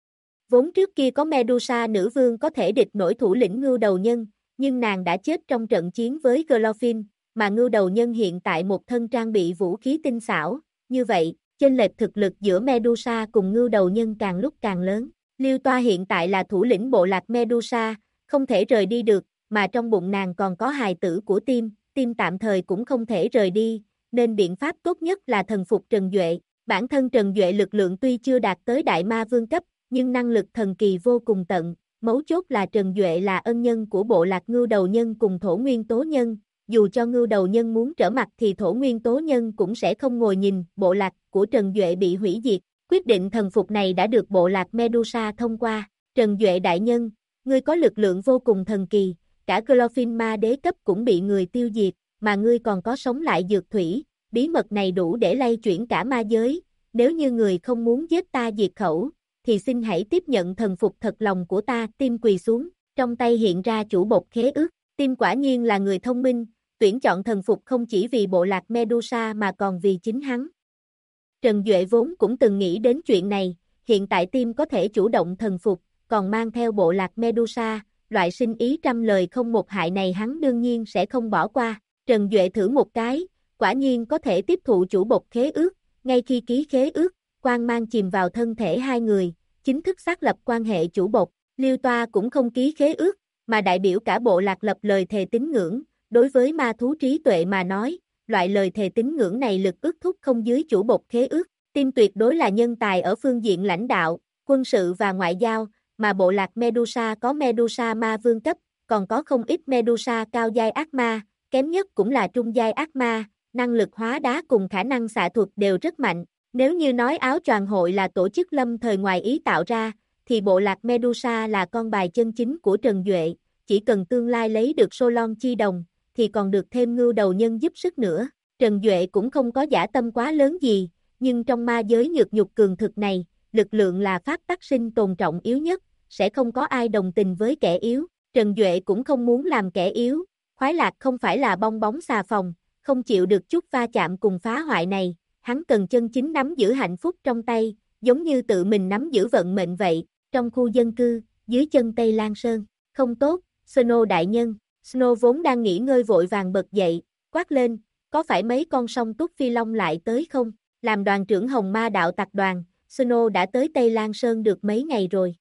Vốn trước kia có Medusa nữ vương có thể địch nổi thủ lĩnh ngưu đầu nhân, nhưng nàng đã chết trong trận chiến với Glorfin, mà ngưu đầu nhân hiện tại một thân trang bị vũ khí tinh xảo, như vậy, chênh lệch thực lực giữa Medusa cùng ngưu đầu nhân càng lúc càng lớn. Liêu Toa hiện tại là thủ lĩnh bộ lạc Medusa, không thể rời đi được, mà trong bụng nàng còn có hài tử của Tim tạm thời cũng không thể rời đi, nên biện pháp tốt nhất là thần phục Trần Duệ. Bản thân Trần Duệ lực lượng tuy chưa đạt tới đại ma vương cấp, nhưng năng lực thần kỳ vô cùng tận, mấu chốt là Trần Duệ là ân nhân của bộ lạc ngưu đầu nhân cùng thổ nguyên tố nhân, dù cho ngưu đầu nhân muốn trở mặt thì thổ nguyên tố nhân cũng sẽ không ngồi nhìn, bộ lạc của Trần Duệ bị hủy diệt, quyết định thần phục này đã được bộ lạc Medusa thông qua. Trần Duệ đại nhân, ngươi có lực lượng vô cùng thần kỳ, cả Glorfin ma đế cấp cũng bị người tiêu diệt, mà ngươi còn có sống lại dược thủy, bí mật này đủ để lay chuyển cả ma giới, nếu như người không muốn giết ta diệt khẩu, thì xin hãy tiếp nhận thần phục thật lòng của ta. Tim quỳ xuống, trong tay hiện ra chủ bột khế ước, Tim quả nhiên là người thông minh, tuyển chọn thần phục không chỉ vì bộ lạc Medusa mà còn vì chính hắn. Trần Duệ vốn cũng từng nghĩ đến chuyện này, hiện tại Tim có thể chủ động thần phục, còn mang theo bộ lạc Medusa, loại sinh ý trăm lời không một hại này hắn đương nhiên sẽ không bỏ qua. Trần Duệ thử một cái, quả nhiên có thể tiếp thụ chủ bột khế ước, ngay khi ký khế ước, quang mang chìm vào thân thể hai người, chính thức xác lập quan hệ chủ bột. Liêu Toa cũng không ký khế ước, mà đại biểu cả bộ lạc lập lời thề tín ngưỡng, đối với ma thú trí tuệ mà nói, loại lời thề tín ngưỡng này lực ước thúc không dưới chủ bột khế ước. Tim tuyệt đối là nhân tài ở phương diện lãnh đạo, quân sự và ngoại giao, mà bộ lạc Medusa có Medusa ma vương cấp, còn có không ít Medusa cao giai ác ma, kém nhất cũng là trung giai ác ma, năng lực hóa đá cùng khả năng xạ thuật đều rất mạnh. Nếu như nói áo choàng hội là tổ chức lâm thời ngoài ý tạo ra, thì bộ lạc Medusa là con bài chân chính của Trần Duệ, chỉ cần tương lai lấy được Solon chi đồng, thì còn được thêm ngưu đầu nhân giúp sức nữa. Trần Duệ cũng không có dã tâm quá lớn gì, nhưng trong ma giới nhược nhục cường thực này, lực lượng là pháp tắc sinh tồn trọng yếu nhất, sẽ không có ai đồng tình với kẻ yếu. Trần Duệ cũng không muốn làm kẻ yếu, khoái lạc không phải là bong bóng xà phòng, không chịu được chút va chạm cùng phá hoại này, hắn cần chân chính nắm giữ hạnh phúc trong tay, giống như tự mình nắm giữ vận mệnh vậy. Trong khu dân cư, dưới chân Tây Lan Sơn, không tốt, Snow đại nhân, Snow vốn đang nghỉ ngơi vội vàng bật dậy, quát lên, có phải mấy con song túc phi long lại tới không? Làm đoàn trưởng Hồng Ma đạo tặc đoàn, Snow đã tới Tây Lan Sơn được mấy ngày rồi.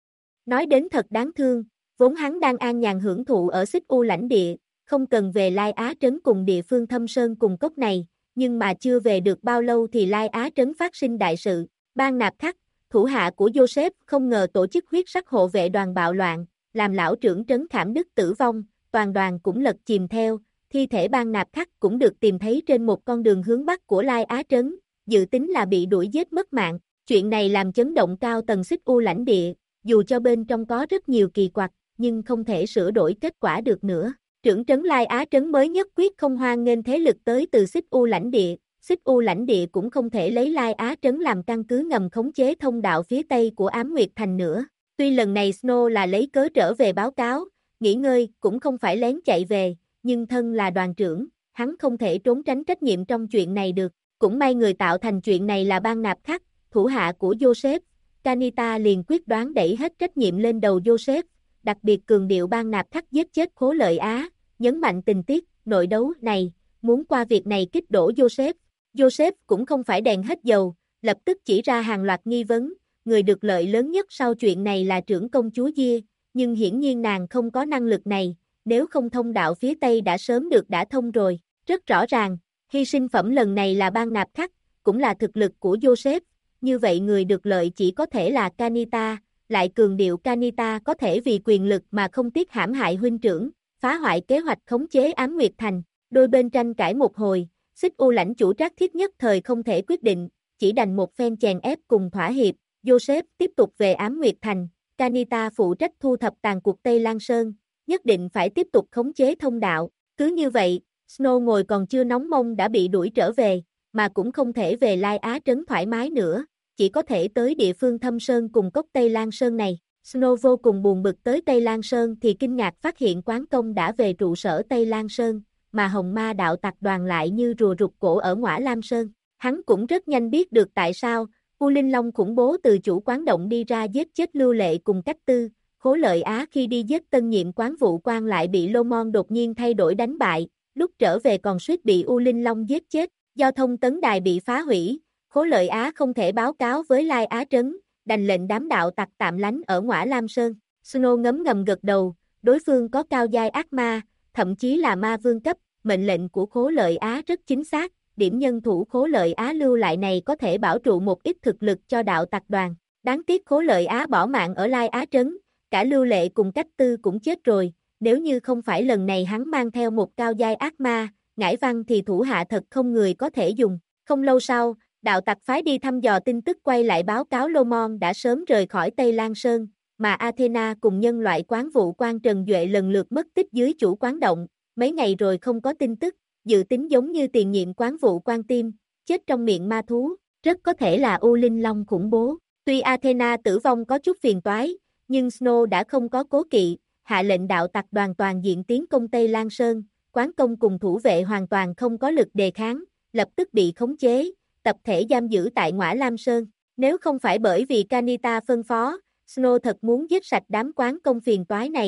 Nói đến thật đáng thương, vốn hắn đang an nhàn hưởng thụ ở Xích U lãnh địa, không cần về Lai Á Trấn cùng địa phương thâm sơn cùng cốc này, nhưng mà chưa về được bao lâu thì Lai Á Trấn phát sinh đại sự. Ban Nạp Khắc, thủ hạ của Joseph không ngờ tổ chức huyết sắc hộ vệ đoàn bạo loạn, làm lão trưởng trấn Khảm Đức tử vong, toàn đoàn cũng lật chìm theo, thi thể Ban Nạp Khắc cũng được tìm thấy trên một con đường hướng bắc của Lai Á Trấn, dự tính là bị đuổi giết mất mạng. Chuyện này làm chấn động cao tầng Xích U lãnh địa, dù cho bên trong có rất nhiều kỳ quặc, nhưng không thể sửa đổi kết quả được nữa. Trưởng trấn Lai Á Trấn mới nhất quyết không hoan nghênh thế lực tới từ Xích U lãnh địa. Xích U lãnh địa cũng không thể lấy Lai Á Trấn làm căn cứ ngầm khống chế thông đạo phía tây của Ám Nguyệt Thành nữa. Tuy lần này Snow là lấy cớ trở về báo cáo, nghỉ ngơi cũng không phải lén chạy về, nhưng thân là đoàn trưởng, hắn không thể trốn tránh trách nhiệm trong chuyện này được. Cũng may người tạo thành chuyện này là Ban Nạp Khắc, thủ hạ của Joseph. Kanita liền quyết đoán đẩy hết trách nhiệm lên đầu Joseph, đặc biệt cường điệu Ban Nạp Khắc giết chết Khố Lợi Á, nhấn mạnh tình tiết nội đấu này, muốn qua việc này kích đổ Joseph. Joseph cũng không phải đèn hết dầu, lập tức chỉ ra hàng loạt nghi vấn, người được lợi lớn nhất sau chuyện này là trưởng công chúa Gia, nhưng hiển nhiên nàng không có năng lực này, nếu không thông đạo phía Tây đã sớm được đã thông rồi. Rất rõ ràng, hy sinh phẩm lần này là Ban Nạp Khắc, cũng là thực lực của Joseph, như vậy người được lợi chỉ có thể là Kanita, lại cường điệu Kanita có thể vì quyền lực mà không tiếc hãm hại huynh trưởng, phá hoại kế hoạch khống chế Ám Nguyệt Thành. Đôi bên tranh cãi một hồi, Xích U lãnh chủ Trác Thiết nhất thời không thể quyết định, chỉ đành một phen chèn ép cùng thỏa hiệp. Joseph tiếp tục về Ám Nguyệt Thành, Kanita phụ trách thu thập tàn cuộc Tây Lan Sơn, nhất định phải tiếp tục khống chế thông đạo. Cứ như vậy, Snow ngồi còn chưa nóng mông đã bị đuổi trở về, mà cũng không thể về Lai Á Trấn thoải mái nữa, chỉ có thể tới địa phương thâm sơn cùng cốc Tây Lan Sơn này. Snow vô cùng buồn bực tới Tây Lan Sơn thì kinh ngạc phát hiện Quán Công đã về trụ sở Tây Lan Sơn, mà Hồng Ma đạo tặc đoàn lại như rùa rụt cổ ở Ngõa Lam Sơn. Hắn cũng rất nhanh biết được tại sao, U Linh Long khủng bố từ chủ quán động đi ra giết chết Lưu Lệ cùng Cách Tư. Khố Lợi Á khi đi giết tân nhiệm quán vụ quan lại bị Lô Mon đột nhiên thay đổi đánh bại, lúc trở về còn suýt bị U Linh Long giết chết. Giao thông tấn đài bị phá hủy, Khố Lợi Á không thể báo cáo với Lai Á Trấn, đành lệnh đám đạo tặc tạm lánh ở Ngõa Lam Sơn. Snow ngấm ngầm gật đầu, đối phương có cao giai ác ma, thậm chí là ma vương cấp, mệnh lệnh của Khố Lợi Á rất chính xác, điểm nhân thủ Khố Lợi Á lưu lại này có thể bảo trụ một ít thực lực cho đạo tặc đoàn. Đáng tiếc Khố Lợi Á bỏ mạng ở Lai Á Trấn, cả Lưu Lệ cùng Cách Tư cũng chết rồi, nếu như không phải lần này hắn mang theo một cao giai ác ma, Ngải Văn thì thủ hạ thật không người có thể dùng. Không lâu sau, đạo tặc phái đi thăm dò tin tức quay lại báo cáo Lô Mon đã sớm rời khỏi Tây Lan Sơn, mà Athena cùng nhân loại quán vụ quan Trần Duệ lần lượt mất tích dưới chủ quán động, mấy ngày rồi không có tin tức, dự tính giống như tiền nhiệm quán vụ quan Tim, chết trong miệng ma thú, rất có thể là U Linh Long khủng bố. Tuy Athena tử vong có chút phiền toái, nhưng Snow đã không có cố kỵ, hạ lệnh đạo tặc đoàn toàn diện tiến công Tây Lan Sơn, quán công cùng thủ vệ hoàn toàn không có lực đề kháng, lập tức bị khống chế, tập thể giam giữ tại Ngõa Lam Sơn. Nếu không phải bởi vì Kanita phân phó, Snow thật muốn giết sạch đám quán công phiền toái này,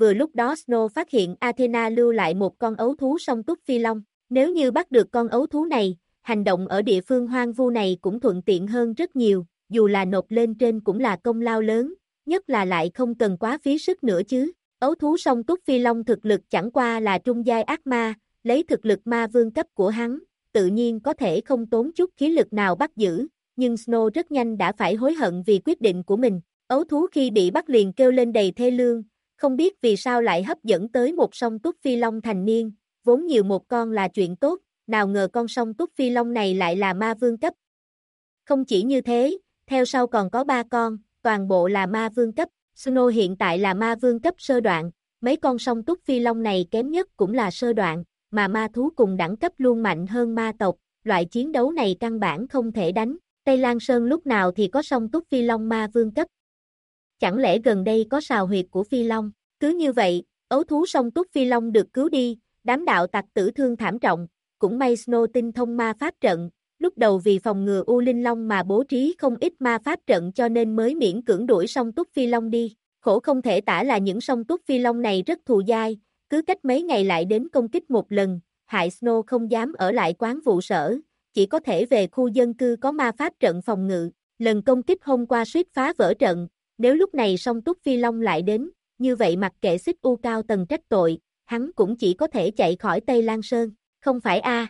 vừa lúc đó Snow phát hiện Athena lưu lại một con ấu thú song túc phi long. Nếu như bắt được con ấu thú này, hành động ở địa phương hoang vu này cũng thuận tiện hơn rất nhiều, dù là nộp lên trên cũng là công lao lớn, nhất là lại không cần quá phí sức nữa chứ. Ấu thú song túc phi long thực lực chẳng qua là trung giai ác ma, lấy thực lực ma vương cấp của hắn, tự nhiên có thể không tốn chút khí lực nào bắt giữ, nhưng Snow rất nhanh đã phải hối hận vì quyết định của mình. Ấu thú khi bị bắt liền kêu lên đầy thê lương, không biết vì sao lại hấp dẫn tới một song túc phi long thành niên, vốn nhiều một con là chuyện tốt, nào ngờ con song túc phi long này lại là ma vương cấp. Không chỉ như thế, theo sau còn có 3 con, toàn bộ là ma vương cấp. Snow hiện tại là ma vương cấp sơ đoạn, mấy con song túc phi long này kém nhất cũng là sơ đoạn, mà ma thú cùng đẳng cấp luôn mạnh hơn ma tộc, loại chiến đấu này căn bản không thể đánh. Tây Lan Sơn lúc nào thì có song túc phi long ma vương cấp. Chẳng lẽ gần đây có sào huyệt của phi long? Cứ như vậy, ấu thú song túc phi long được cứu đi, đám đạo tặc tử thương thảm trọng, cũng may Snow tinh thông ma pháp trận, lúc đầu vì phòng ngừa U Linh Long mà bố trí không ít ma pháp trận cho nên mới miễn cưỡng đuổi song túc phi long đi. Khổ không thể tả là những song túc phi long này rất thù dai, cứ cách mấy ngày lại đến công kích một lần, hại Snow không dám ở lại quán vụ sở, chỉ có thể về khu dân cư có ma pháp trận phòng ngự. Lần công kích hôm qua suýt phá vỡ trận, nếu lúc này song túc phi long lại đến, như vậy mặc kệ xích u cao tầng trách tội, hắn cũng chỉ có thể chạy khỏi Tây Lan Sơn. Không phải a?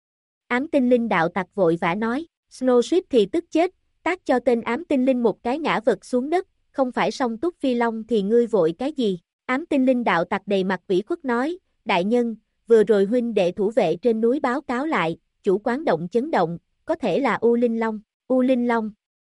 Ám tinh linh đạo tặc vội vã nói. Snow suýt thì tức chết, tát cho tên ám tinh linh một cái ngã vật xuống đất, không phải song túc phi long thì ngươi vội cái gì? Ám tinh linh đạo tặc đầy mặt ủy khuất nói, đại nhân, vừa rồi huynh đệ thủ vệ trên núi báo cáo lại, chủ quán động chấn động, có thể là U Linh Long. U Linh Long.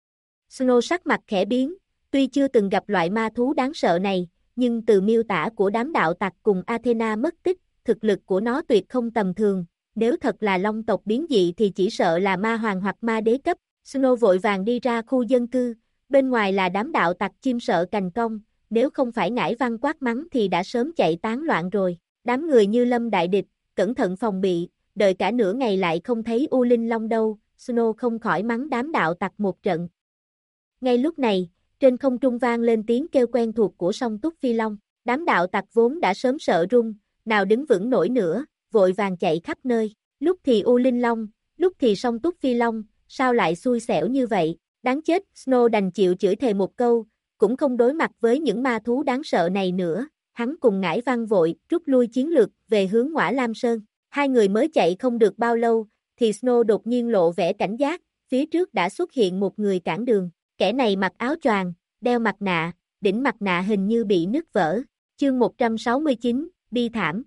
Snow sắc mặt khẽ biến, tuy chưa từng gặp loại ma thú đáng sợ này, nhưng từ miêu tả của đám đạo tặc cùng Athena mất tích, thực lực của nó tuyệt không tầm thường, nếu thật là long tộc biến dị thì chỉ sợ là ma hoàng hoặc ma đế cấp. Snow vội vàng đi ra khu dân cư, bên ngoài là đám đạo tặc chim sợ cành cong, nếu không phải Ngải Văn quát mắng thì đã sớm chạy tán loạn rồi. Đám người như lâm đại địch, cẩn thận phòng bị, đợi cả nửa ngày lại không thấy U Linh Long đâu, Snow không khỏi mắng đám đạo tặc một trận. Ngay lúc này, trên không trung vang lên tiếng kêu quen thuộc của song túc phi long, đám đạo tặc vốn đã sớm sợ run, nào đứng vững nổi nữa, vội vàng chạy khắp nơi, lúc thì U Linh Long, lúc thì song túc phi long, sao lại xui xẻo như vậy, đáng chết. Snow đành chịu chửi thề một câu, cũng không đối mặt với những ma thú đáng sợ này nữa, hắn cùng Ngải Văn vội rút lui chiến lược về hướng Ngõa Lam Sơn. Hai người mới chạy không được bao lâu, thì Snow đột nhiên lộ vẻ cảnh giác, phía trước đã xuất hiện một người cản đường, kẻ này mặc áo choàng, đeo mặt nạ, đỉnh mặt nạ hình như bị nứt vỡ. Chương 169, bi thảm.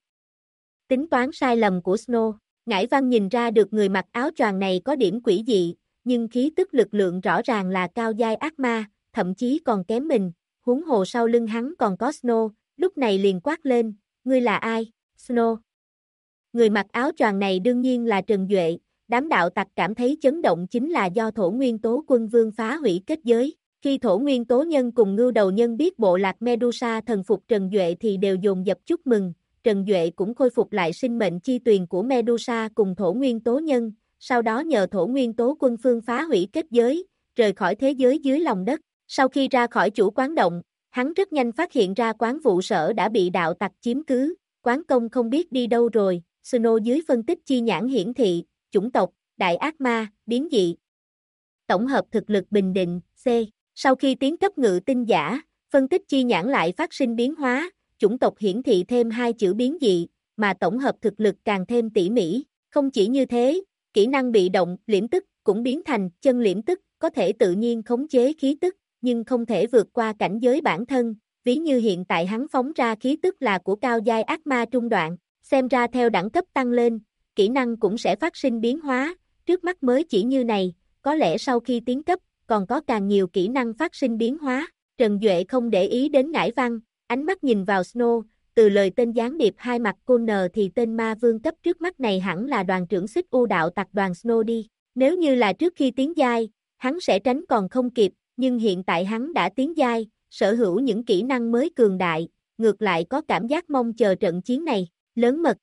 Tính toán sai lầm của Snow. Ngải Văn nhìn ra được người mặc áo choàng này có điểm quỷ dị, nhưng khí tức lực lượng rõ ràng là cao giai ác ma, thậm chí còn kém mình, huống hồ sau lưng hắn còn có Snow, lúc này liền quát lên, ngươi là ai? Snow. Người mặc áo choàng này đương nhiên là Trần Duệ, đám đạo tặc cảm thấy chấn động chính là do Thổ Nguyên Tố Quân Vương phá hủy kết giới. Khi Thổ Nguyên Tố Nhân cùng Ngưu Đầu Nhân biết bộ lạc Medusa thần phục Trần Duệ thì đều dồn dập chúc mừng, Trần Duệ cũng khôi phục lại sinh mệnh chi tuyền của Medusa cùng Thổ Nguyên Tố Nhân, sau đó nhờ Thổ Nguyên Tố Quân Phương phá hủy kết giới, rời khỏi thế giới dưới lòng đất. Sau khi ra khỏi chủ quán động, hắn rất nhanh phát hiện ra quán vụ sở đã bị đạo tặc chiếm cứ, quán công không biết đi đâu rồi. Snow dưới phân tích chi nhãn hiển thị, chủng tộc, đại ác ma, biến dị. Tổng hợp thực lực bình định, C. Sau khi tiến cấp ngự tinh giả, phân tích chi nhãn lại phát sinh biến hóa, chủng tộc hiển thị thêm 2 chữ biến dị, mà tổng hợp thực lực càng thêm tỉ mỉ. Không chỉ như thế, kỹ năng bị động, liễm tức, cũng biến thành chân liễm tức, có thể tự nhiên khống chế khí tức, nhưng không thể vượt qua cảnh giới bản thân, ví như hiện tại hắn phóng ra khí tức là của cao giai ác ma trung đoạn. Xem ra theo đẳng cấp tăng lên, kỹ năng cũng sẽ phát sinh biến hóa, trước mắt mới chỉ như này, có lẽ sau khi tiến cấp, còn có càng nhiều kỹ năng phát sinh biến hóa. Trần Duệ không để ý đến Ngải Văn, ánh mắt nhìn vào Snow, từ lời tên gián điệp hai mặt cô N thì tên ma vương cấp trước mắt này hẳn là đoàn trưởng xích u đạo tặc đoàn Snow đi. Nếu như là trước khi tiến giai, hắn sẽ tránh còn không kịp, nhưng hiện tại hắn đã tiến giai, sở hữu những kỹ năng mới cường đại, ngược lại có cảm giác mong chờ trận chiến này. Lớn mật.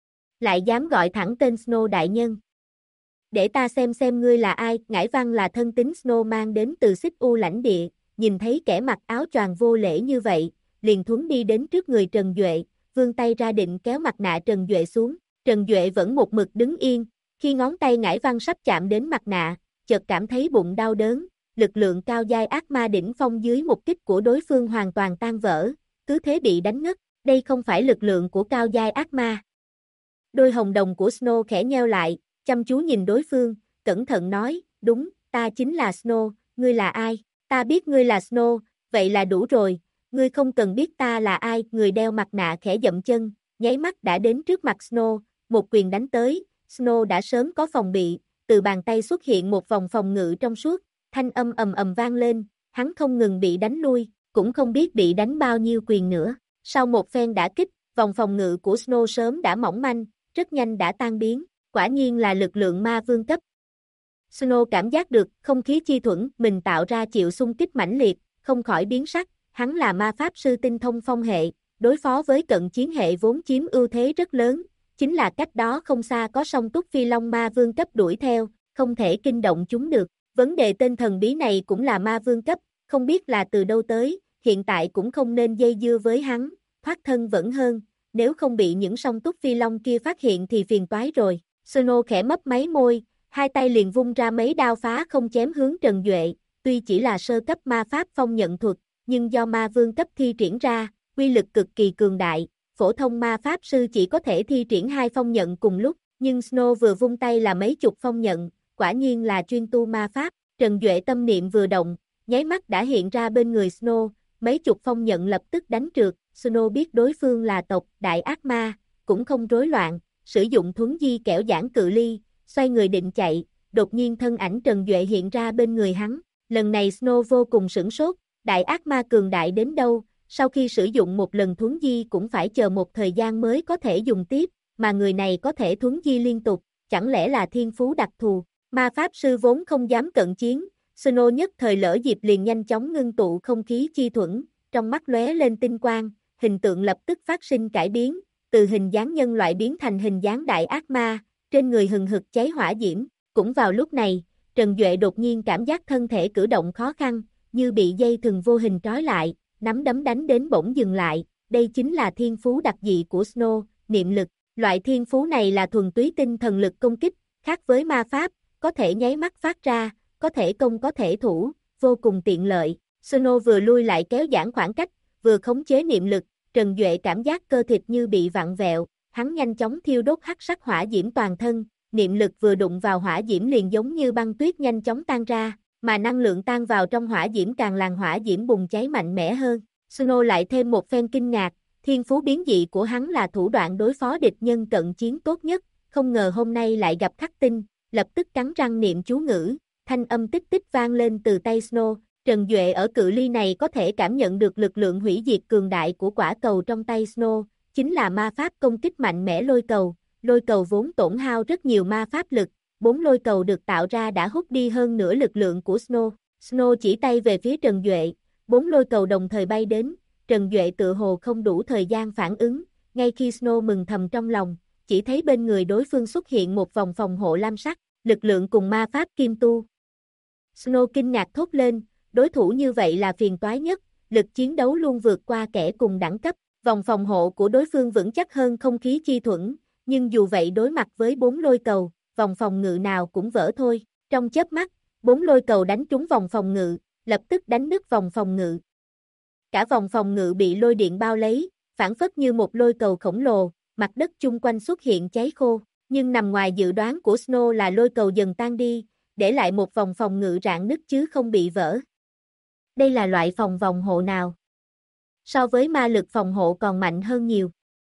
Lại dám gọi thẳng tên Snow đại nhân. Để ta xem ngươi là ai. Ngải Văn là thân tín Snow mang đến từ xích u lãnh địa, nhìn thấy kẻ mặc áo choàng vô lễ như vậy, liền thuấn đi đến trước người Trần Duệ, vươn tay ra định kéo mặt nạ Trần Duệ xuống. Trần Duệ vẫn một mực đứng yên, khi ngón tay ngải văn sắp chạm đến mặt nạ, chợt cảm thấy bụng đau đớn, lực lượng cao giai ác ma đỉnh phong dưới một kích của đối phương hoàn toàn tan vỡ, cứ thế bị đánh ngất, đây không phải lực lượng của cao giai ác ma. Đôi hồng đồng của Snow khẽ nheo lại, chăm chú nhìn đối phương, cẩn thận nói, đúng, ta chính là Snow, ngươi là ai? Ta biết ngươi là Snow, vậy là đủ rồi, ngươi không cần biết ta là ai. Người đeo mặt nạ khẽ dậm chân, nháy mắt đã đến trước mặt Snow, một quyền đánh tới, Snow đã sớm có phòng bị, từ bàn tay xuất hiện một vòng phòng ngự trong suốt, thanh âm ầm ầm vang lên, hắn không ngừng bị đánh lui, cũng không biết bị đánh bao nhiêu quyền nữa. Sau một phen đả kích, vòng phòng ngự của Snow sớm đã mỏng manh, rất nhanh đã tan biến, quả nhiên là lực lượng ma vương cấp. Snow cảm giác được không khí chi thuẫn mình tạo ra chịu xung kích mãnh liệt, không khỏi biến sắc, hắn là ma pháp sư tinh thông phong hệ, đối phó với cận chiến hệ vốn chiếm ưu thế rất lớn, chính là cách đó không xa có song túc phi long ma vương cấp đuổi theo, không thể kinh động chúng được. Vấn đề tên thần bí này cũng là ma vương cấp, không biết là từ đâu tới, hiện tại cũng không nên dây dưa với hắn, thoát thân vẫn hơn, nếu không bị những song túc phi long kia phát hiện thì phiền toái rồi. Snow khẽ mấp máy môi, hai tay liền vung ra mấy đao phá không chém hướng Trần Duệ, tuy chỉ là sơ cấp ma pháp phong nhận thuật, nhưng do ma vương cấp thi triển ra, uy lực cực kỳ cường đại, phổ thông ma pháp sư chỉ có thể thi triển hai phong nhận cùng lúc, nhưng Snow vừa vung tay là mấy chục phong nhận, quả nhiên là chuyên tu ma pháp. Trần Duệ tâm niệm vừa động, nháy mắt đã hiện ra bên người Snow, mấy chục phong nhận lập tức đánh trượt. Snow biết đối phương là tộc đại ác ma, cũng không rối loạn, sử dụng thuấn di kẻo giãn cự ly, xoay người định chạy, đột nhiên thân ảnh Trần Duệ hiện ra bên người hắn. Lần này Snow vô cùng sửng sốt, đại ác ma cường đại đến đâu, sau khi sử dụng một lần thuấn di cũng phải chờ một thời gian mới có thể dùng tiếp, mà người này có thể thuấn di liên tục, chẳng lẽ là thiên phú đặc thù. Ma pháp sư vốn không dám cận chiến, Snow nhất thời lỡ dịp liền nhanh chóng ngưng tụ không khí chi thuẫn, trong mắt lóe lên tinh quang, hình tượng lập tức phát sinh cải biến, từ hình dáng nhân loại biến thành hình dáng đại ác ma, trên người hừng hực cháy hỏa diễm. Cũng vào lúc này, Trần Duệ đột nhiên cảm giác thân thể cử động khó khăn, như bị dây thừng vô hình trói lại, nắm đấm đánh đến bỗng dừng lại, đây chính là thiên phú đặc dị của Snow, niệm lực. Loại thiên phú này là thuần túy tinh thần lực công kích, khác với ma pháp, có thể nháy mắt phát ra, có thể công có thể thủ, vô cùng tiện lợi. Snow vừa lui lại kéo giãn khoảng cách, vừa khống chế niệm lực, Trần Duệ cảm giác cơ thịt như bị vặn vẹo, hắn nhanh chóng thiêu đốt hắc sắc hỏa diễm toàn thân, niệm lực vừa đụng vào hỏa diễm liền giống như băng tuyết nhanh chóng tan ra, mà năng lượng tan vào trong hỏa diễm càng làm hỏa diễm bùng cháy mạnh mẽ hơn. Snow lại thêm một phen kinh ngạc, thiên phú biến dị của hắn là thủ đoạn đối phó địch nhân cận chiến tốt nhất, không ngờ hôm nay lại gặp khắc tinh, lập tức cắn răng niệm chú ngữ, thanh âm tích tích vang lên từ tay Snow. Trần Duệ ở cự ly này có thể cảm nhận được lực lượng hủy diệt cường đại của quả cầu trong tay Snow, chính là ma pháp công kích mạnh mẽ lôi cầu vốn tổn hao rất nhiều ma pháp lực, 4 lôi cầu được tạo ra đã hút đi hơn nửa lực lượng của Snow. Snow chỉ tay về phía Trần Duệ, 4 lôi cầu đồng thời bay đến, Trần Duệ tự hồ không đủ thời gian phản ứng, ngay khi Snow mừng thầm trong lòng, chỉ thấy bên người đối phương xuất hiện một vòng phòng hộ lam sắc, lực lượng cùng ma pháp kim tu. Snow kinh ngạc thốt lên, đối thủ như vậy là phiền toái nhất, lực chiến đấu luôn vượt qua kẻ cùng đẳng cấp, vòng phòng hộ của đối phương vững chắc hơn không khí chi thuẫn, nhưng dù vậy đối mặt với 4 lôi cầu, vòng phòng ngự nào cũng vỡ thôi, trong chớp mắt, 4 lôi cầu đánh trúng vòng phòng ngự, lập tức đánh nứt vòng phòng ngự. Cả vòng phòng ngự bị lôi điện bao lấy, phản phất như một lôi cầu khổng lồ, mặt đất chung quanh xuất hiện cháy khô, nhưng nằm ngoài dự đoán của Snow là lôi cầu dần tan đi, để lại một vòng phòng ngự rạn nứt chứ không bị vỡ. Đây là loại vòng hộ nào? So với ma lực phòng hộ còn mạnh hơn nhiều.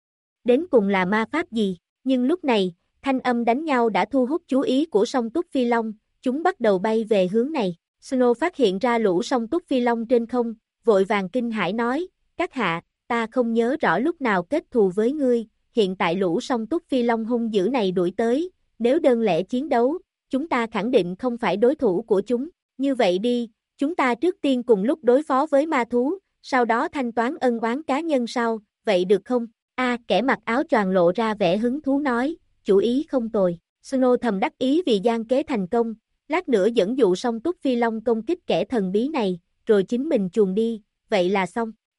Đến cùng là ma pháp gì? Nhưng lúc này, thanh âm đánh nhau đã thu hút chú ý của song túc phi long, chúng bắt đầu bay về hướng này. Snow phát hiện ra lũ song túc phi long trên không, vội vàng kinh hãi nói, các hạ, ta không nhớ rõ lúc nào kết thù với ngươi, hiện tại lũ song túc phi long hung dữ này đuổi tới, nếu đơn lẻ chiến đấu, chúng ta khẳng định không phải đối thủ của chúng, như vậy đi, chúng ta trước tiên cùng lúc đối phó với ma thú, sau đó thanh toán ân oán cá nhân sau, vậy được không? Kẻ mặc áo choàng lộ ra vẻ hứng thú nói, chủ ý không tồi. Snow thầm đắc ý vì gian kế thành công, lát nữa dẫn dụ song túc phi long công kích kẻ thần bí này, rồi chính mình chuồn đi, vậy là xong.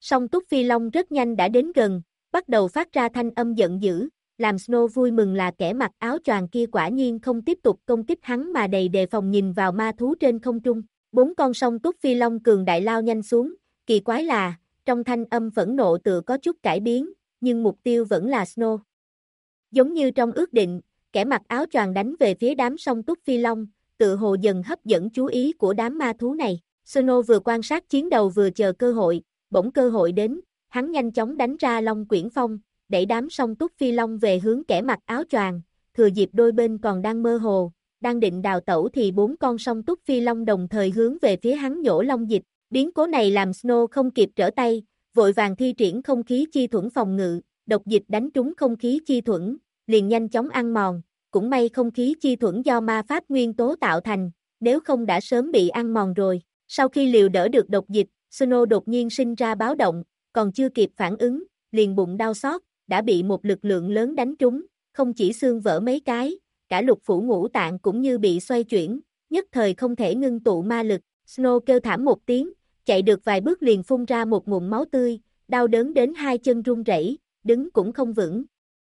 Song túc phi long rất nhanh đã đến gần, bắt đầu phát ra thanh âm giận dữ, làm Snow vui mừng là kẻ mặc áo choàng kia quả nhiên không tiếp tục công kích hắn mà đầy đề phòng nhìn vào ma thú trên không trung. 4 con song túc phi long cường đại lao nhanh xuống, kỳ quái là, trong thanh âm phẫn nộ tựa có chút cải biến, nhưng mục tiêu vẫn là Snow. Giống như trong ước định, kẻ mặc áo choàng đánh về phía đám song túc phi long, tự hồ dần hấp dẫn chú ý của đám ma thú này. Snow vừa quan sát chiến đầu vừa chờ cơ hội, bỗng cơ hội đến, hắn nhanh chóng đánh ra Long Quyển Phong, đẩy đám song túc phi long về hướng kẻ mặc áo choàng, thừa dịp đôi bên còn đang mơ hồ, đang định đào tẩu thì 4 con song túc phi long đồng thời hướng về phía hắn nhổ long dịch. Biến cố này làm Snow không kịp trở tay, vội vàng thi triển không khí chi thuẫn phòng ngự, độc dịch đánh trúng không khí chi thuẫn, liền nhanh chóng ăn mòn, cũng may không khí chi thuẫn do ma pháp nguyên tố tạo thành, nếu không đã sớm bị ăn mòn rồi. Sau khi liều đỡ được độc dịch, Snow đột nhiên sinh ra báo động, còn chưa kịp phản ứng, liền bụng đau xót, đã bị một lực lượng lớn đánh trúng, không chỉ xương vỡ mấy cái, cả lục phủ ngũ tạng cũng như bị xoay chuyển, nhất thời không thể ngưng tụ ma lực. Snow kêu thảm một tiếng, chạy được vài bước liền phun ra một ngụm máu tươi, đau đớn đến hai chân run rẩy, đứng cũng không vững.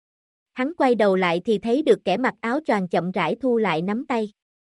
Hắn quay đầu lại thì thấy được kẻ mặc áo choàng chậm rãi thu lại nắm tay.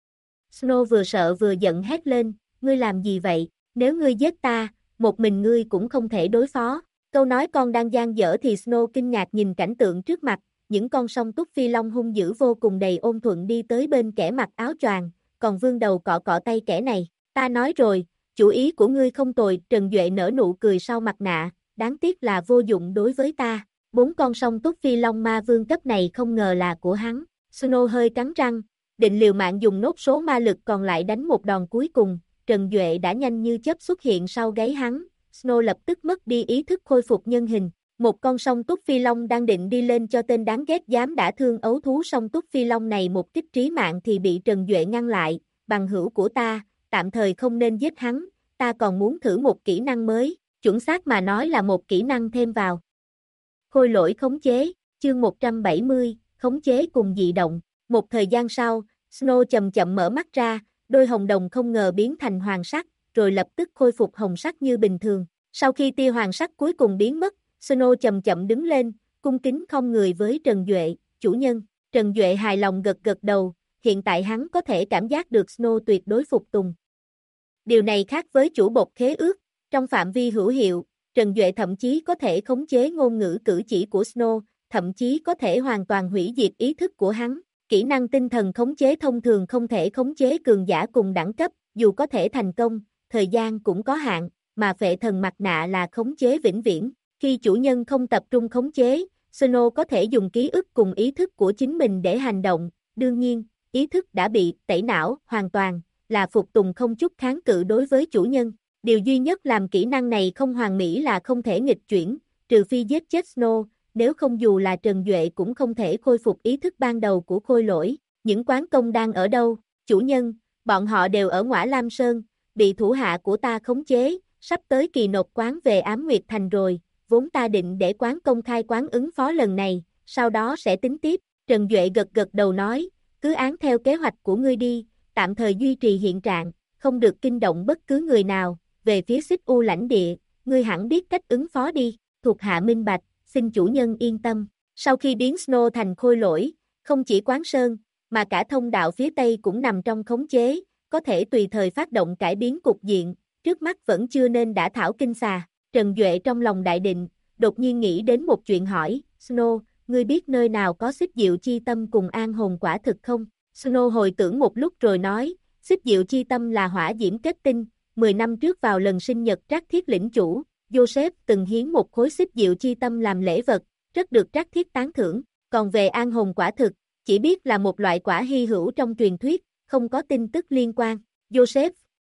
Snow vừa sợ vừa giận hét lên, ngươi làm gì vậy, nếu ngươi giết ta, một mình ngươi cũng không thể đối phó. Câu nói con đang dang dở thì Snow kinh ngạc nhìn cảnh tượng trước mặt, những con song túc phi long hung dữ vô cùng đầy ôn thuận đi tới bên kẻ mặc áo choàng, còn vươn đầu cọ cọ tay kẻ này. Ta nói rồi, chủ ý của ngươi không tồi. Trần Duệ nở nụ cười sau mặt nạ, đáng tiếc là vô dụng đối với ta. 4 con song túc phi long ma vương cấp này không ngờ là của hắn. Snow hơi cắn răng, định liều mạng dùng nốt số ma lực còn lại đánh một đòn cuối cùng. Trần Duệ đã nhanh như chớp xuất hiện sau gáy hắn. Snow lập tức mất đi ý thức khôi phục nhân hình. Một con song túc phi long đang định đi lên cho tên đáng ghét dám đả thương ấu thú song túc phi long này một kích trí mạng thì bị Trần Duệ ngăn lại. Bằng hữu của ta, tạm thời không nên giết hắn, ta còn muốn thử một kỹ năng mới, chuẩn xác mà nói là một kỹ năng thêm vào. Khôi lỗi khống chế, chương 170, khống chế cùng dị động. Một thời gian sau, Snow chậm chậm mở mắt ra, đôi hồng đồng không ngờ biến thành hoàng sắc, rồi lập tức khôi phục hồng sắc như bình thường. Sau khi tia hoàng sắc cuối cùng biến mất, Snow chậm chậm đứng lên, cung kính khom người với Trần Duệ, chủ nhân. Trần Duệ hài lòng gật gật đầu, hiện tại hắn có thể cảm giác được Snow tuyệt đối phục tùng. Điều này khác với chủ bột khế ước, trong phạm vi hữu hiệu, Trần Duệ thậm chí có thể khống chế ngôn ngữ cử chỉ của Snow, thậm chí có thể hoàn toàn hủy diệt ý thức của hắn. Kỹ năng tinh thần khống chế thông thường không thể khống chế cường giả cùng đẳng cấp, dù có thể thành công, thời gian cũng có hạn, mà phệ thần mặt nạ là khống chế vĩnh viễn. Khi chủ nhân không tập trung khống chế, Snow có thể dùng ký ức cùng ý thức của chính mình để hành động, đương nhiên, ý thức đã bị tẩy não hoàn toàn, là phục tùng không chút kháng cự đối với chủ nhân. Điều duy nhất làm kỹ năng này không hoàn mỹ là không thể nghịch chuyển, trừ phi giết chết Snow, nếu không dù là Trần Duệ cũng không thể khôi phục ý thức ban đầu của khôi lỗi. Những quán công đang ở đâu? Chủ nhân, bọn họ đều ở Ngõa Lam Sơn, bị thủ hạ của ta khống chế, sắp tới kỳ nộp quán về Ám Nguyệt Thành rồi, vốn ta định để quán công khai quán ứng phó lần này, sau đó sẽ tính tiếp. Trần Duệ gật gật đầu nói, cứ án theo kế hoạch của ngươi đi, tạm thời duy trì hiện trạng, không được kinh động bất cứ người nào. Về phía Xích U lãnh địa, ngươi hẳn biết cách ứng phó đi, thuộc hạ minh bạch, xin chủ nhân yên tâm. Sau khi biến Snow thành khôi lỗi, không chỉ Quán Sơn, mà cả thông đạo phía Tây cũng nằm trong khống chế, có thể tùy thời phát động cải biến cục diện, trước mắt vẫn chưa nên đả thảo kinh xà. Trần Duệ trong lòng đại định, đột nhiên nghĩ đến một chuyện hỏi, Snow, ngươi biết nơi nào có xích diệu chi tâm cùng an hồn quả thực không? Snow hồi tưởng một lúc rồi nói, xích diệu chi tâm là hỏa diễm kết tinh, 10 năm trước vào lần sinh nhật Trác Thiết lĩnh chủ, Joseph từng hiến một khối xích diệu chi tâm làm lễ vật, rất được Trác Thiết tán thưởng, còn về an hồn quả thực, chỉ biết là một loại quả hy hữu trong truyền thuyết, không có tin tức liên quan. Joseph,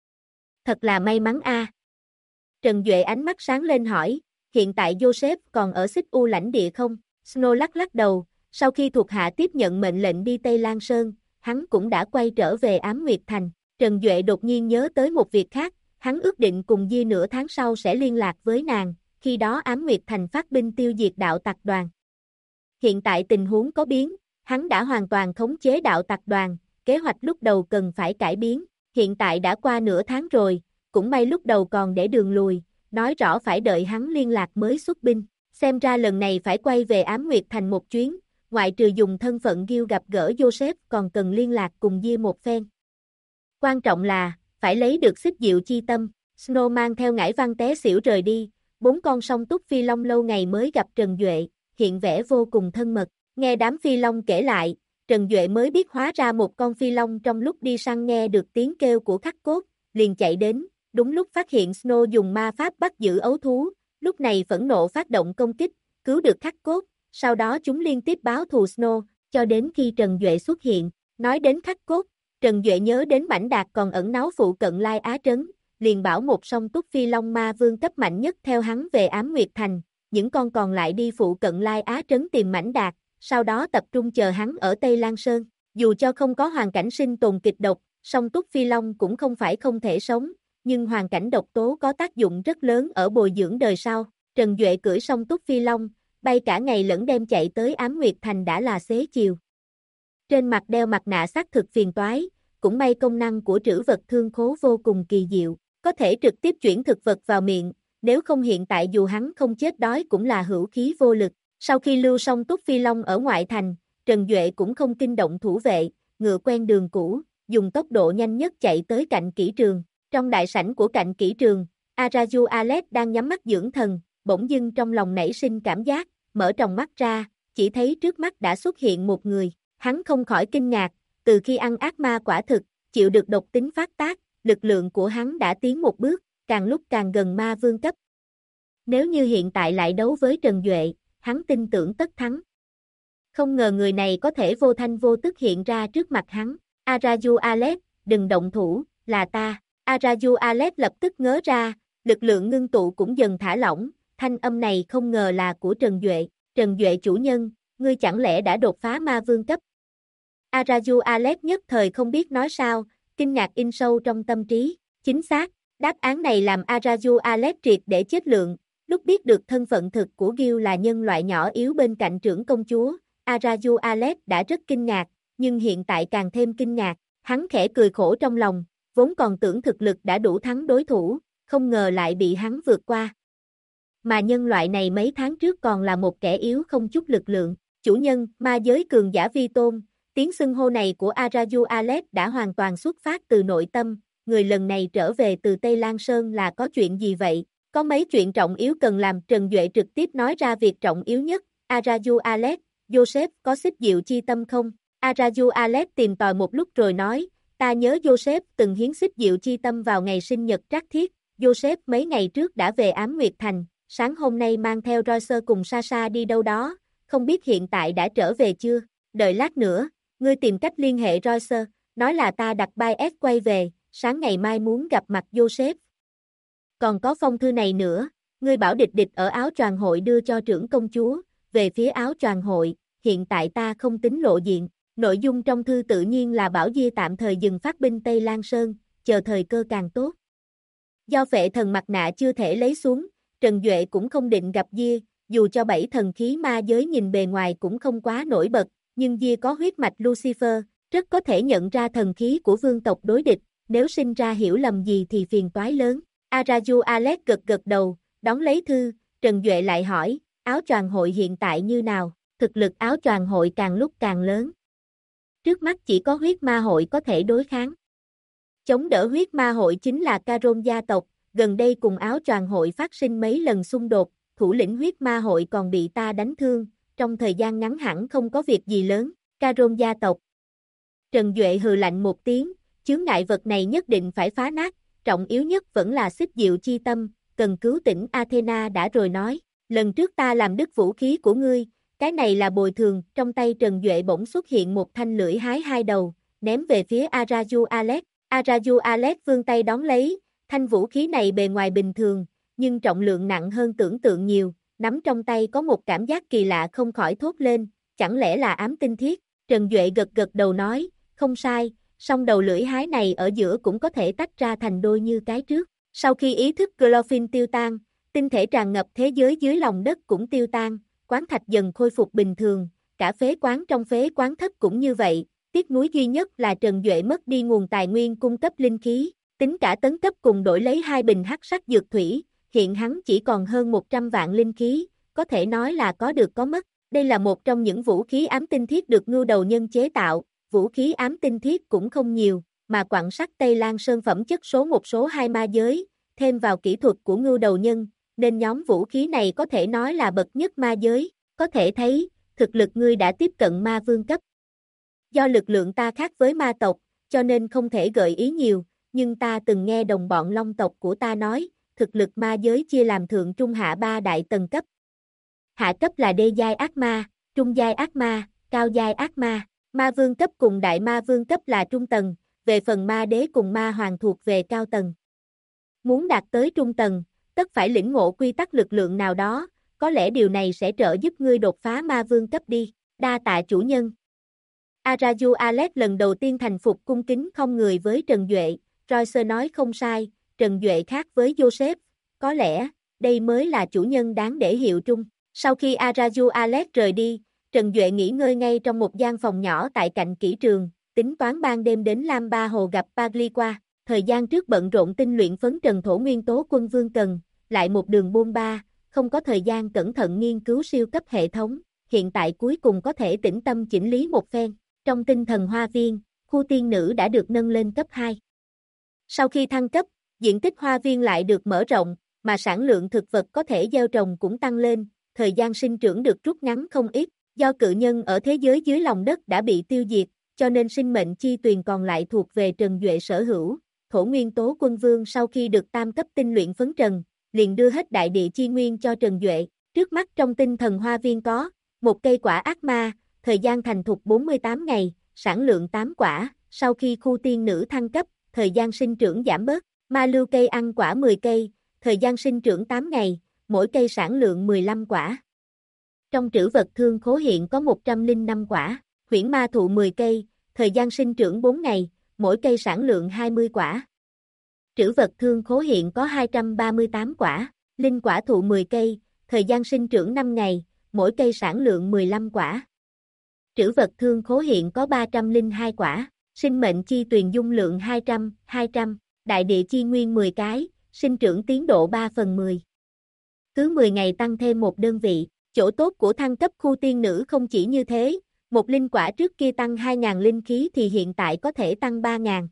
thật là may mắn a. Trần Duệ ánh mắt sáng lên hỏi, hiện tại Joseph còn ở Xích U lãnh địa không? Snow lắc lắc đầu, sau khi thuộc hạ tiếp nhận mệnh lệnh đi Tây Lan Sơn, hắn cũng đã quay trở về Ám Nguyệt Thành. Trần Duệ đột nhiên nhớ tới một việc khác, hắn ước định cùng Di nửa tháng sau sẽ liên lạc với nàng, khi đó Ám Nguyệt Thành phát binh tiêu diệt đạo tặc đoàn. Hiện tại tình huống có biến, hắn đã hoàn toàn khống chế đạo tặc đoàn, kế hoạch lúc đầu cần phải cải biến, hiện tại đã qua nửa tháng rồi, cũng may lúc đầu còn để đường lùi, nói rõ phải đợi hắn liên lạc mới xuất binh. Xem ra lần này phải quay về Ám Nguyệt Thành một chuyến, ngoại trừ dùng thân phận Gil gặp gỡ Joseph còn cần liên lạc cùng Gia một phen. Quan trọng là, phải lấy được xích diệu chi tâm. Snow mang theo Ngải Văn té xỉu rời đi, 4 con song túc phi long lâu ngày mới gặp Trần Duệ, hiện vẻ vô cùng thân mật. Nghe đám phi long kể lại, Trần Duệ mới biết hóa ra một con phi long trong lúc đi săn nghe được tiếng kêu của Khắc Cốt, liền chạy đến, đúng lúc phát hiện Snow dùng ma pháp bắt giữ ấu thú, lúc này phẫn nộ phát động công kích, cứu được Khắc Cốt, sau đó chúng liên tiếp báo thù Snow, cho đến khi Trần Duệ xuất hiện. Nói đến Khắc Cốt, Trần Duệ nhớ đến Mãnh Đạt còn ẩn náu phụ cận Lai Á Trấn, liền bảo một song túc phi long ma vương cấp mạnh nhất theo hắn về Ám Nguyệt Thành, những con còn lại đi phụ cận Lai Á Trấn tìm Mãnh Đạt, sau đó tập trung chờ hắn ở Tây Lan Sơn. Dù cho không có hoàn cảnh sinh tồn kịch độc, song túc phi long cũng không phải không thể sống, nhưng hoàn cảnh độc tố có tác dụng rất lớn ở bồi dưỡng đời sau. Trần Duệ cưỡi song túc phi long, bay cả ngày lẫn đêm chạy tới Ám Nguyệt Thành đã là xế chiều. Trên mặt đeo mặt nạ xác thực phiền toái, cũng may công năng của trữ vật thương khố vô cùng kỳ diệu, có thể trực tiếp chuyển thực vật vào miệng, nếu không hiện tại dù hắn không chết đói cũng là hữu khí vô lực. Sau khi lưu xong túc phi long ở ngoại thành, Trần Duệ cũng không kinh động thủ vệ, ngựa quen đường cũ, dùng tốc độ nhanh nhất chạy tới cạnh kỹ trường. Trong đại sảnh của cạnh kỹ trường, Araju Alex đang nhắm mắt dưỡng thần, bỗng dưng trong lòng nảy sinh cảm giác, mở tròng mắt ra, chỉ thấy trước mắt đã xuất hiện một người, hắn không khỏi kinh ngạc, từ khi ăn ác ma quả thực, chịu được độc tính phát tác, lực lượng của hắn đã tiến một bước, càng lúc càng gần ma vương cấp. Nếu như hiện tại lại đấu với Trần Duệ, hắn tin tưởng tất thắng. Không ngờ người này có thể vô thanh vô tức hiện ra trước mặt hắn. Araju Alex, đừng động thủ, là ta. Araju Alex lập tức ngớ ra, lực lượng ngưng tụ cũng dần thả lỏng, thanh âm này không ngờ là của Trần Duệ. Trần Duệ chủ nhân, ngươi chẳng lẽ đã đột phá ma vương cấp? Araju Alex nhất thời không biết nói sao, kinh ngạc in sâu trong tâm trí. Chính xác, đáp án này làm Araju Alex triệt để chết lượng. Lúc biết được thân phận thực của Gil là nhân loại nhỏ yếu bên cạnh trưởng công chúa, Araju Alex đã rất kinh ngạc, nhưng hiện tại càng thêm kinh ngạc. Hắn khẽ cười khổ trong lòng, vốn còn tưởng thực lực đã đủ thắng đối thủ, không ngờ lại bị hắn vượt qua. Mà nhân loại này mấy tháng trước còn là một kẻ yếu không chút lực lượng. Chủ nhân, ma giới cường giả vi tôn, tiếng xưng hô này của Araju Alex đã hoàn toàn xuất phát từ nội tâm, người lần này trở về từ Tây Lan Sơn là có chuyện gì vậy? Có mấy chuyện trọng yếu cần làm. Trần Duệ trực tiếp nói ra việc trọng yếu nhất. Araju Alex, Joseph có xích diệu chi tâm không? Araju Alex tìm tòi một lúc rồi nói, ta nhớ Joseph từng hiến xích diệu chi tâm vào ngày sinh nhật Trác Thiết. Joseph mấy ngày trước đã về Ám Nguyệt Thành, sáng hôm nay mang theo Royce cùng Sasha đi đâu đó, không biết hiện tại đã trở về chưa? Đợi lát nữa, ngươi tìm cách liên hệ Royce, nói là ta đặt bay S quay về, sáng ngày mai muốn gặp mặt Joseph. Còn có phong thư này nữa, ngươi bảo địch địch ở áo choàng hội đưa cho trưởng công chúa, về phía áo choàng hội, hiện tại ta không tính lộ diện. Nội dung trong thư tự nhiên là bảo Gia tạm thời dừng phát binh Tây Lan Sơn, chờ thời cơ càng tốt. Do phệ thần mặt nạ chưa thể lấy xuống, Trần Duệ cũng không định gặp Gia, dù cho 7 thần khí ma giới nhìn bề ngoài cũng không quá nổi bật, nhưng Gia có huyết mạch Lucifer, rất có thể nhận ra thần khí của vương tộc đối địch, nếu sinh ra hiểu lầm gì thì phiền toái lớn. Araju Alex gật gật đầu, đón lấy thư, Trần Duệ lại hỏi, áo choàng hội hiện tại như nào? Thực lực áo choàng hội càng lúc càng lớn. Trước mắt chỉ có huyết ma hội có thể đối kháng. Chống đỡ huyết ma hội chính là Caron gia tộc, gần đây cùng áo choàng hội phát sinh mấy lần xung đột, thủ lĩnh huyết ma hội còn bị ta đánh thương, trong thời gian ngắn hẳn không có việc gì lớn. Caron gia tộc. Trần Duệ hừ lạnh một tiếng, chướng ngại vật này nhất định phải phá nát, trọng yếu nhất vẫn là xích diệu chi tâm, cần cứu tỉnh Athena đã rồi nói, lần trước ta làm đứt vũ khí của ngươi, cái này là bồi thường. Trong tay Trần Duệ bỗng xuất hiện một thanh lưỡi hái hai đầu, ném về phía Araju Alex. Araju Alex vươn tay đón lấy, thanh vũ khí này bề ngoài bình thường, nhưng trọng lượng nặng hơn tưởng tượng nhiều, nắm trong tay có một cảm giác kỳ lạ không khỏi thốt lên, chẳng lẽ là ám tinh thiết? Trần Duệ gật gật đầu nói, không sai, song đầu lưỡi hái này ở giữa cũng có thể tách ra thành đôi như cái trước. Sau khi ý thức Glorfin tiêu tan, tinh thể tràn ngập thế giới dưới lòng đất cũng tiêu tan, quán thạch dần khôi phục bình thường, cả phế quán trong phế quán thất cũng như vậy, tiếc nuối duy nhất là Trần Duệ mất đi nguồn tài nguyên cung cấp linh khí, tính cả tấn cấp cùng đổi lấy 2 bình hắc sắc dược thủy, hiện hắn chỉ còn hơn 100 vạn linh khí, có thể nói là có được có mất. Đây là một trong những vũ khí ám tinh thiết được Ngưu Đầu Nhân chế tạo, vũ khí ám tinh thiết cũng không nhiều, mà quặng sắt Tây Lan Sơn phẩm chất số 1 số 2 ma giới, thêm vào kỹ thuật của Ngưu Đầu Nhân, nên nhóm vũ khí này có thể nói là bậc nhất ma giới, có thể thấy, thực lực ngươi đã tiếp cận ma vương cấp. Do lực lượng ta khác với ma tộc, cho nên không thể gợi ý nhiều, nhưng ta từng nghe đồng bọn Long tộc của ta nói, thực lực ma giới chia làm thượng trung hạ 3 đại tầng cấp. Hạ cấp là đê giai ác ma, trung giai ác ma, cao giai ác ma, ma vương cấp cùng đại ma vương cấp là trung tầng, về phần ma đế cùng ma hoàng thuộc về cao tầng. Muốn đạt tới trung tầng, tất phải lĩnh ngộ quy tắc lực lượng nào đó, có lẽ điều này sẽ trợ giúp ngươi đột phá ma vương cấp đi, đa tạ chủ nhân. Araju Alex lần đầu tiên thành phục cung kính không người với Trần Duệ, Royce nói không sai, Trần Duệ khác với Joseph, có lẽ, đây mới là chủ nhân đáng để hiệu trung. Sau khi Araju Alex rời đi, Trần Duệ nghỉ ngơi ngay trong một gian phòng nhỏ tại cạnh kỹ trường, tính toán ban đêm đến Lam Ba Hồ gặp Pagliqua. Thời gian trước bận rộn tinh luyện phấn trần thổ nguyên tố quân vương cần, lại một đường bôn ba, không có thời gian cẩn thận nghiên cứu siêu cấp hệ thống, hiện tại cuối cùng có thể tĩnh tâm chỉnh lý một phen. Trong tinh thần hoa viên, khu tiên nữ đã được nâng lên cấp 2. Sau khi thăng cấp, diện tích hoa viên lại được mở rộng, mà sản lượng thực vật có thể gieo trồng cũng tăng lên, thời gian sinh trưởng được rút ngắn không ít, do cự nhân ở thế giới dưới lòng đất đã bị tiêu diệt, cho nên sinh mệnh chi tuyền còn lại thuộc về Trần Duệ sở hữu. Thổ nguyên tố quân vương sau khi được tam cấp tinh luyện phấn trần, liền đưa hết đại địa chi nguyên cho Trần Duệ. Trước mắt trong tinh thần hoa viên có một cây quả ác ma, thời gian thành thục 48 ngày, sản lượng 8 quả, sau khi khu tiên nữ thăng cấp, thời gian sinh trưởng giảm bớt, ma lưu cây ăn quả 10 cây, thời gian sinh trưởng 8 ngày, mỗi cây sản lượng 15 quả. Trong trữ vật thương khố hiện có 105 quả, huyễn ma thụ 10 cây, thời gian sinh trưởng 4 ngày, mỗi cây sản lượng 20 quả. Trữ vật thương khố hiện có 238 quả, linh quả thụ 10 cây, thời gian sinh trưởng 5 ngày, mỗi cây sản lượng 15 quả. Trữ vật thương khố hiện có 302 quả, sinh mệnh chi tuyền dung lượng 200, đại địa chi nguyên 10 cái, sinh trưởng tiến độ 3/10. Cứ 10 ngày tăng thêm một đơn vị, chỗ tốt của thăng cấp khu tiên nữ không chỉ như thế, một linh quả trước kia tăng 2.000 linh khí thì hiện tại có thể tăng 3.000.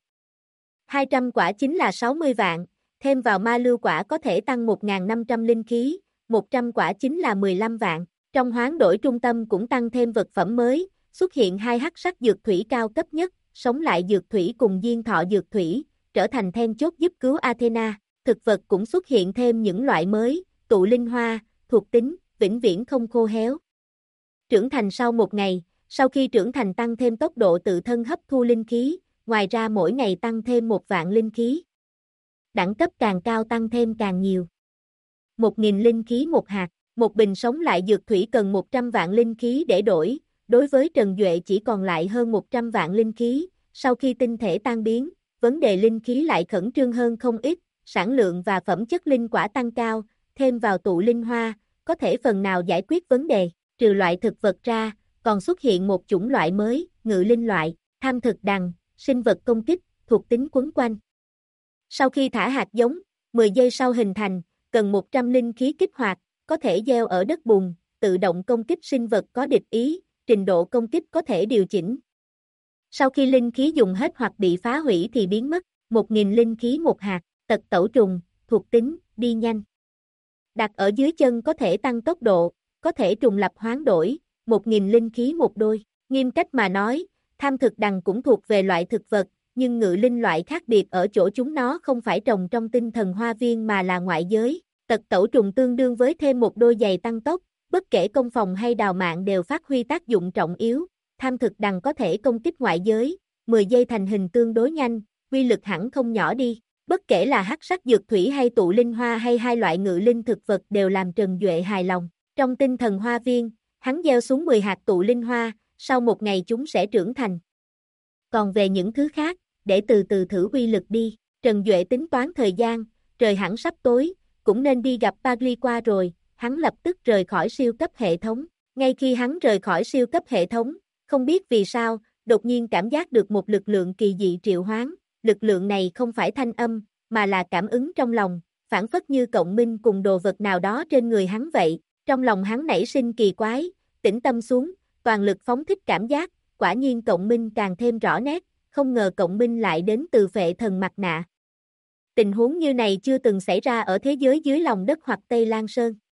200 quả chính là 60 vạn, thêm vào ma lưu quả có thể tăng 1.500 linh khí, 100 quả chính là 15 vạn. Trong hoán đổi trung tâm cũng tăng thêm vật phẩm mới, xuất hiện 2 hắc sắc dược thủy cao cấp nhất, sống lại dược thủy cùng diên thọ dược thủy, trở thành then chốt giúp cứu Athena. Thực vật cũng xuất hiện thêm những loại mới, tụ linh hoa, thuộc tính, vĩnh viễn không khô héo. Trưởng thành sau một ngày, sau khi trưởng thành tăng thêm tốc độ tự thân hấp thu linh khí, ngoài ra mỗi ngày tăng thêm 1 vạn linh khí. Đẳng cấp càng cao tăng thêm càng nhiều. 1.000 linh khí một hạt, một bình sống lại dược thủy cần 100 vạn linh khí để đổi, đối với Trần Duệ chỉ còn lại hơn 100 vạn linh khí, sau khi tinh thể tan biến, vấn đề linh khí lại khẩn trương hơn không ít, sản lượng và phẩm chất linh quả tăng cao, thêm vào tụ linh hoa, có thể phần nào giải quyết vấn đề, trừ loại thực vật ra, còn xuất hiện một chủng loại mới, ngự linh loại, tham thực đằng, sinh vật công kích, thuộc tính quấn quanh. Sau khi thả hạt giống, 10 giây sau hình thành, cần 100 linh khí kích hoạt, có thể gieo ở đất bùn, tự động công kích sinh vật có địch ý, trình độ công kích có thể điều chỉnh. Sau khi linh khí dùng hết hoặc bị phá hủy thì biến mất, 1.000 linh khí một hạt, tật tẩu trùng, thuộc tính, đi nhanh. Đặt ở dưới chân có thể tăng tốc độ, có thể trùng lập hoán đổi, 1.000 linh khí một đôi. Nghiêm cách mà nói, tham thực đằng cũng thuộc về loại thực vật, nhưng ngự linh loại khác biệt ở chỗ chúng nó không phải trồng trong tinh thần hoa viên mà là ngoại giới. Tật tẩu trùng tương đương với thêm một đôi giày tăng tốc, bất kể công phòng hay đào mạng đều phát huy tác dụng trọng yếu. Tham thực đằng có thể công kích ngoại giới, 10 giây thành hình tương đối nhanh, uy lực hẳn không nhỏ đi. Bất kể là hắc sắc dược thủy hay tụ linh hoa hay hai loại ngự linh thực vật đều làm Trần Duệ hài lòng. Trong tinh thần hoa viên, hắn gieo xuống 10 hạt tụ linh hoa, sau một ngày chúng sẽ trưởng thành. Còn về những thứ khác, để từ từ thử uy lực đi. Trần Duệ tính toán thời gian, trời hẳn sắp tối, cũng nên đi gặp Pagliqua rồi, hắn lập tức rời khỏi siêu cấp hệ thống. Ngay khi hắn rời khỏi siêu cấp hệ thống, không biết vì sao, đột nhiên cảm giác được một lực lượng kỳ dị triệu hoán, lực lượng này không phải thanh âm, mà là cảm ứng trong lòng, phản phất như cộng minh cùng đồ vật nào đó trên người hắn vậy, trong lòng hắn nảy sinh kỳ quái, tĩnh tâm xuống, toàn lực phóng thích cảm giác, quả nhiên cộng minh càng thêm rõ nét, không ngờ cộng minh lại đến từ Phệ Thần mặt nạ. Tình huống như này chưa từng xảy ra ở thế giới dưới lòng đất hoặc Tây Lan Sơn.